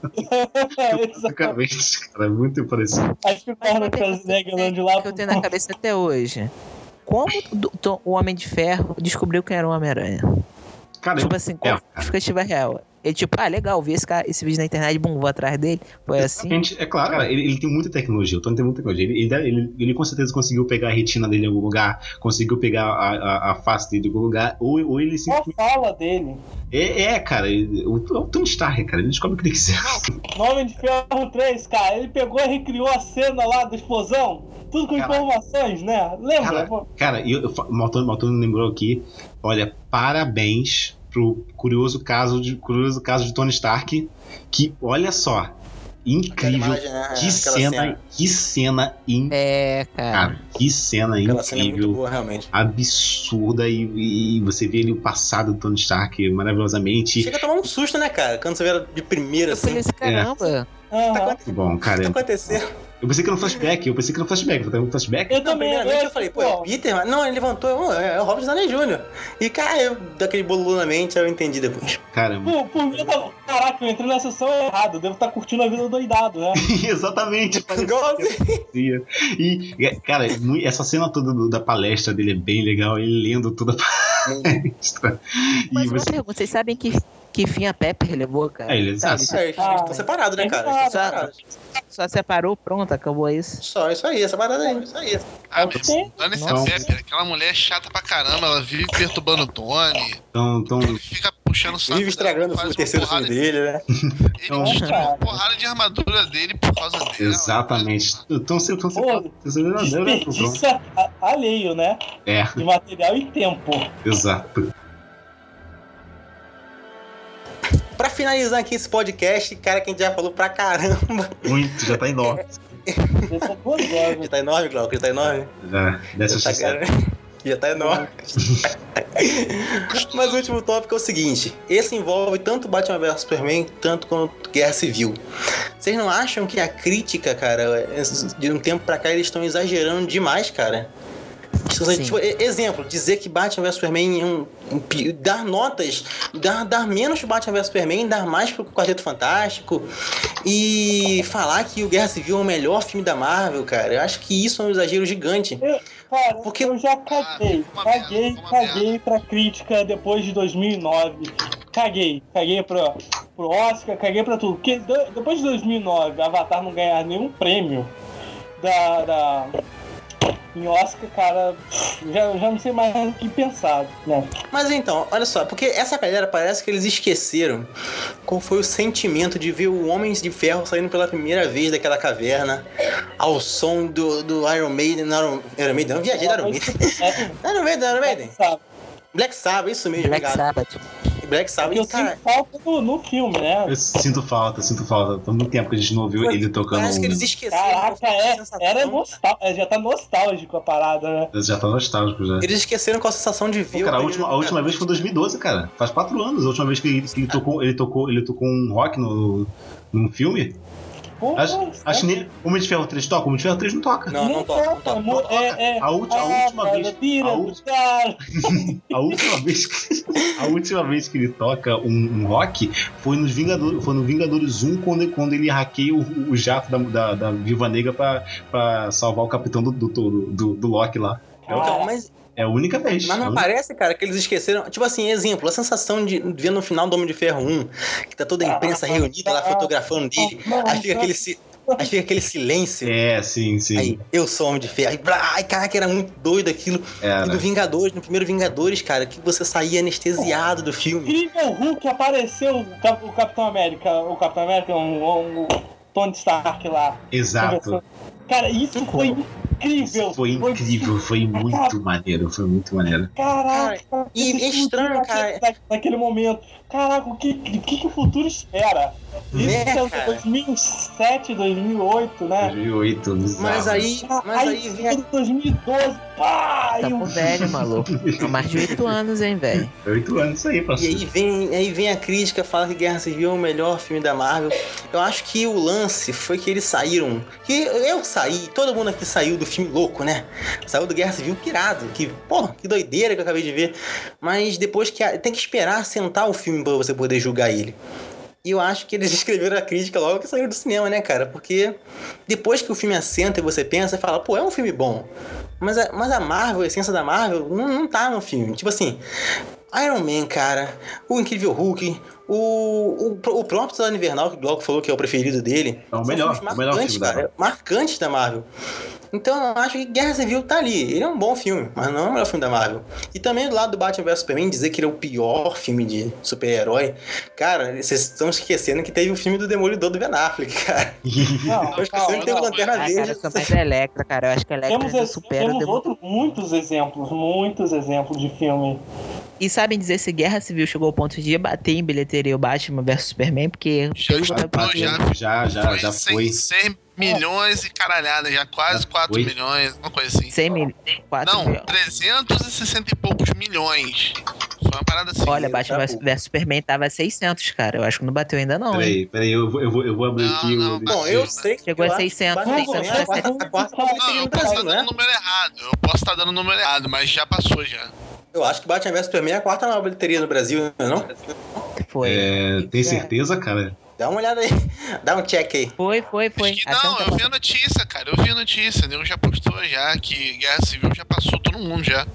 Basicamente, cara, é muito parecido. Acho que o Mas uma Arnold pergunta Schwarzenegger andando de lá que eu tenho na cabeça até hoje. Como do- do- o Homem de Ferro descobriu quem era o Homem-Aranha? Cara, Tipo eu- assim, é, qual cara. a justificativa real? Ele tipo, ah, legal, vi esse, cara, esse vídeo na internet, bum, vou atrás dele. Foi assim. É claro, cara, ele, ele tem muita tecnologia, o Tony tem muita tecnologia. Ele, ele, ele, ele com certeza conseguiu pegar a retina dele em algum lugar, conseguiu pegar a, a, a face dele em algum lugar, ou, ou ele simplesmente... Qual a fala dele? É, é, cara, o, o Tony Stark, cara, ele descobre o que ele quiser. Homem de Ferro três, cara, ele pegou e recriou a cena lá da explosão, tudo com Cara, informações, né? Lembra? Cara, cara eu, eu, o Maltoni, Maltoni lembrou aqui, olha, parabéns pro curioso caso de, curioso caso de Tony Stark, que, olha só, incrível, imagem, né? que, cena, cena. que cena incrível, É, cara. cara, que cena Aquela incrível, cena é muito boa, realmente. absurda, e, e você vê ali o passado do Tony Stark maravilhosamente. Chega a tomar um susto, né, cara? Quando você vê ela de primeira, Eu assim. falei assim, caramba. Aham. Tá Muito bom, cara. O que tá acontecendo? Eu pensei que era um flashback, eu pensei que era um flashback, eu tava um flashback. Eu Não, também, primeiramente eu, eu falei, pô, é Peter? Mas não, ele levantou, oh, é o Robert Downey Júnior E, cara, eu, daquele bolo na mente, eu entendi depois. Caramba. Por, por mim, eu tava, caraca, eu entrei na sessão errada, eu devo estar curtindo a vida doidado, né? Exatamente. Igualzinho. E, cara, essa cena toda do- da palestra dele é bem legal, ele lendo toda a palestra. Mas E uma você. pergunta, vocês sabem que, que fim a Pepper levou, cara? É, ele Ah, sabe. isso aí, eles estão separados, né, cara? Eles estão Só, separados. só separou, pronto, acabou isso. Só isso aí, essa parada aí, isso aí. Ah, mas Sim. dane essa Nossa. Pepper, aquela mulher é chata pra caramba, ela vive perturbando o Tony, Então, então, fica puxando o saco Vive dela, estragando faz o uma terceiro filme porrada- dele, né? Ele Então- destruiu uma porrada de armadura dele por causa dela. exatamente. Então, você. Então, você. Pô, você- você- Desperdício a- alheio, né? É, De material e tempo. exato. Pra finalizar aqui esse podcast, cara, que a gente já falou pra caramba. Muito, já tá enorme. Já são duas horas. Já tá enorme, Glauco? Já tá enorme? Já, dessa Já tá, sucesso. cara, já tá enorme. Mas o último tópico é o seguinte: esse envolve tanto Batman versus Superman, tanto quanto Guerra Civil. Vocês não acham que a crítica, cara, de um tempo pra cá eles estão exagerando demais, cara? Sim. Tipo, e- exemplo, dizer que Batman versus Superman é um, um pi- dar notas, dar, dar menos pro Batman versus Superman, dar mais pro Quarteto Fantástico e falar que o Guerra Civil é o melhor filme da Marvel, cara. Eu acho que isso é um exagero gigante. Cara, Porque- eu já caguei. Ah, uma Caguei, merda, uma caguei pra crítica depois de dois mil e nove. Caguei. Caguei pra, pro Oscar, caguei pra tudo. Porque do- depois de dois mil e nove, Avatar não ganhar nenhum prêmio da... da... em Oscar, cara, já, já não sei mais o que pensar, né? Mas então, olha só, porque essa galera parece que eles esqueceram qual foi o sentimento de ver o Homem de Ferro saindo pela primeira vez daquela caverna ao som do, do Iron Maiden. Não, Iron Maiden, não viajei da Iron Maiden. É, Iron Maiden, Iron Maiden. sabe? Black Sabbath, isso mesmo, Black obrigado. Sabbath. Black Sabbath, Eu e, cara, sinto falta no, no filme, né? Eu sinto falta, sinto falta. Há muito tempo que a gente não ouviu ele tocando. parece que eles esqueceram. Caraca, qual foi a é, sensação- era nostal é, já tá nostálgico a parada, né? Já tá nostálgico já. Eles esqueceram qual a sensação de ver Pô, cara, a o última, a última vez foi em dois mil e doze, cara. Faz quatro anos. A última vez que ele, que ele tocou, ele tocou, ele tocou um rock no, num filme. Pô, Acho, acho que nem. O Homem de Ferro três toca? O Homem de Ferro três não toca. Não, não toca, não toca. mu- é, é, A última- a última cara, vez- Tira, a última- cara. A última vez que, a última vez que ele toca um, um rock foi, nos Vingadores, foi no Vingadores um, quando, quando ele hackeia o, o jato da, da, da Viúva Negra pra, pra salvar o capitão do, do, do, do Loki lá. Então, mas, É a única vez. mas não É a única- parece, cara, que eles esqueceram. Tipo assim, exemplo, a sensação de ver no final do Homem de Ferro um, que tá toda a imprensa reunida lá fotografando dele. Aí fica aquele, si- aí fica aquele silêncio. É, sim, sim. Aí, eu sou Homem de Ferro. Aí, blá, ai, caraca, era muito doido aquilo. E Era. do Vingadores, no primeiro Vingadores, cara, que você saía anestesiado do filme. Incrível Hulk apareceu, o, Cap- o Capitão América, o Capitão América, um, um, Tony Stark lá. Exato. Cara, isso foi incrível. Foi incrível, foi muito maneiro, foi muito maneiro. Caraca, e isso é estranho, explodiu cara. naquele- Naquele momento. Caraca, o que, o que, que o futuro espera? Isso Né, é cara? dois mil e sete, dois mil e oito, né? dois mil e oito, bizarro. Mas aí, mas aí vem a... dois mil e doze, pá! Tá e o- com velho, maluco. Há mais de oito anos, hein, velho. Oito anos, isso aí, E parceiro. aí vem, aí vem a crítica, fala que Guerra Civil é o melhor filme da Marvel. Eu acho que o lance foi que eles saíram. Que eu saí, todo mundo aqui saiu do filme louco, né? Saiu do Guerra Civil pirado. Que, pô, que doideira que eu acabei de ver. Mas depois que. a- tem que esperar sentar o filme pra você poder julgar ele. E eu acho que eles escreveram a crítica logo que saiu do cinema, né, cara? Porque depois que o filme assenta e você pensa, você fala, pô, é um filme bom. Mas a, mas a Marvel, a essência da Marvel, não, não tá no filme. Tipo assim, Iron Man, cara, o Incrível Hulk, o, o, o próprio Soldado Invernal, que o Glauco falou que é o preferido dele. É o melhor, são o melhor marcantes, filme cara, da marcantes da Marvel. Então eu acho que Guerra Civil tá ali. Ele é um bom filme, mas não é o melhor filme da Marvel. E também do lado do Batman versus Superman, dizer que ele é o pior filme de super-herói. Cara, vocês estão esquecendo que teve o filme do Demolidor do Ben Affleck, cara. Não, Eu esquecendo que teve Lanterna Ah, cara, Verde. eu sou mais da Electra, cara. Eu acho que a Electra Temos, ainda ex- supera o temos Demolidor. outros, muitos exemplos, muitos exemplos de filme. E sabem dizer se Guerra Civil chegou ao ponto de bater em bilheteria o Batman versus Superman? Porque Já pelo já, que eu tava já, vendo, Já, já, já foi. cem milhões e caralhada, já quase Já quatro foi. milhões, uma coisa assim. cem mil, quatro Não, milhões. trezentos e sessenta e poucos milhões. Foi uma parada assim. Olha, tá Batman versus- pouco. versus Superman tava seiscentos, cara. Eu acho que não bateu ainda não, hein? Peraí, peraí, eu vou, eu vou, eu vou abrir Não, aqui não, o. Bom, eu sei que Chegou a eu acho que seiscentos, Batman seiscentos, é a quarta- a quarta Não, bilheteria eu no posso estar Brasil, dando o né? número errado. Eu posso estar dando o número errado, mas já passou já. Eu acho que Batman versus Superman é a quarta maior bilheteria no Brasil, não é não? Foi. É, tem certeza, cara? Dá uma olhada aí. Dá um check aí. Foi, foi, foi. Acho que Até um não, tempo eu vi a notícia, cara. Eu vi a notícia. Nego já postou já que Guerra Civil já passou todo mundo já.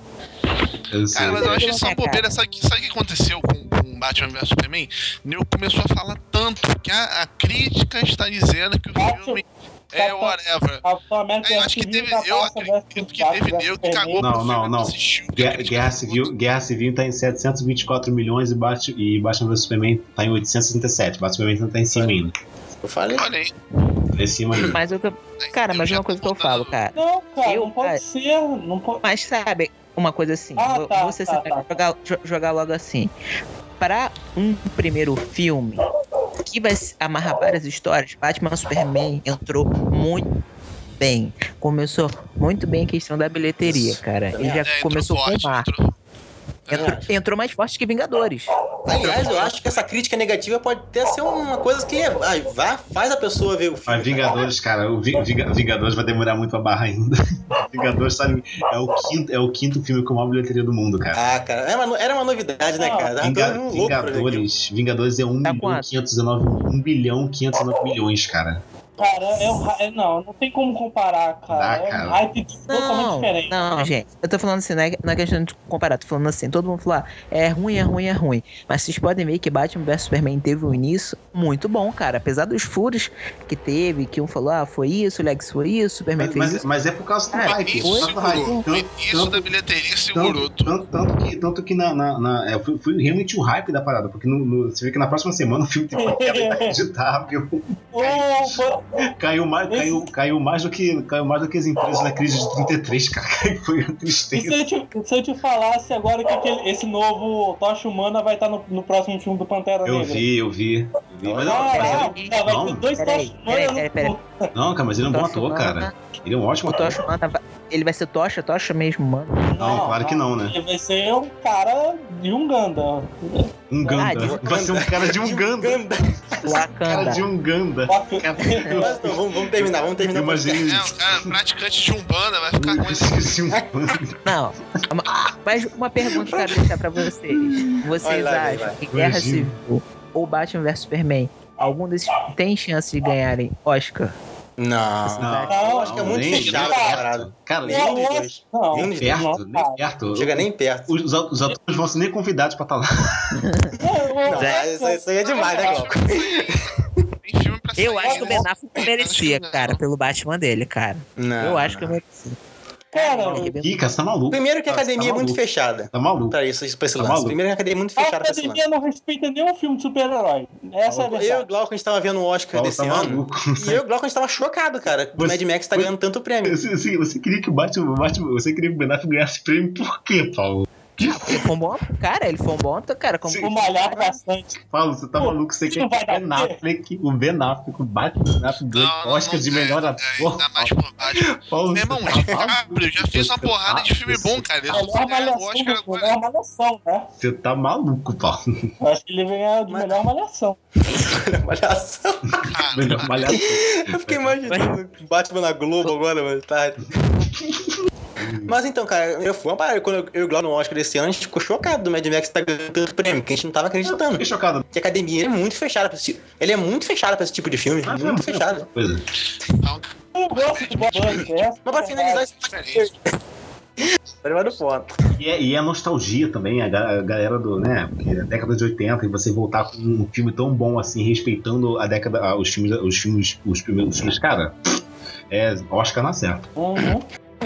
Eu sei. Cara, mas eu acho que Não, só cara. bobeira. Sabe o que, sabe o que aconteceu com, com Batman versus Superman? O nego começou a falar tanto que a, a crítica está dizendo que o Batman- filme é whatever. Capitão América Eu acho que Civil teve. já Eu passa versus acredito que Batman teve versus nego que Superman. cagou Não, pro não, filme, não. assistiu. Guerra, porque Guerra ele Civil, Guerra Civil tá em setecentos e vinte e quatro milhões e, Bat, e Batman versus Superman tá em oitocentos e sessenta e sete. Batman Superman não tá em cima ainda. Eu falei. Olha aí. Tá em cima ainda. Mas eu, cara, mas uma coisa que eu falo, cara. Não, cara, Eu- não pode cara, ser. Não pode... Mas sabe, uma coisa assim, Ah, vo- tá, você tá, sabe, tá. jogar, jo- jogar logo assim. Para um primeiro filme que vai se amarrar várias histórias, Batman Superman entrou muito bem. Começou muito bem a questão da bilheteria, cara. Ele já É, entrou começou com forte, o mar. entrou- Entrou, entrou mais forte que Vingadores. Aliás, eu acho que essa crítica negativa pode até ser uma coisa que ai, vai, faz a pessoa ver o filme. Mas Vingadores, cara, o Vi- Vinga- Vingadores vai demorar muito pra barra ainda. Vingadores, sabe, é o quinto, é o quinto filme com a maior bilheteria do mundo, cara. Ah, cara, era uma, era uma novidade, né, cara? Tava Vinga- todo mundo louco pra ver aquilo. Vingadores, Vingadores é um Tá bilhão quanto? quinhentos e dezenove um bilhão quinhentos e dezenove milhões, cara. Cara, é um, ra- é, não, não tem como comparar, cara. Dá, é um cara. hype totalmente Não, diferente. não, gente. Eu tô falando assim, não é, não é questão de comparar. Tô falando assim, todo mundo fala, é ruim, é ruim, é ruim. Mas vocês podem ver que Batman versus Superman teve um início muito bom, cara. Apesar dos furos que teve, que um falou, ah, foi isso, o Lex foi isso, Superman Mas, fez mas, isso. mas é por causa do Cara, hype. Isso por causa do hype. segurou. O Tanto- início tanto- da bilheteria segurou Tanto, tudo. tanto, tanto que, tanto que na, na, na- é, foi, foi realmente o hype da parada, porque no, no- você vê que na próxima semana o filme tem uma queda inacreditável. Ô, ô, Caiu mais, caiu, caiu, mais do que, caiu mais do que as empresas na crise de trinta e três, cara. Foi uma E se tristeza. eu te, se eu te falasse agora que aquele- esse novo Tocha Humana vai estar no, no próximo filme do Pantera Eu Negra? vi, eu vi. Eu vi. Mas, não, Ah, mas ah, ele- ah, vai não. ter dois Peraí, Tocha peraí, Humana peraí, no- peraí. não, cara, mas ele é um bom Tocha ator, Humana. cara. Ele é um ótimo O ator. Tocha, mano, ele vai ser Tocha, Tocha mesmo, mano. Não, claro que não, né? Ele vai ser um cara de Uganda. Um Ah, Ganda. de Vai ser um cara de um Ganda. Cara Wakanda. de um Ganda. Mas então, vamos, vamos terminar, vamos terminar. Eu imaginei É, isso. o cara praticante de Umbanda vai ficar com esse. Esqueci um Ganda. Não, mas uma pergunta que eu quero deixar pra vocês. Vocês Vai lá, vai acham lá. que Guerra Imagina. Civil ou Batman versus Superman, algum desses tem chance de ganharem Oscar? Não, Não, eu acho que é muito nem- fechado nem essa perto. parada. Cara, Nem nem um dos dois. Não, Nem um dos dois. perto, não, nem cara. perto. Não chega nem perto. Os, os atores vão ser nem convidados pra estar lá. Não, isso, isso aí é demais, né, Glauco? Tem filme pra sair. Eu acho que o Ben né? Affleck merecia, cara, pelo Batman dele, cara. Não. Eu acho que eu merecia. Cara, Ih, cara, você tá maluco. Primeiro que a Tá- academia tá é muito maluco. fechada. Tá maluco. Pra isso, pra esse Tá lance. maluco? Primeiro que a academia é muito a fechada pra esse lance. academia não respeita nenhum filme de super-herói. Essa é a Eu e o verdade. Glauco, a gente tava vendo o Oscar Paulo desse tá ano. maluco. E eu e o Glauco, a gente tava chocado, cara. O Você- Mad Max tá você- ganhando tanto prêmio. Você, você, você queria que o Batman, o Batman, você queria que o Ben Affleck ganhasse prêmio por quê, Paulo? Ele foi um bom, cara, ele foi um bom, cara, como Sim. Vou malhar bastante. Paulo, você tá Pô, maluco? Você isso quer não vai que o Ben dar o quê? Affleck, o Ben Affleck, o Batman, o Ben Affleck ganhe Não, não, Oscar não, de é, melhor é, ator? Ainda mais por Batman. Paulo, Meu você irmão, tá DiCaprio já fez uma Você porrada tá- de filme você- bom, cara. Ele só Melhor foi ganhar o malhação, Oscar agora. melhor malhação, né? Você tá maluco, Paulo. Eu acho que ele vai ganhar de Mas- melhor malhação. Malhação. Cara, Melhor malhação. Eu fiquei imaginando o Batman na Globo agora, mano. Tá. Mas então, cara, eu fui uma parada. Quando eu eu e o Glauco no Oscar desse ano, a gente ficou chocado do Mad Max tá ganhando tanto prêmio, que a gente não tava acreditando. Fiquei chocado. Que a academia é muito fechada pra esse tipo. Ele é muito fechada pra esse tipo de filme. Ah, muito fechada. Coisa. não, Eu gosto do Bob Bunker. Mas pra finalizar esse diferente. Tá levando ponto. E é, e é nostalgia também, a, ga- a galera do, né, porque a década de oitenta, e você voltar com um filme tão bom assim, respeitando a década, a- os filmes, os filmes, os primeiros filmes, cara, é Oscar na certa. Uhum.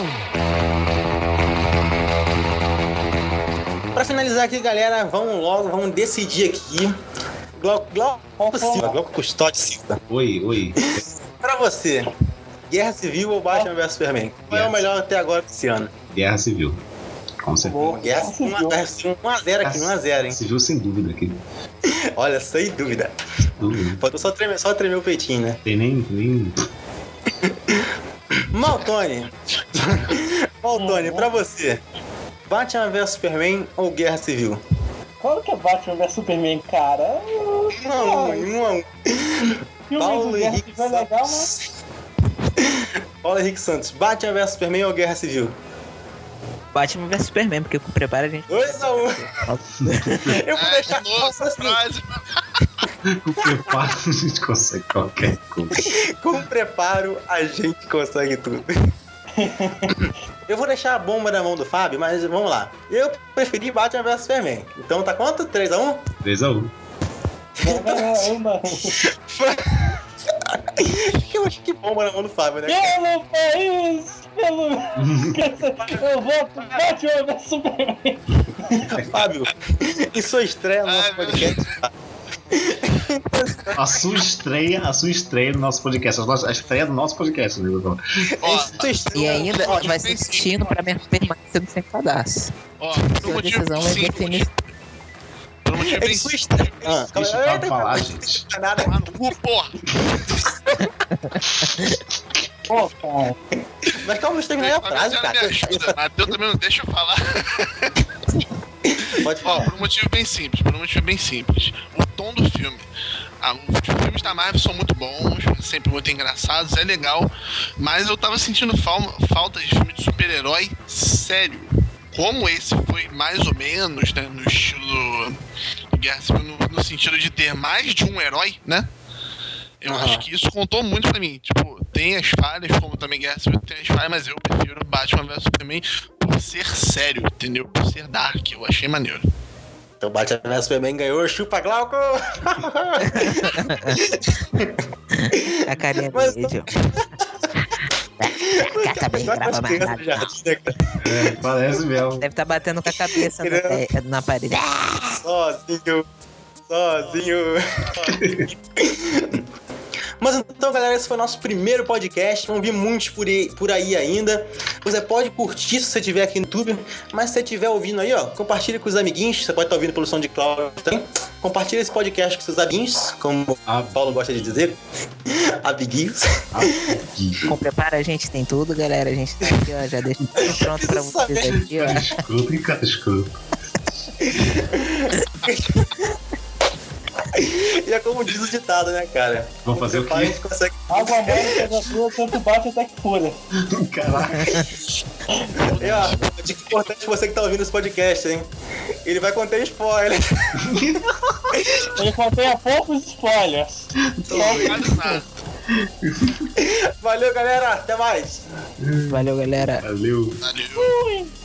Pra finalizar aqui, galera, vamos logo, vamos decidir aqui. Glauco, Glauco Silva, Glauco Custódio Silva. Oi, oi. Pra você, Guerra Civil ou Batman versus Superman? Qual é o melhor até agora desse ano? Guerra Civil. Com certeza. Guerra Civil, um a zero aqui, um a zero, hein? Civil sem dúvida aqui. Olha, sem dúvida. Dúvida. Faltou só tremer, só tremer o peitinho, né? Tem nem. nem... Maltone. Maltone, pra você, Batman versus Superman ou Guerra Civil? Claro que é Batman versus Superman, cara. Um a um, um a um. Filme Paulo do Guerra Henrique Civil é legal, mas... Paulo Henrique Santos, Batman versus Superman ou Guerra Civil? Batman versus Superman, porque com preparo a gente. dois a um. Eu vou É, deixar de novo essa assim, frase. Com preparo a gente consegue qualquer coisa. com preparo a gente consegue tudo. Eu vou deixar a bomba na mão do Fábio, mas vamos lá. Eu preferi Batman versus Superman. Então tá quanto? três a um? três a um. Não, não. Eu acho que bomba na mão do Fábio, né? Pelo país! Pelo... Eu voto Batman versus Superman. Fábio, em sua estreia no nosso Ai, meu podcast. A sua estreia, a sua estreia no nosso podcast. A, nossa, a estreia do nosso podcast, né, doutor? Ó, Em sua estreia- E ainda Ó, vai ser destino pra minha permanência do sem cadastro. ó, por Sua motivo decisão vai simples. definir. Por motivo bem Em sua estreia. Ah, calma Deixa aí, o Fábio eita, falar, Fábio, gente. não é nada. Tomar no cu, porra. Pô, cara. Mas calma, deixa eu terminar a frase, Já cara. me ajuda, Matheus também não deixa eu falar. Pode Ó, falar. por um motivo bem simples, por um motivo bem simples. O tom do filme. Ah, os filmes da Marvel são muito bons, sempre muito engraçados, é legal, mas eu tava sentindo fal- falta de filme de super-herói sério. Como esse foi mais ou menos, né, no estilo do Guerra Civil, no, no sentido de ter mais de um herói, né? Eu Aham. acho que isso contou muito pra mim. Tipo, tem as falhas, como também Guerra Civil tem as falhas, mas eu prefiro Batman versus Superman por ser sério, entendeu? Por ser dark, eu achei maneiro. Então Batman versus Superman ganhou, chupa Glauco! A carinha Mas- dele, Acabei de Agora gravar as mais crianças nada. já, né, cara? É, parece mesmo. Deve estar batendo com a cabeça na, Criança. te- na parede. Sozinho, sozinho. sozinho. Mas então, galera, esse foi o nosso primeiro podcast. Vão vir muitos por aí, por aí ainda. Você pode curtir se você estiver aqui no YouTube, mas se você estiver ouvindo aí, ó, compartilha com os amiguinhos. Você pode estar ouvindo pelo SoundCloud também. Compartilha esse podcast com seus amiguinhos, como Ah. o Paulo gosta de dizer. Amiguinhos. Com preparo a gente tem tudo, galera. A gente tá aqui, ó. Já deixa tudo pronto pra vocês aqui, ó. Cara escroto, hein, cara escroto. E é como diz o ditado, né, cara? Vamos fazer o Pai, a quê? gente consegue... Água mole, pedra sua, tanto bate até que fura. Caraca. E, ó, uma dica importante você que tá ouvindo esse podcast, hein? Ele vai conter spoiler. Ele contém poucos spoilers. Quase nada. Valeu, galera. Até mais. Valeu, galera. Valeu. Valeu. Ui.